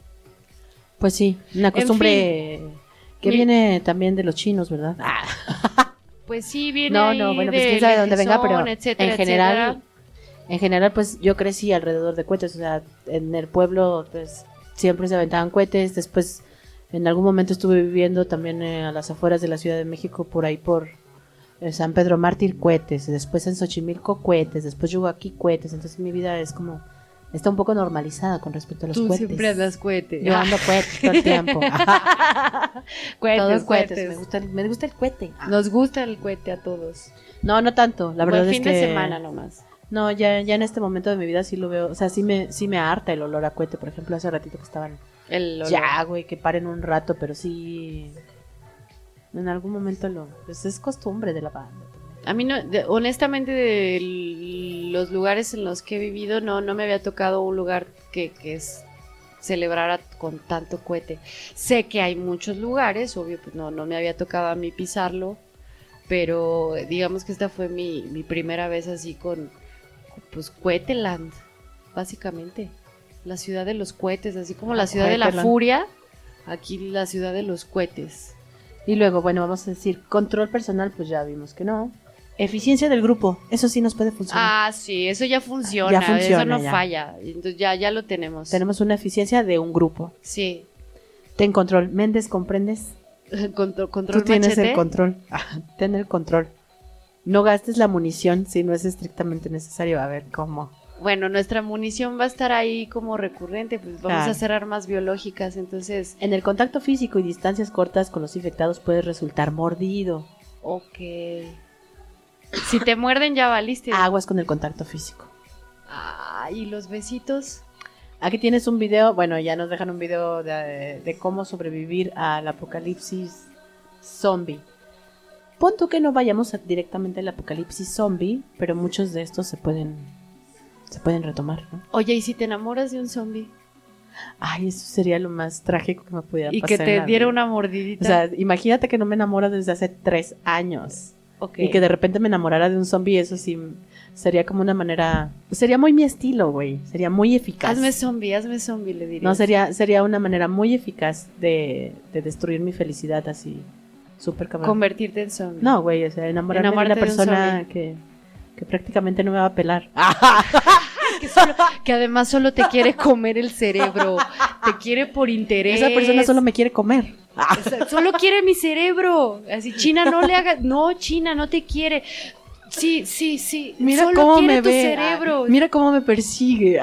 Pues sí, una costumbre que Mi- viene también de los chinos, ¿verdad? Ah. Pues sí, viene No, ahí no, bueno, pues de quién sabe de dónde venga, pero Lejizón, etcétera, en general, etcétera. en general, pues yo crecí alrededor de cohetes, o sea, en el pueblo, pues siempre se aventaban cohetes. Después, en algún momento estuve viviendo también eh, a las afueras de la Ciudad de México, por ahí por, En San Pedro Mártir, cohetes. Después en Xochimilco, cohetes. Después llego aquí, cohetes. Entonces mi vida es como... Está un poco normalizada con respecto a los Tú cohetes. siempre andas cohete. Yo ando cohetes todo el tiempo. Cohetes, Todos cohetes. cohetes. Me gusta, el- me gusta el cohete. Nos gusta el cohete a todos. No, no tanto. La verdad Buen es fin que... de semana nomás. No, ya, ya en este momento de mi vida sí lo veo. O sea, sí me, sí me harta el olor a cohete. Por ejemplo, hace ratito que estaban... El olor. Ya, güey, que paren un rato, pero sí... En algún momento lo... Pues es costumbre de la banda. A mí, no, de- honestamente, de l- los lugares en los que he vivido, no, no me había tocado un lugar que, que es- celebrara con tanto cohete. Sé que hay muchos lugares, obvio, pues no, no me había tocado a mí pisarlo, pero digamos que esta fue mi, mi primera vez así con, pues, Coheteland, básicamente. La ciudad de los cohetes, así como la ciudad de la Coheteland. furia, aquí la ciudad de los cohetes. Y luego, bueno, vamos a decir, control personal, pues ya vimos que no. Eficiencia del grupo, eso sí nos puede funcionar. Ah, sí, eso ya funciona, Ya funciona, eso no ya. falla. Entonces ya, ya lo tenemos. Tenemos una eficiencia de un grupo. Sí. Ten control. Méndez, ¿comprendes? Control, control Tú tienes machete. el control. Ah, ten el control. No gastes la munición si no es estrictamente necesario. A ver, ¿cómo? Bueno, nuestra munición va a estar ahí como recurrente, pues vamos Claro. a hacer armas biológicas, entonces, En el contacto físico y distancias cortas con los infectados puede resultar mordido. ok. Si te muerden ya valiste. Aguas con el contacto físico. Ah, y los besitos. Aquí tienes un video, bueno, ya nos dejan un video de, de cómo sobrevivir al apocalipsis zombie. Pon tú que no vayamos a- directamente al apocalipsis zombie, pero muchos de estos se pueden se pueden retomar, ¿no? Oye, ¿y si te enamoras de un zombie? Ay, eso sería lo más trágico que me pudiera Y pasar. que en te la diera vida. una mordidita. O sea, imagínate que no me enamoro desde hace tres años. Ok. Y que de repente me enamorara de un zombie, eso sí sería como una manera... Sería muy mi estilo, güey. Sería muy eficaz. Hazme zombie, hazme zombie, le diría. No, sería, sería una manera muy eficaz de, de destruir mi felicidad así, súper cabrón. Convertirte en zombie. No, güey, o sea, enamorarme Enamorarte de de una un persona zombie. que, que prácticamente no me va a pelar. Que, solo- que además solo te quiere comer el cerebro. Te quiere por interés. Esa persona solo me quiere comer. O sea, solo quiere mi cerebro. Así, China, no le haga. No, China, no te quiere. Sí, sí, sí. Mira solo cómo quiere me tu ve. cerebro. Mira cómo me persigue.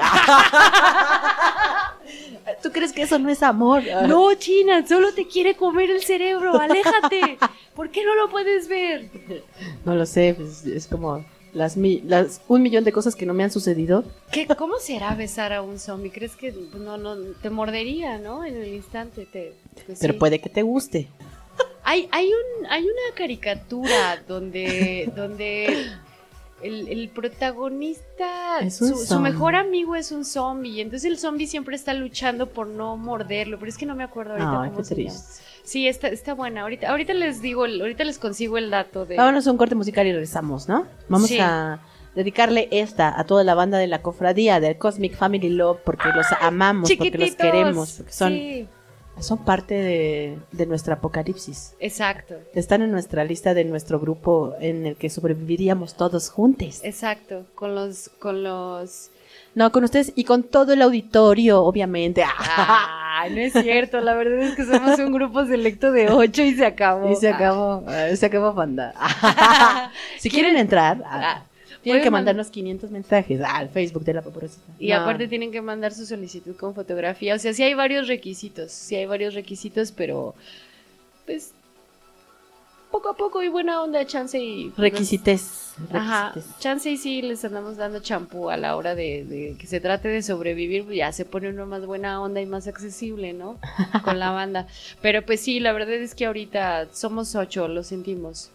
¿Tú crees que eso no es amor? No, China, solo te quiere comer el cerebro. Aléjate. ¿Por qué no lo puedes ver? No lo sé, pues, es como las, mi- las un millón de cosas que no me han sucedido. ¿Qué, ¿Cómo será besar a un zombie? ¿Crees que pues, no, no te mordería, no? En el instante te. Pues, Pero sí. puede que te guste. Hay, hay, un, hay una caricatura donde, donde el, el protagonista, Es un su, su zombie. mejor amigo es un zombie, y entonces el zombie siempre está luchando por no morderlo, pero es que no me acuerdo ahorita Ay, cómo qué se llama. triste. Sí, está, está buena. Ahorita, ahorita les digo, el- ahorita les consigo el dato de. Vámonos a un corte musical y regresamos, ¿no? Vamos Sí. a dedicarle esta a toda la banda de la cofradía del Cosmic Family Love porque los amamos, porque los Chiquititos. queremos, porque son, Sí, son parte de, de nuestra apocalipsis. exacto, Están en nuestra lista de nuestro grupo en el que sobreviviríamos todos juntos. exacto. Con los, con los. No, con ustedes y con todo el auditorio, obviamente. Ay, no es cierto. La verdad es que somos un grupo selecto de ocho y se acabó. Y se acabó, eh, se acabó banda. Si quieren entrar, ah, Ah, tienen pueden que man- mandarnos quinientos mensajes ah, al Facebook de la Paporosita. Y No. aparte tienen que mandar su solicitud con fotografía. O sea, sí hay varios requisitos. Sí hay varios requisitos, pero pues poco a poco y buena onda, chance y... Requisites. Ajá, requisites. chance y sí les andamos dando champú a la hora de, de que se trate de sobrevivir, pues ya se pone uno más buena onda y más accesible, ¿no? Con la banda. Pero pues sí, la verdad es que ahorita somos ocho, lo sentimos.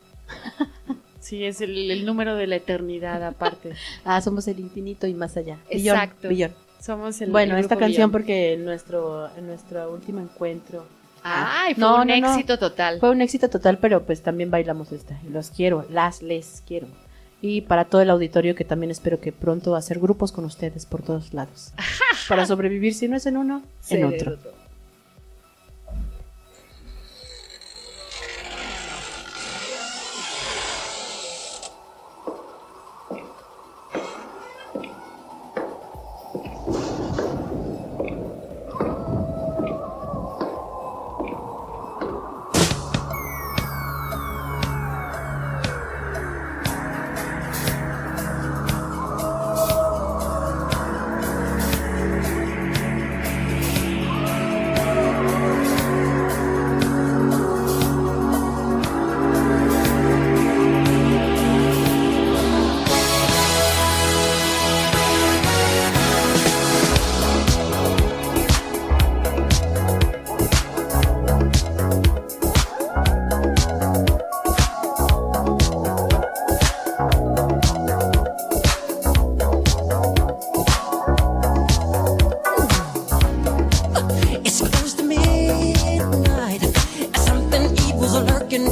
Sí, es el, el número de la eternidad aparte. Ah, somos el infinito y más allá. Billón, Exacto. billón. Somos el Bueno, el esta grupo canción Billón. porque en nuestro, en nuestro último encuentro Ay, fue No, un no, no. éxito total. fue un éxito total, pero pues también bailamos esta. Y los quiero, las les quiero. Y para todo el auditorio que también espero que pronto hacer grupos con ustedes por todos lados. Para sobrevivir, si no es en uno, en otro.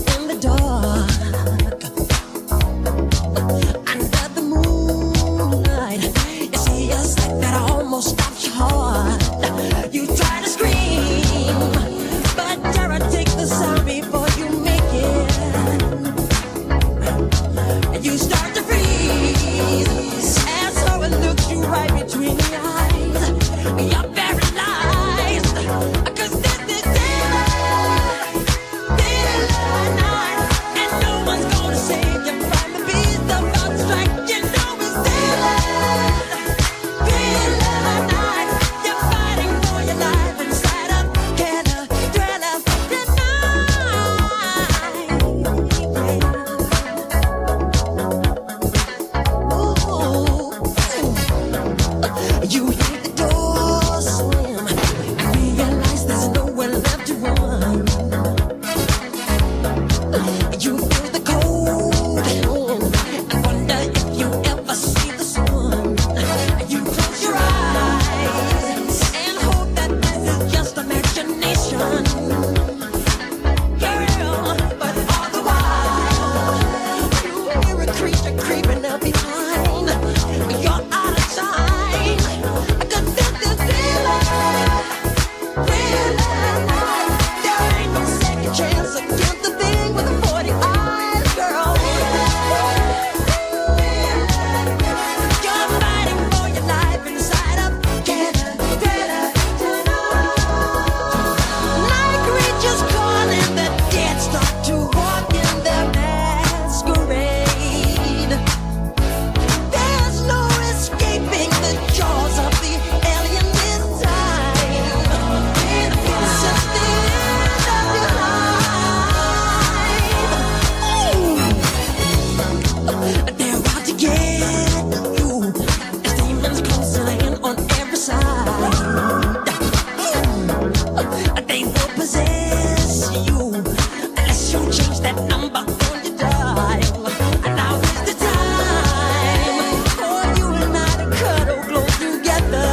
in the dark, under the moonlight. You see a sight that almost stops your heart. You try to scream, but terror takes the sound before you make it. And you start to freeze, and so it looks you right between the eyes. You're paralyzed, 'cause this is daylight, daylight night, and no one's gonna save you from the beast about to strike. You know it's daylight, daylight night. You're fighting for your life inside a killer, thriller, tonight. Ooh. You hear the door slam and realize there's nowhere left to run. You feel the cold hand and wonder if you ever see the sun. You close your eyes and hope that this is just imagination. Girl, but all the while you hear a creature creeping up behind. You're out of time. 'Cause this is daylight, daylight night. There ain't no second chance against the thing with the forty eyes, girl. You're fighting for your life inside a killer, thriller, tonight. Night creatures calling, the dead start to walk in their masquerade. There's no escaping the jaws of the alien this time. Since the end of your life, ooh, they're out to get you. As demons closing in on every side, they will possess you unless you change that number on your dial. And now is the time for you and I to cuddle close together.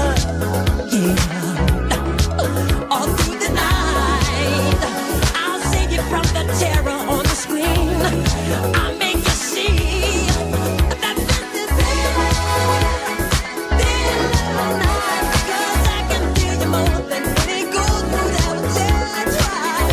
Yeah, all through the night, I'll save you from the terror on the screen. I'll make you see that this is daylight, daylight night. 'Cause I can feel you more than when it goes through that dead drive.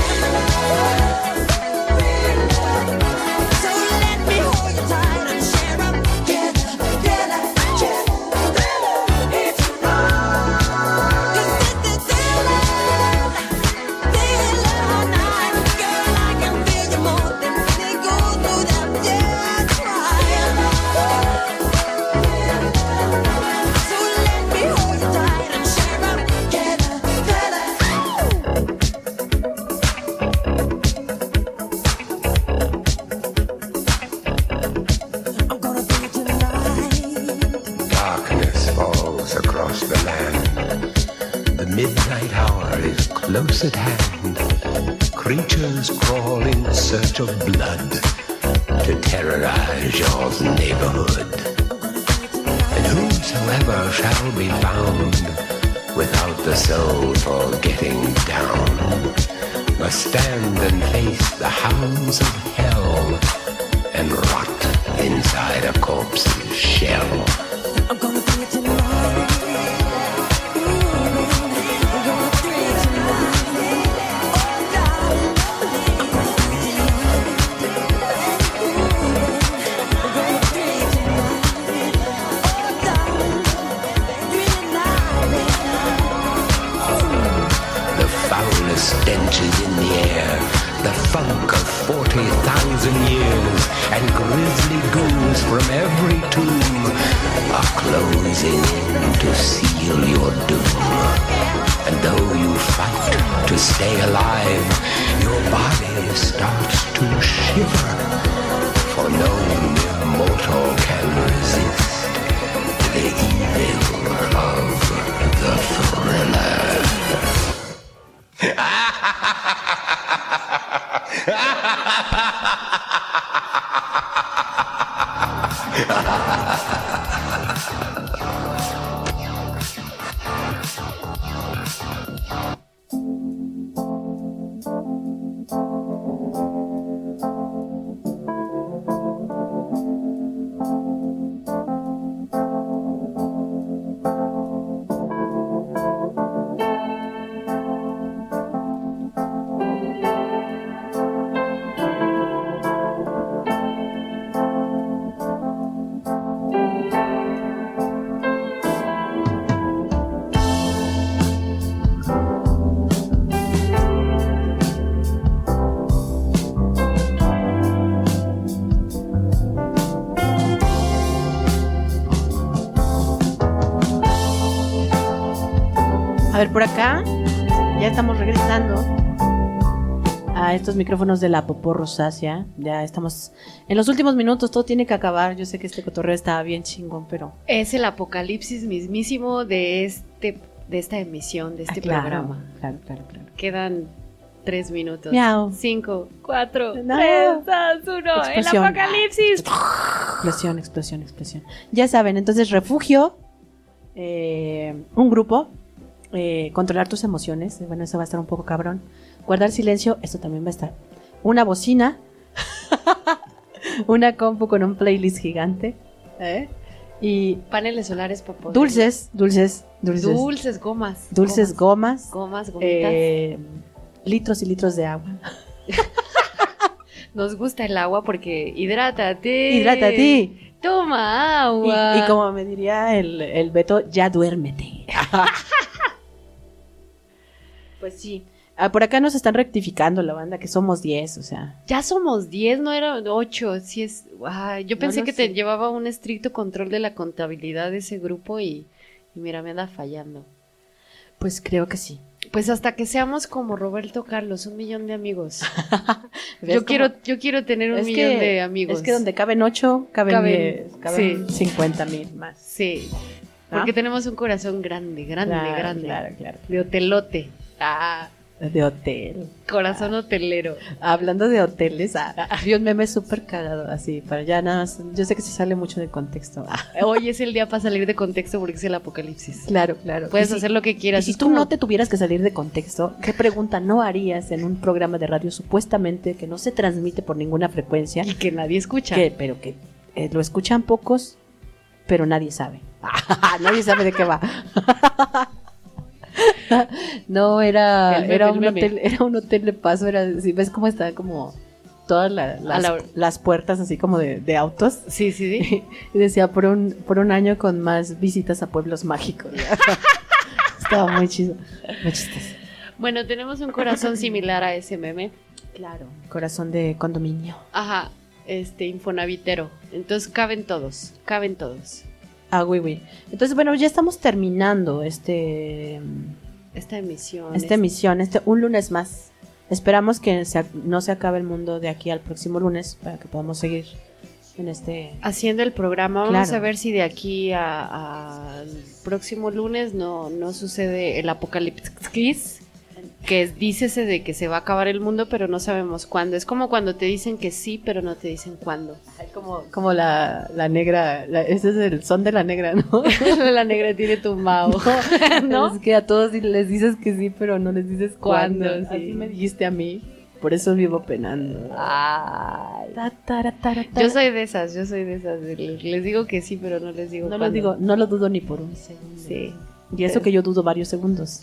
So let me hold you tight and share a together, together, together. It's right. 'Cause this is daylight, daylight night. Girl, I can feel you more than when it goes through that dead drive. So let me hold you tight and share a together, together. I'm gonna do it tonight. Darkness falls across the land. The midnight hour is close at hand. Creatures crawl in search of blood to terrorize your neighborhood. And whosoever shall be found without the soul for getting down must stand and face the hounds of hell and rot inside a corpse's shell. I'm gonna do it tonight. I'm gonna do it tonight. Oh, darling, I'm gonna do it tonight. I'm gonna do it tonight. Oh, darling, do it tonight. The foulest stench is in the air, the funk of forty thousand years, and grisly ghouls from every tomb are closing in to seal your doom. And though you fight to stay alive, your body starts to shiver, for no mere mortal can resist the evil of the thriller. A ver, por acá ya estamos regresando a estos micrófonos de la Popó Rosácea. Ya estamos en los últimos minutos, todo tiene que acabar. Yo sé que este cotorreo estaba bien chingón, pero... Es el apocalipsis mismísimo de este de esta emisión, de este Ah, claro, programa. Claro, claro, claro. Quedan tres minutos. Miau. Cinco, cuatro, No. tres, dos, uno. ¡El Explosión. apocalipsis! Explosión, explosión, explosión. Ya saben, entonces refugio, eh, un grupo, eh, controlar tus emociones, bueno, eso va a estar un poco cabrón. Guardar silencio, esto también va a estar. Una bocina, una compu con un playlist gigante, ¿eh? Y Paneles solares para poder- dulces, dulces, dulces, Dulces, gomas. dulces, gomas, Gomas, gomitas. eh, litros y litros de agua. Nos gusta el agua porque hidrátate. Hidrátate. Toma Y, agua. y como me diría el, el Beto, ya duérmete. Pues sí. Ah, por acá nos están rectificando la banda que somos diez, o sea. Ya somos diez, no era ocho. Sí es... Ay, yo No pensé lo que sé. te llevaba un estricto control de la contabilidad de ese grupo y, y mira, me anda fallando. Pues creo que sí. Pues hasta que seamos como Roberto Carlos, un millón de amigos. ¿Ves Yo cómo- quiero, yo quiero tener un es millón que- de amigos. Es que donde caben ocho, caben, Caben, diez, caben cincuenta mil más. Sí, ¿No? porque tenemos un corazón grande, grande, Claro, grande. Claro, claro. De hotelote. Ah, de hotel. Corazón hotelero. Hablando de hoteles, ah, vi un meme súper cagado, así, para ya nada más. Yo sé que se sale mucho de contexto. Ah, Hoy es el día para salir de contexto porque es el apocalipsis. claro, claro. Puedes Y si- hacer lo que Y quieras. si es tú como- no te tuvieras que salir de contexto, ¿qué pregunta no harías en un programa de radio supuestamente que no se transmite por ninguna frecuencia, Y que nadie escucha. que, pero que eh, lo escuchan pocos, pero nadie sabe? Nadie sabe de qué va. No, era, El meme, era, el un meme. hotel, era un hotel de paso, era, si ves cómo está como todas la- las, la- las puertas así como de, de autos. Sí, sí, sí. Y decía, por un, por un año con más visitas a pueblos mágicos. Estaba muy chido, muy chistoso. Bueno, tenemos un corazón similar a ese meme. Claro. Corazón de condominio. Ajá, este, infonavitero. Entonces caben todos, caben todos. Ah, güey, güey. Entonces, bueno, ya estamos terminando este, Esta emisión. esta es- emisión, este un lunes más. Esperamos que se ac- no se acabe el mundo de aquí al próximo lunes para que podamos seguir en este... Haciendo el programa, vamos Claro. a ver si de aquí a- a- al próximo lunes no, no sucede el apocalipsis, que es, dícese de que se va a acabar el mundo, pero no sabemos cuándo. Es como cuando te dicen que sí, pero no te dicen cuándo. Ay, como, como la, la negra, la- ese es el son de la negra, ¿no? La negra tiene tumbado. ¿No? Es que a todos les dices que sí, pero no les dices cuándo. Cuándo, sí. Así me dijiste a mí. Por eso vivo penando. Ay. Ta, tara, tara, tara. Yo soy de esas, yo soy de esas. Les, les digo que sí, pero no les digo No lo cuándo. digo, no lo dudo ni por un segundo. Sí. Y eso que yo dudo varios segundos.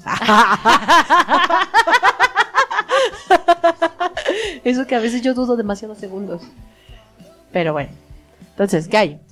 Eso que a veces yo dudo demasiados segundos. Pero bueno. Entonces, ¿qué hay?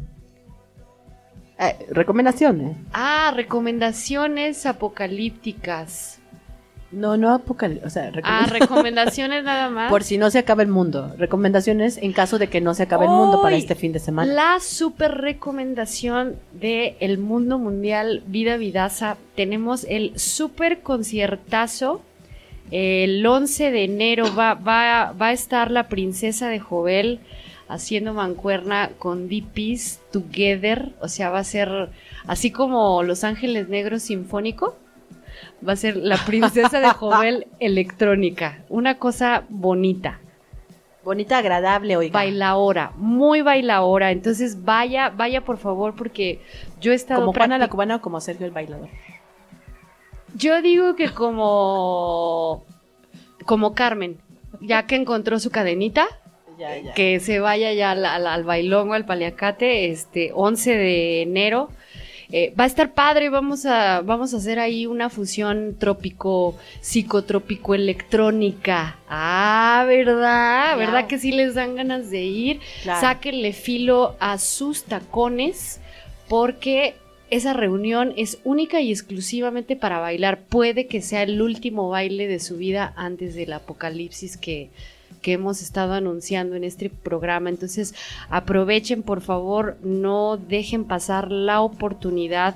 Eh, recomendaciones. Ah, recomendaciones apocalípticas. No, no apocalipsis. O sea, Ah, recomendaciones. recomendaciones nada más. Por si no se acaba el mundo. Recomendaciones en caso de que no se acabe el mundo para Hoy, este fin de semana. La super recomendación de El Mundo Mundial Vida Vidaza. Tenemos el super conciertazo. El once de enero va, va, va a estar la princesa de Jovel haciendo mancuerna con D Ps Together. O sea, va a ser así como Los Ángeles Negros Sinfónico. Va a ser la princesa de Jovel electrónica. Una cosa bonita. Bonita, agradable, oiga. Bailaora, muy bailaora. Entonces vaya, vaya por favor, porque yo he estado. Como Juana la practic- Cubana o como Sergio el Bailador. Yo digo que como. Como Carmen, ya que encontró su cadenita, Ya, ya. que se vaya ya al, al, al bailongo, al paliacate, este once de enero. Eh, va a estar padre, vamos a, vamos a hacer ahí una fusión trópico, psicotrópico electrónica. Ah, ¿verdad? Claro. ¿Verdad que sí les dan ganas de ir? Claro. Sáquenle filo a sus tacones porque esa reunión es única y exclusivamente para bailar. Puede que sea el último baile de su vida antes del apocalipsis que, que hemos estado anunciando en este programa. Entonces aprovechen, por favor, no dejen pasar la oportunidad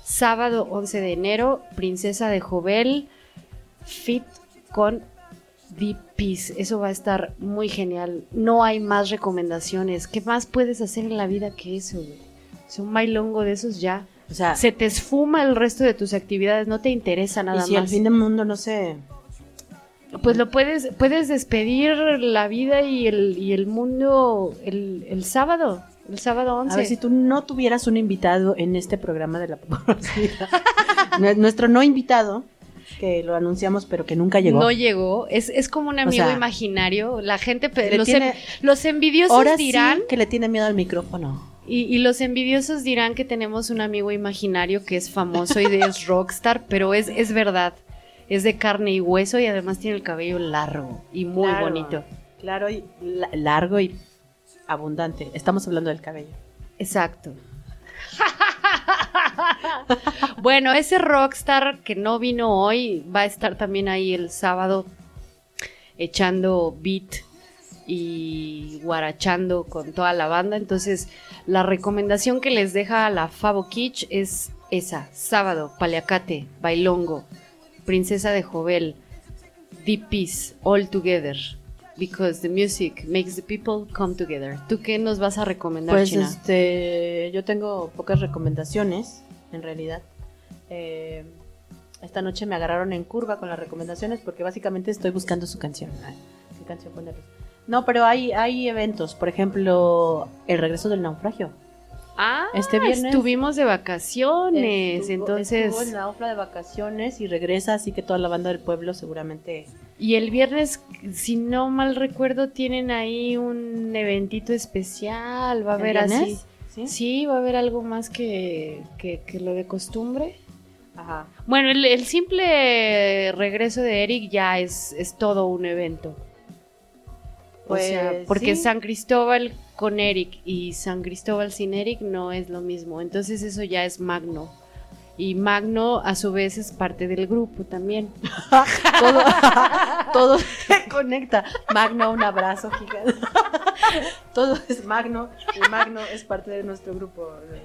sábado once de enero, Princesa de Jovel, fit con Deep Peace. Eso va a estar muy genial. No hay más recomendaciones. ¿Qué más puedes hacer en la vida que eso, güey? O sea, un bailongo de esos ya. O sea, Se te esfuma el resto de tus actividades, no te interesa nada y si más. al fin del mundo no sé. Pues lo puedes, puedes despedir la vida y el, y el mundo el, el sábado, el sábado once. A ver, si tú no tuvieras un invitado en este programa de la porosidad, nuestro no invitado, que lo anunciamos pero que nunca llegó. No llegó, es, es como un amigo sea, imaginario. La gente, pe- le los, tiene- en- los envidiosos Ahora dirán, sí que le tiene miedo al micrófono. y, y los envidiosos dirán que tenemos un amigo imaginario que es famoso y de- es rockstar, pero es, es verdad. Es de carne y hueso y además tiene el cabello largo y muy Claro, bonito. Claro, y la- largo y abundante. Estamos hablando del cabello. Exacto. Bueno, ese rockstar que no vino hoy va a estar también ahí el sábado echando beat y guarachando con toda la banda. Entonces, la recomendación que les deja la Fabo Kitsch es esa: sábado, paliacate, bailongo, Princesa de Jovel, Deep Peace, all together. Because the music makes the people come together. ¿Tú qué nos vas a recomendar, Pues China? este, yo tengo pocas recomendaciones, en realidad. Eh, esta noche me agarraron en curva con las recomendaciones porque básicamente estoy buscando su canción. Ay, ¿qué canción ponerles? No, pero hay, hay eventos, por ejemplo, el regreso del naufragio. Ah, este viernes estuvimos de vacaciones, Estuvo- entonces... estuvo en la ofra de vacaciones y regresa, así que toda la banda del pueblo seguramente... Y el viernes, si no mal recuerdo, tienen ahí un eventito especial, va a ¿El haber así... viernes? ¿Sí? ¿Sí? va a haber algo más que, que, que lo de costumbre. Ajá. Bueno, el, el simple regreso de Eric ya es, es todo un evento. Pues, o sea, porque sí. San Cristóbal con Eric y San Cristóbal sin Eric no es lo mismo. Entonces eso ya es magno. Y magno a su vez es parte del grupo también. todo, todo se conecta. Magno, un abrazo gigante. Todo es Magno y Magno es parte de nuestro grupo.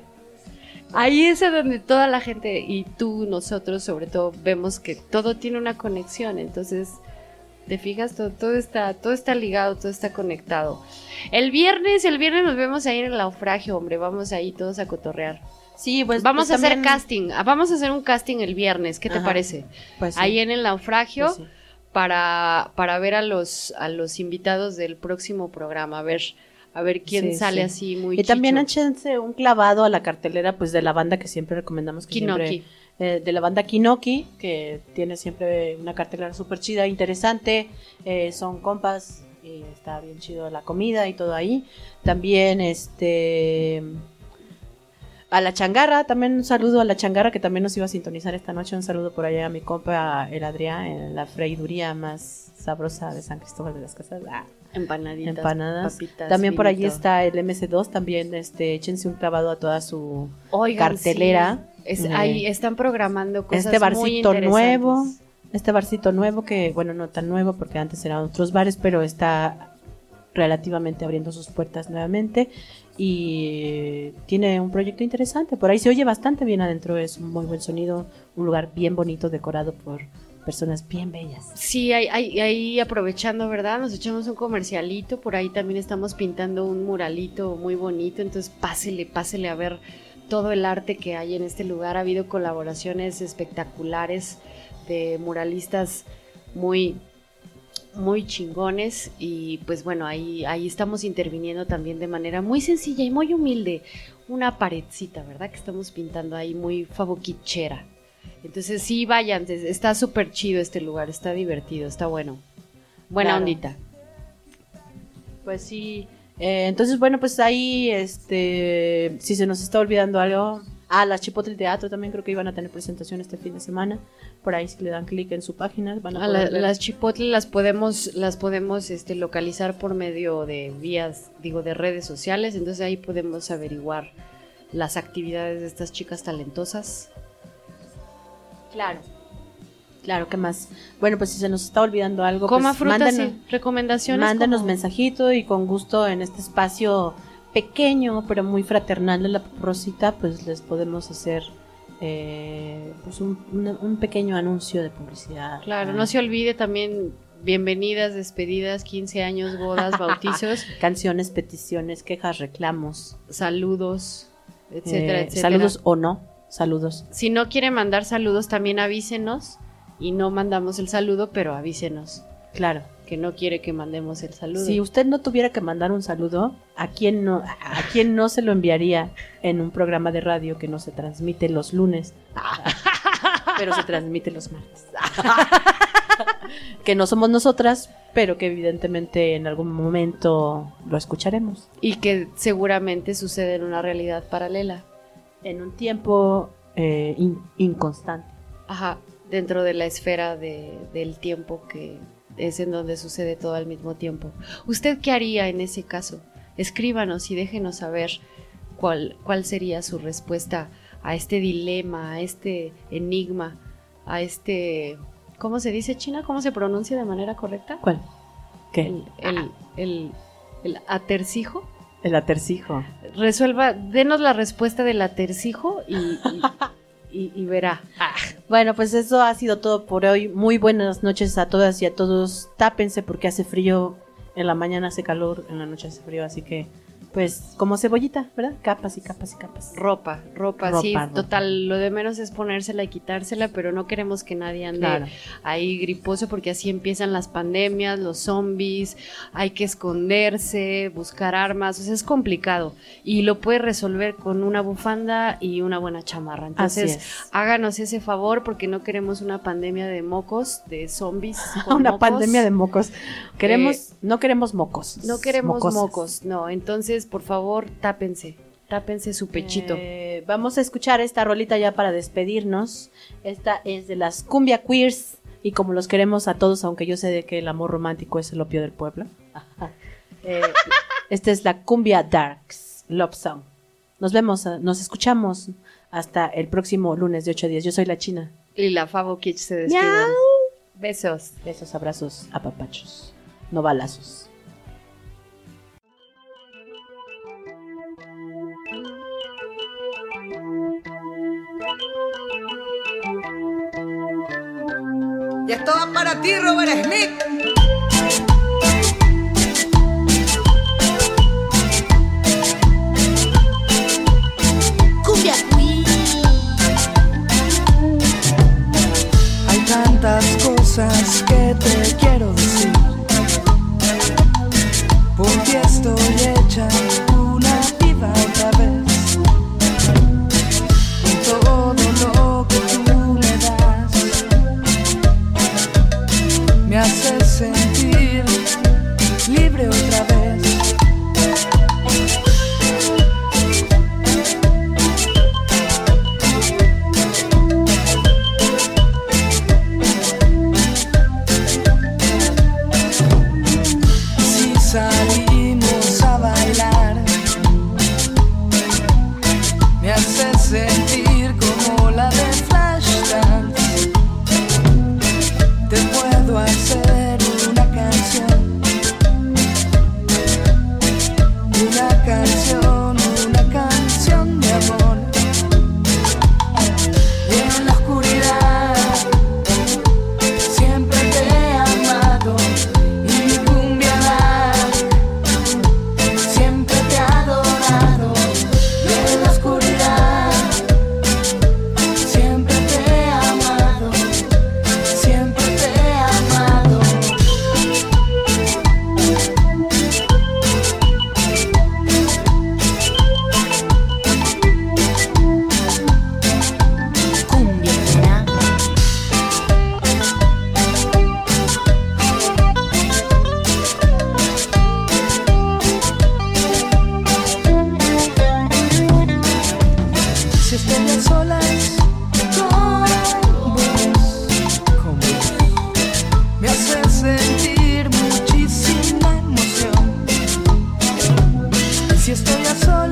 Ahí es a donde toda la gente y tú, nosotros sobre todo, vemos que todo tiene una conexión. Entonces, ¿te fijas? Todo, todo está, todo está ligado, todo está conectado. El viernes, el viernes nos vemos ahí en el naufragio, hombre. Vamos ahí todos a cotorrear. Sí, pues Vamos pues a hacer también- casting. Ah, Vamos a hacer un casting el viernes. ¿Qué te Ajá. parece? Pues sí, Ahí en el naufragio pues sí. para, para ver a los, a los invitados del próximo programa. A ver, a ver quién Sí, sale sí. así muy Y también chicho. échense un clavado a la cartelera pues de la banda que siempre recomendamos que Kinoki. siempre, eh, de la banda Kinoki, que tiene siempre una cartelera súper chida, interesante, eh, son compas y está bien chido la comida y todo ahí. También este a la Changarra, también un saludo a la Changarra que también nos iba a sintonizar esta noche, un saludo por allá a mi compa el Adrián, en la freiduría más sabrosa de San Cristóbal de las Casas. Ah. Empanaditas, Empanadas. papitas, También por allí vinito. está el M C dos, también este, échense un clavado a toda su Oigan, cartelera. sí. Es- Eh, ahí están programando cosas este muy barcito interesantes. nuevo, este barcito nuevo que, bueno, no tan nuevo porque antes eran otros bares, pero está relativamente abriendo sus puertas nuevamente y tiene un proyecto interesante. Por ahí se oye bastante bien adentro, es un muy buen sonido, un lugar bien bonito decorado por personas bien bellas. Sí, ahí, ahí, ahí aprovechando, ¿verdad? Nos echamos un comercialito, por ahí también estamos pintando un muralito muy bonito, entonces pásele, pásele a ver todo el arte que hay en este lugar. Ha habido colaboraciones espectaculares de muralistas muy, muy chingones y pues bueno, ahí, ahí estamos interviniendo también de manera muy sencilla y muy humilde, una paredcita, ¿verdad? Que estamos pintando ahí muy faboquichera. Entonces sí, vayan, es- está súper chido este lugar, está divertido, está bueno. Buena Claro. ondita. Pues sí, eh, entonces bueno, pues ahí, este, si se nos está olvidando algo, ah, las Chipotle Teatro también creo que iban a tener presentación este fin de semana, por ahí si le dan clic en su página van a A la- poder ver. las chipotle las podemos, las podemos este, localizar por medio de vías, digo, de redes sociales, entonces ahí podemos averiguar las actividades de estas chicas talentosas. Claro. Claro, ¿qué más? Bueno, pues si se nos está olvidando algo, Coma pues frutas mándanos, y recomendaciones. mándanos como- mensajito y con gusto en este espacio pequeño pero muy fraternal de la Rosita, pues les podemos hacer eh, pues un, una- un pequeño anuncio de publicidad. Claro, Ah, no se olvide también bienvenidas, despedidas, quince años, bodas, bautizos, canciones, peticiones, quejas, reclamos, saludos, etcétera, eh, etcétera. saludos o no, saludos. Si no quiere mandar saludos, también avísenos y no mandamos el saludo, pero avísenos Claro. que no quiere que mandemos el saludo. Si usted no tuviera que mandar un saludo, ¿a quién no, a quién no se lo enviaría en un programa de radio que no se transmite los lunes, pero se transmite los martes? Que no somos nosotras, pero que evidentemente en algún momento lo escucharemos. Y que seguramente sucede en una realidad paralela. En un tiempo eh, in- inconstante. Ajá, dentro de la esfera de- del tiempo que es en donde sucede todo al mismo tiempo. ¿Usted qué haría en ese caso? Escríbanos y déjenos saber cuál, cuál sería su respuesta a este dilema, a este enigma, a este... ¿Cómo se dice, China? ¿Cómo se pronuncia de manera correcta? ¿Cuál? ¿Qué? El, el, el, el atercijo. El atercijo. Resuelva, denos la respuesta del atercijo y, y, y- y verá. Bueno, pues eso ha sido todo por hoy. Muy buenas noches a todas y a todos. Tápense porque hace frío. En la mañana hace calor, en la noche hace frío. Así que, pues, como cebollita, ¿verdad? Capas y capas y capas. Ropa, ropa, Ropa, sí, ropa. total, lo de menos es ponérsela y quitársela, pero no queremos que nadie ande Claro. ahí griposo porque así empiezan las pandemias, los zombies, hay que esconderse, buscar armas, o sea, es complicado y lo puede resolver con una bufanda y una buena chamarra. Entonces, Así es. háganos ese favor porque no queremos una pandemia de mocos, de zombies. con Una mocos. pandemia de mocos. Queremos, no queremos mocos. No queremos Mocosas. mocos, no, entonces, por favor, tápense, tápense su pechito. Eh, vamos a escuchar esta rolita ya para despedirnos. Esta es de las Cumbia Queers. Y como los queremos a todos, aunque yo sé de que el amor romántico es el opio del pueblo. eh, esta es la Cumbia Darks Love Song. Nos vemos, eh, nos escuchamos hasta el próximo lunes de ocho a diez. Yo soy la China. Y la Favo Kitsch se despiden. Miau. Besos. Besos, abrazos, apapachos. No balazos. Y esto va para ti, Robert Smith. Cumbia Queen. Hay tantas cosas que te quiero decir. Por ti estoy hecha una diva otra vez. Con todo lo que tú me das, me haces sentir libre otra vez. Si salimos a bailar, me haces sentir como la de Flashdance. Te puedo hacer una canción, una canción, una canción de amor. Y en la oscuridad siempre te he amado. Y mi cumbia dark siempre te ha adorado. Y en la oscuridad siempre te he amado. Siempre te he amado. Cumbia Queen. Si estoy a solas con vos, con vos, me hace sentir muchísima emoción. Si estoy a solas